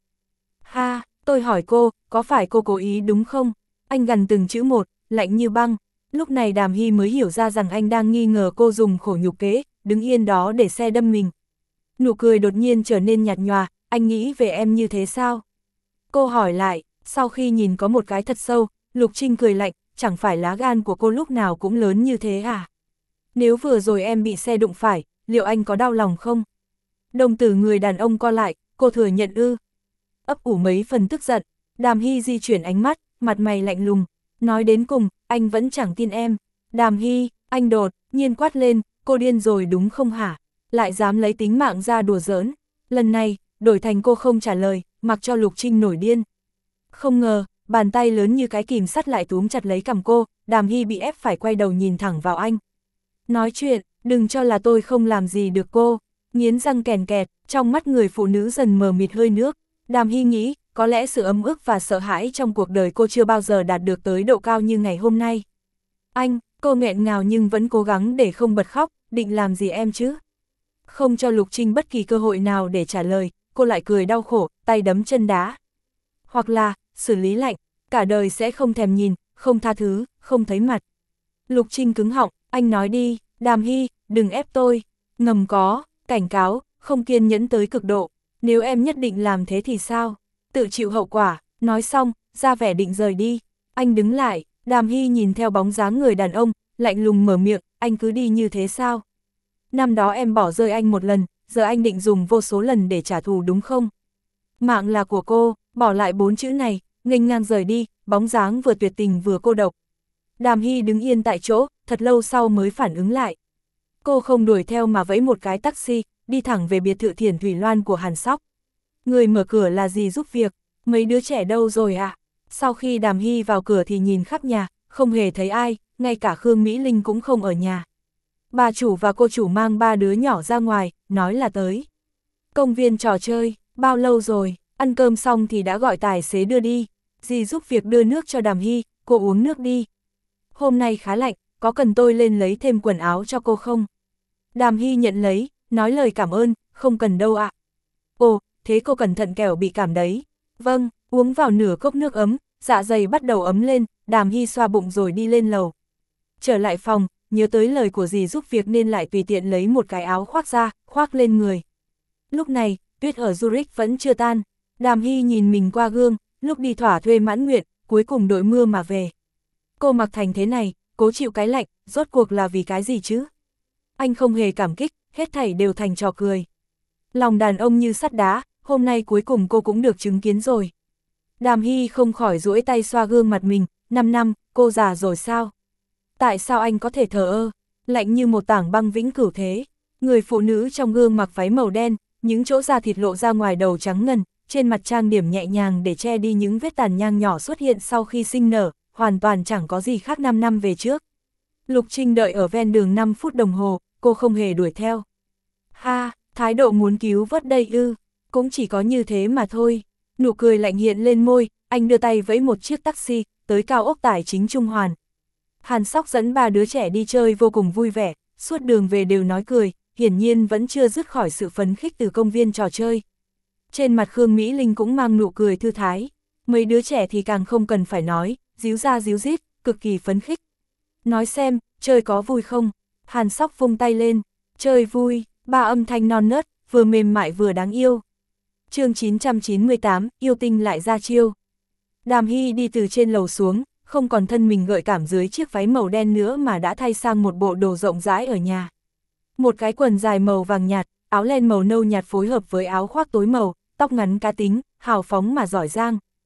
Speaker 1: Ha, tôi hỏi cô, có phải cô cố ý đúng không? Anh gằn từng chữ một, lạnh như băng. Lúc này Đàm Hy mới hiểu ra rằng anh đang nghi ngờ cô dùng khổ nhục kế, đứng yên đó để xe đâm mình. Nụ cười đột nhiên trở nên nhạt nhòa, anh nghĩ về em như thế sao? Cô hỏi lại, sau khi nhìn có một cái thật sâu, Lục Trinh cười lạnh, chẳng phải lá gan của cô lúc nào cũng lớn như thế à? Nếu vừa rồi em bị xe đụng phải, liệu anh có đau lòng không? Đồng tử người đàn ông co lại, cô thừa nhận ư? Ấp ủ mấy phần tức giận, Đàm Hy di chuyển ánh mắt, mặt mày lạnh lùng, nói đến cùng, anh vẫn chẳng tin em. Đàm Hy, anh đột nhiên quát lên, cô điên rồi đúng không hả? Lại dám lấy tính mạng ra đùa giỡn. Lần này, đổi thành cô không trả lời, mặc cho Lục Trinh nổi điên. Không ngờ, bàn tay lớn như cái kìm sắt lại túm chặt lấy cằm cô, Đàm Hy bị ép phải quay đầu nhìn thẳng vào anh. Nói chuyện, đừng cho là tôi không làm gì được cô. Nghiến răng kèn kẹt, trong mắt người phụ nữ dần mờ mịt hơi nước. Đàm Hy nghĩ, có lẽ sự ấm ức và sợ hãi trong cuộc đời cô chưa bao giờ đạt được tới độ cao như ngày hôm nay. Anh, cô nghẹn ngào nhưng vẫn cố gắng để không bật khóc, định làm gì em chứ? Không cho Lục Trinh bất kỳ cơ hội nào để trả lời, cô lại cười đau khổ, tay đấm chân đá. Hoặc là, xử lý lạnh, cả đời sẽ không thèm nhìn, không tha thứ, không thấy mặt. Lục Trinh cứng họng, anh nói đi, Đàm Hy, đừng ép tôi. Ngầm có, cảnh cáo, không kiên nhẫn tới cực độ. Nếu em nhất định làm thế thì sao? Tự chịu hậu quả, nói xong, ra vẻ định rời đi. Anh đứng lại, Đàm Hy nhìn theo bóng dáng người đàn ông, lạnh lùng mở miệng, anh cứ đi như thế sao? Năm đó em bỏ rơi anh một lần, giờ anh định dùng vô số lần để trả thù đúng không? Mạng là của cô, bỏ lại bốn chữ này, nghênh ngang rời đi, bóng dáng vừa tuyệt tình vừa cô độc. Đàm Hy đứng yên tại chỗ, thật lâu sau mới phản ứng lại. Cô không đuổi theo mà vẫy một cái taxi, đi thẳng về biệt thự Thiển Thủy Loan của Hàn Sóc. Người mở cửa là gì giúp việc, mấy đứa trẻ đâu rồi ạ? À? Sau khi Đàm Hy vào cửa thì nhìn khắp nhà, không hề thấy ai, ngay cả Khương Mỹ Linh cũng không ở nhà. Bà chủ và cô chủ mang ba đứa nhỏ ra ngoài, nói là tới công viên trò chơi, bao lâu rồi, ăn cơm xong thì đã gọi tài xế đưa đi. Dì giúp việc đưa nước cho Đàm Hy, cô uống nước đi. Hôm nay khá lạnh, có cần tôi lên lấy thêm quần áo cho cô không? Đàm Hy nhận lấy, nói lời cảm ơn, không cần đâu ạ. À. Ồ, thế cô cẩn thận kẻo bị cảm đấy. Vâng, uống vào nửa cốc nước ấm, dạ dày bắt đầu ấm lên, Đàm Hy xoa bụng rồi đi lên lầu. Trở lại phòng, nhớ tới lời của dì giúp việc nên lại tùy tiện lấy một cái áo khoác ra, khoác lên người. Lúc này, tuyết ở Zurich vẫn chưa tan. Đàm Hy nhìn mình qua gương, lúc đi thỏa thuê mãn nguyện, cuối cùng đội mưa mà về. Cô mặc thành thế này, cố chịu cái lạnh, rốt cuộc là vì cái gì chứ? Anh không hề cảm kích, hết thảy đều thành trò cười. Lòng đàn ông như sắt đá, hôm nay cuối cùng cô cũng được chứng kiến rồi. Đàm Hy không khỏi duỗi tay xoa gương mặt mình, năm năm, cô già rồi sao? Tại sao anh có thể thờ ơ, lạnh như một tảng băng vĩnh cửu thế? Người phụ nữ trong gương mặc váy màu đen, những chỗ da thịt lộ ra ngoài đầu trắng ngần, trên mặt trang điểm nhẹ nhàng để che đi những vết tàn nhang nhỏ xuất hiện sau khi sinh nở, hoàn toàn chẳng có gì khác năm năm về trước. Lục Trinh đợi ở ven đường năm phút đồng hồ, cô không hề đuổi theo. Ha, thái độ muốn cứu vớt đây ư, cũng chỉ có như thế mà thôi. Nụ cười lạnh hiện lên môi, anh đưa tay vẫy một chiếc taxi, tới cao ốc tài chính Trung Hoàn. Hàn Sóc dẫn ba đứa trẻ đi chơi vô cùng vui vẻ, suốt đường về đều nói cười, hiển nhiên vẫn chưa dứt khỏi sự phấn khích từ công viên trò chơi. Trên mặt Khương Mỹ Linh cũng mang nụ cười thư thái, mấy đứa trẻ thì càng không cần phải nói, díu ra díu dít, cực kỳ phấn khích. Nói xem, chơi có vui không? Hàn Sóc vung tay lên, chơi vui, ba âm thanh non nớt, vừa mềm mại vừa đáng yêu. Chương chín trăm chín mươi tám, yêu tinh lại ra chiêu. Đàm Hy đi từ trên lầu xuống, không còn thân mình gợi cảm dưới chiếc váy màu đen nữa mà đã thay sang một bộ đồ rộng rãi ở nhà. Một cái quần dài màu vàng nhạt, áo len màu nâu nhạt phối hợp với áo khoác tối màu, tóc ngắn cá tính, hào phóng mà giỏi giang.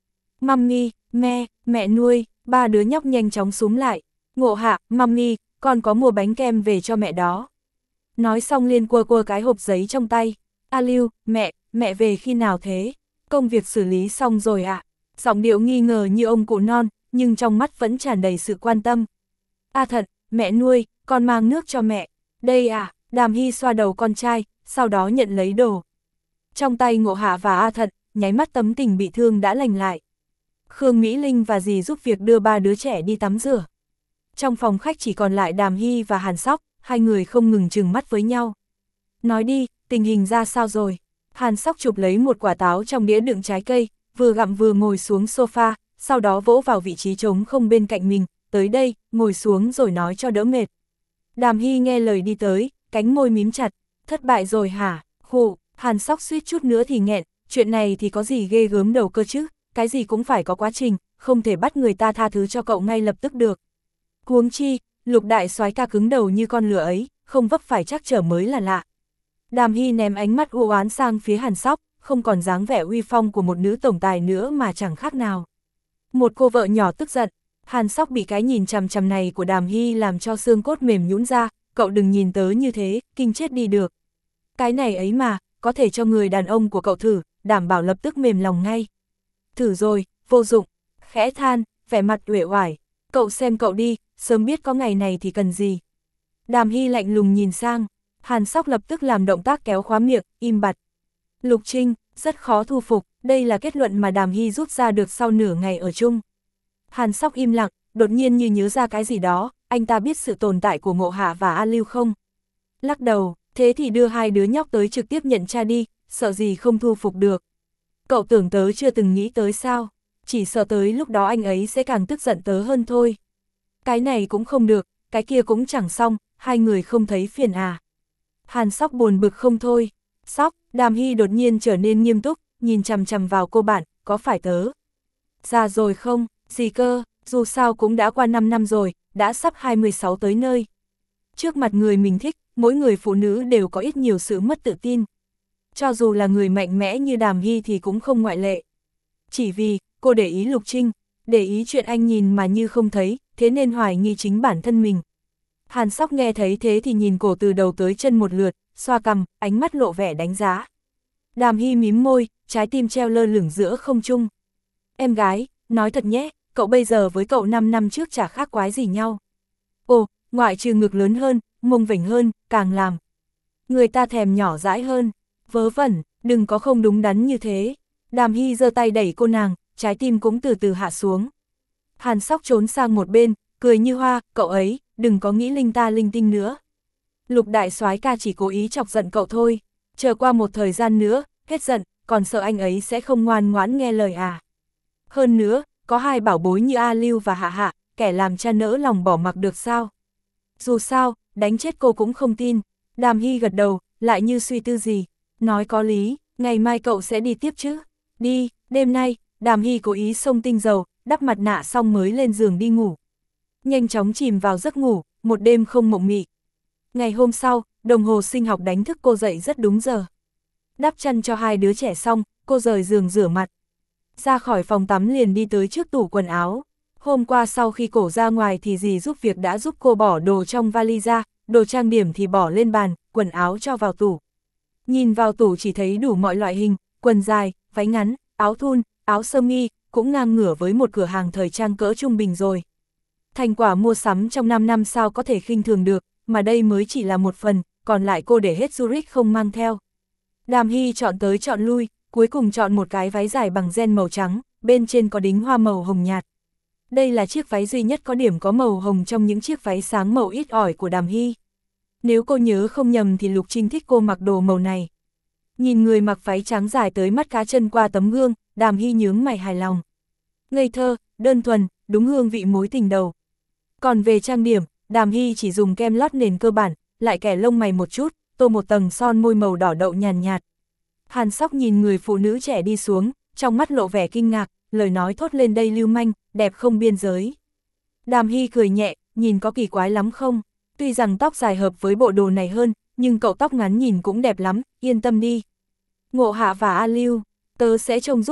Speaker 1: Mummy, me, mẹ nuôi, ba đứa nhóc nhanh chóng xúm lại. Ngộ Hạ, Mummy, con có mua bánh kem về cho mẹ đó. Nói xong liền quơ quơ cái hộp giấy trong tay. A Lưu, mẹ, mẹ về khi nào thế? Công việc xử lý xong rồi ạ. À? Giọng điệu nghi ngờ như ông cụ non, nhưng trong mắt vẫn tràn đầy sự quan tâm. A Thật, mẹ nuôi, con mang nước cho mẹ. Đây à, Đàm Hy xoa đầu con trai, sau đó nhận lấy đồ. Trong tay Ngộ Hạ và A Thật, nháy mắt tấm tình bị thương đã lành lại. Khương Mỹ Linh và dì giúp việc đưa ba đứa trẻ đi tắm rửa. Trong phòng khách chỉ còn lại Đàm Hy và Hàn Sóc, hai người không ngừng trừng mắt với nhau. Nói đi, tình hình ra sao rồi? Hàn Sóc chụp lấy một quả táo trong đĩa đựng trái cây, vừa gặm vừa ngồi xuống sofa, sau đó vỗ vào vị trí trống không bên cạnh mình, tới đây, ngồi xuống rồi nói cho đỡ mệt. Đàm Hy nghe lời đi tới, cánh môi mím chặt, thất bại rồi hả? Khụ, Hàn Sóc suýt chút nữa thì nghẹn, chuyện này thì có gì ghê gớm đầu cơ chứ, cái gì cũng phải có quá trình, không thể bắt người ta tha thứ cho cậu ngay lập tức được. Huống chi, Lục đại soái ca cứng đầu như con lừa ấy, không vấp phải trắc trở mới là lạ. Đàm Hy ném ánh mắt u oán sang phía Hàn Sóc, không còn dáng vẻ uy phong của một nữ tổng tài nữa mà chẳng khác nào. Một cô vợ nhỏ tức giận, Hàn Sóc bị cái nhìn chằm chằm này của Đàm Hy làm cho xương cốt mềm nhũn ra, cậu đừng nhìn tớ như thế, kinh chết đi được. Cái này ấy mà, có thể cho người đàn ông của cậu thử, đảm bảo lập tức mềm lòng ngay. Thử rồi, vô dụng, khẽ than, vẻ mặt uể oải, cậu xem cậu đi, sớm biết có ngày này thì cần gì. Đàm Hy lạnh lùng nhìn sang, Hàn Sóc lập tức làm động tác kéo khóa miệng, im bặt. Lục Trinh, rất khó thu phục, đây là kết luận mà Đàm Hy rút ra được sau nửa ngày ở chung. Hàn Sóc im lặng, đột nhiên như nhớ ra cái gì đó, anh ta biết sự tồn tại của Ngộ Hạ và A Lưu không? Lắc đầu, thế thì đưa hai đứa nhóc tới trực tiếp nhận cha đi, sợ gì không thu phục được. Cậu tưởng tớ chưa từng nghĩ tới sao, chỉ sợ tới lúc đó anh ấy sẽ càng tức giận tớ hơn thôi. Cái này cũng không được, cái kia cũng chẳng xong, hai người không thấy phiền à. Hàn Sóc buồn bực không thôi. Sóc, Đàm Hy đột nhiên trở nên nghiêm túc, nhìn chằm chằm vào cô bạn, có phải tớ già rồi không? Gì cơ, dù sao cũng đã qua năm năm rồi, đã sắp hai mươi sáu tới nơi. Trước mặt người mình thích, mỗi người phụ nữ đều có ít nhiều sự mất tự tin. Cho dù là người mạnh mẽ như Đàm Hy thì cũng không ngoại lệ. Chỉ vì, cô để ý Lục Trinh, để ý chuyện anh nhìn mà như không thấy, thế nên hoài nghi chính bản thân mình. Hàn Sóc nghe thấy thế thì nhìn cổ từ đầu tới chân một lượt, xoa cằm, ánh mắt lộ vẻ đánh giá. Đàm Hy mím môi, trái tim treo lơ lửng giữa không trung. Em gái, nói thật nhé, cậu bây giờ với cậu năm năm trước chả khác quái gì nhau. Ồ, ngoại trừ ngực lớn hơn, mông vểnh hơn, càng làm người ta thèm nhỏ dãi hơn. Vớ vẩn, đừng có không đúng đắn như thế. Đàm Hy giơ tay đẩy cô nàng, trái tim cũng từ từ hạ xuống. Hàn Sóc trốn sang một bên, cười như hoa, cậu ấy, đừng có nghĩ linh ta linh tinh nữa. Lục đại soái ca chỉ cố ý chọc giận cậu thôi, chờ qua một thời gian nữa, hết giận, còn sợ anh ấy sẽ không ngoan ngoãn nghe lời à. Hơn nữa, có hai bảo bối như A Lưu và Hạ Hạ, kẻ làm cha nỡ lòng bỏ mặc được sao. Dù sao, đánh chết cô cũng không tin. Đàm Hy gật đầu, lại như suy tư gì, nói có lý, ngày mai cậu sẽ đi tiếp chứ. Đi, đêm nay, Đàm Hy cố ý xông tinh dầu, đắp mặt nạ xong mới lên giường đi ngủ. Nhanh chóng chìm vào giấc ngủ, một đêm không mộng mị. Ngày hôm sau, đồng hồ sinh học đánh thức cô dậy rất đúng giờ. Đắp chăn cho hai đứa trẻ xong, cô rời giường rửa mặt. Ra khỏi phòng tắm liền đi tới trước tủ quần áo. Hôm qua sau khi cổ ra ngoài thì dì giúp việc đã giúp cô bỏ đồ trong vali ra, đồ trang điểm thì bỏ lên bàn, quần áo cho vào tủ. Nhìn vào tủ chỉ thấy đủ mọi loại hình, quần dài, váy ngắn, áo thun, áo sơ mi, cũng ngang ngửa với một cửa hàng thời trang cỡ trung bình rồi. Thành quả mua sắm trong năm năm sao có thể khinh thường được, mà đây mới chỉ là một phần, còn lại cô để hết Zurich không mang theo. Đàm Hy chọn tới chọn lui, cuối cùng chọn một cái váy dài bằng ren màu trắng, bên trên có đính hoa màu hồng nhạt. Đây là chiếc váy duy nhất có điểm có màu hồng trong những chiếc váy sáng màu ít ỏi của Đàm Hy. Nếu cô nhớ không nhầm thì Lục Trinh thích cô mặc đồ màu này. Nhìn người mặc váy trắng dài tới mắt cá chân qua tấm gương, Đàm Hy nhướng mày hài lòng. Ngây thơ, đơn thuần, đúng hương vị mối tình đầu. Còn về trang điểm, Đàm Hy chỉ dùng kem lót nền cơ bản, lại kẻ lông mày một chút, tô một tầng son môi màu đỏ đậu nhàn nhạt, nhạt. Hàn Sóc nhìn người phụ nữ trẻ đi xuống, trong mắt lộ vẻ kinh ngạc, lời nói thốt lên đây lưu manh, đẹp không biên giới. Đàm Hy cười nhẹ, nhìn có kỳ quái lắm không? Tuy rằng tóc dài hợp với bộ đồ này hơn, nhưng cậu tóc ngắn nhìn cũng đẹp lắm, yên tâm đi. Ngộ Hạ và A Lưu, tớ sẽ trông giúp cậu,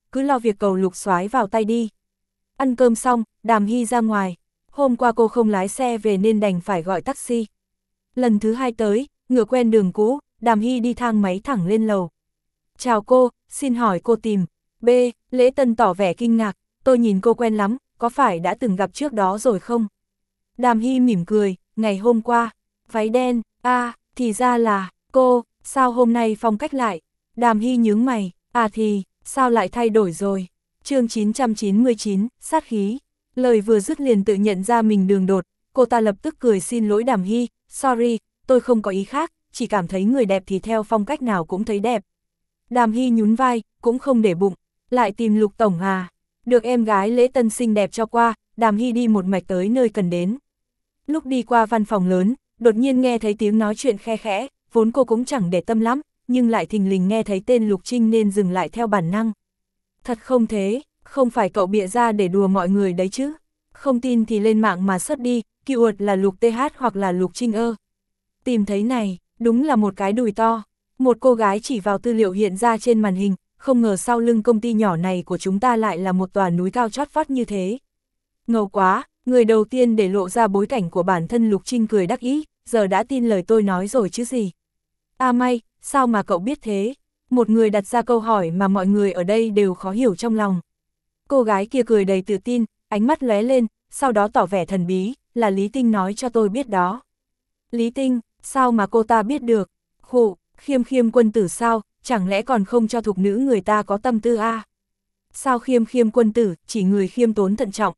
Speaker 1: cứ lo việc cầu Lục soái vào tay đi. Ăn cơm xong, Đàm Hy ra ngoài. Hôm qua cô không lái xe về nên đành phải gọi taxi. Lần thứ hai tới, ngựa quen đường cũ, Đàm Hy đi thang máy thẳng lên lầu. Chào cô, xin hỏi cô tìm B. Lễ Tân tỏ vẻ kinh ngạc, tôi nhìn cô quen lắm, có phải đã từng gặp trước đó rồi không? Đàm Hy mỉm cười, ngày hôm qua, váy đen, a à, thì ra là, cô, sao hôm nay phong cách lại? Đàm Hy nhướng mày, à thì, sao lại thay đổi rồi? Chương chín trăm chín mươi chín, sát khí. Lời vừa dứt liền tự nhận ra mình đường đột, cô ta lập tức cười xin lỗi Đàm Hy, sorry, tôi không có ý khác, chỉ cảm thấy người đẹp thì theo phong cách nào cũng thấy đẹp. Đàm Hy nhún vai, cũng không để bụng, lại tìm Lục tổng à? Được em gái Lễ Tân xinh đẹp cho qua, Đàm Hy đi một mạch tới nơi cần đến. Lúc đi qua văn phòng lớn, đột nhiên nghe thấy tiếng nói chuyện khe khẽ, vốn cô cũng chẳng để tâm lắm, nhưng lại thình lình nghe thấy tên Lục Trinh nên dừng lại theo bản năng. Thật không thế, không phải cậu bịa ra để đùa mọi người đấy chứ? Không tin thì lên mạng mà search đi, keyword là Lục tê hát hoặc là Lục Trinh ơ. Tìm thấy này, đúng là một cái đùi to. Một cô gái chỉ vào tư liệu hiện ra trên màn hình, không ngờ sau lưng công ty nhỏ này của chúng ta lại là một tòa núi cao chót vót như thế. Ngầu quá, người đầu tiên để lộ ra bối cảnh của bản thân Lục Trinh cười đắc ý, giờ đã tin lời tôi nói rồi chứ gì. À may, sao mà cậu biết thế? Một người đặt ra câu hỏi mà mọi người ở đây đều khó hiểu trong lòng. Cô gái kia cười đầy tự tin, ánh mắt lóe lên, sau đó tỏ vẻ thần bí, là Lý Tinh nói cho tôi biết đó. Lý Tinh, sao mà cô ta biết được? Khụ, Khiêm Khiêm quân tử sao, chẳng lẽ còn không cho thục nữ người ta có tâm tư à? Sao Khiêm Khiêm quân tử, chỉ người khiêm tốn thận trọng?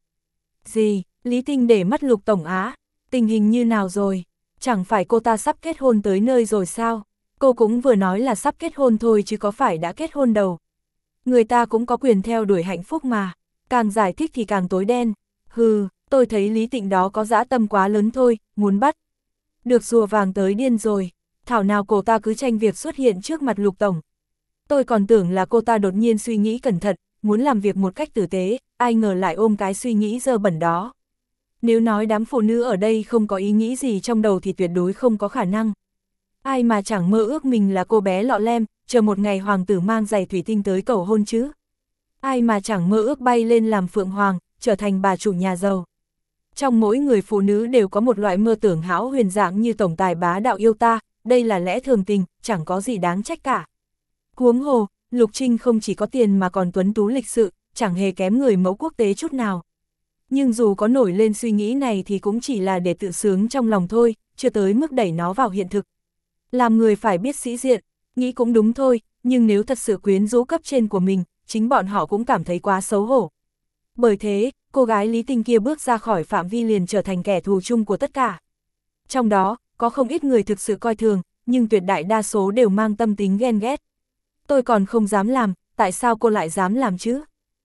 Speaker 1: Gì, Lý Tinh để mắt Lục tổng á? Tình hình như nào rồi? Chẳng phải cô ta sắp kết hôn tới nơi rồi sao? Cô cũng vừa nói là sắp kết hôn thôi chứ có phải đã kết hôn đâu. Người ta cũng có quyền theo đuổi hạnh phúc mà, càng giải thích thì càng tối đen. Hừ, tôi thấy Lý Tịnh đó có dã tâm quá lớn thôi, muốn bắt. Được rùa vàng tới điên rồi, thảo nào cô ta cứ tranh việc xuất hiện trước mặt Lục tổng. Tôi còn tưởng là cô ta đột nhiên suy nghĩ cẩn thận, muốn làm việc một cách tử tế, ai ngờ lại ôm cái suy nghĩ dơ bẩn đó. Nếu nói đám phụ nữ ở đây không có ý nghĩ gì trong đầu thì tuyệt đối không có khả năng. Ai mà chẳng mơ ước mình là cô bé lọ lem, chờ một ngày hoàng tử mang giày thủy tinh tới cầu hôn chứ. Ai mà chẳng mơ ước bay lên làm phượng hoàng, trở thành bà chủ nhà giàu. Trong mỗi người phụ nữ đều có một loại mơ tưởng hão huyền dạng như tổng tài bá đạo yêu ta, đây là lẽ thường tình, chẳng có gì đáng trách cả. Huống hồ, Lục Trinh không chỉ có tiền mà còn tuấn tú lịch sự, chẳng hề kém người mẫu quốc tế chút nào. Nhưng dù có nổi lên suy nghĩ này thì cũng chỉ là để tự sướng trong lòng thôi, chưa tới mức đẩy nó vào hiện thực. Làm người phải biết sĩ diện, nghĩ cũng đúng thôi, nhưng nếu thật sự quyến rũ cấp trên của mình, chính bọn họ cũng cảm thấy quá xấu hổ. Bởi thế, cô gái Lý Tinh kia bước ra khỏi phạm vi liền trở thành kẻ thù chung của tất cả. Trong đó, có không ít người thực sự coi thường, nhưng tuyệt đại đa số đều mang tâm tính ghen ghét. Tôi còn không dám làm, tại sao cô lại dám làm chứ?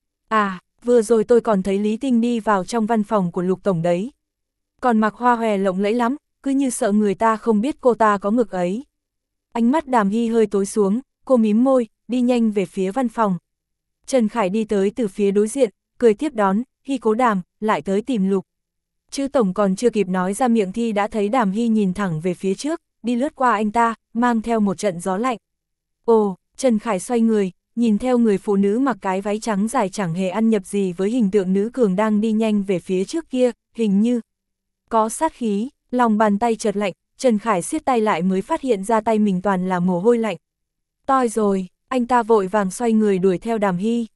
Speaker 1: À, vừa rồi tôi còn thấy Lý Tinh đi vào trong văn phòng của Lục tổng đấy. Còn mặc hoa hòe lộng lẫy lắm, cứ như sợ người ta không biết cô ta có ngực ấy. Ánh mắt Đàm Hy hơi tối xuống, cô mím môi, đi nhanh về phía văn phòng. Trần Khải đi tới từ phía đối diện, cười tiếp đón, Hy cố Đàm, lại tới tìm Lục. Chữ tổng còn chưa kịp nói ra miệng thì đã thấy Đàm Hy nhìn thẳng về phía trước, đi lướt qua anh ta, mang theo một trận gió lạnh. Ồ, Trần Khải xoay người, nhìn theo người phụ nữ mặc cái váy trắng dài chẳng hề ăn nhập gì với hình tượng nữ cường đang đi nhanh về phía trước kia, hình như có sát khí, lòng bàn tay chợt lạnh, Trần Khải siết tay lại mới phát hiện ra tay mình toàn là mồ hôi lạnh. Toi rồi, anh ta vội vàng xoay người đuổi theo Đàm Hy.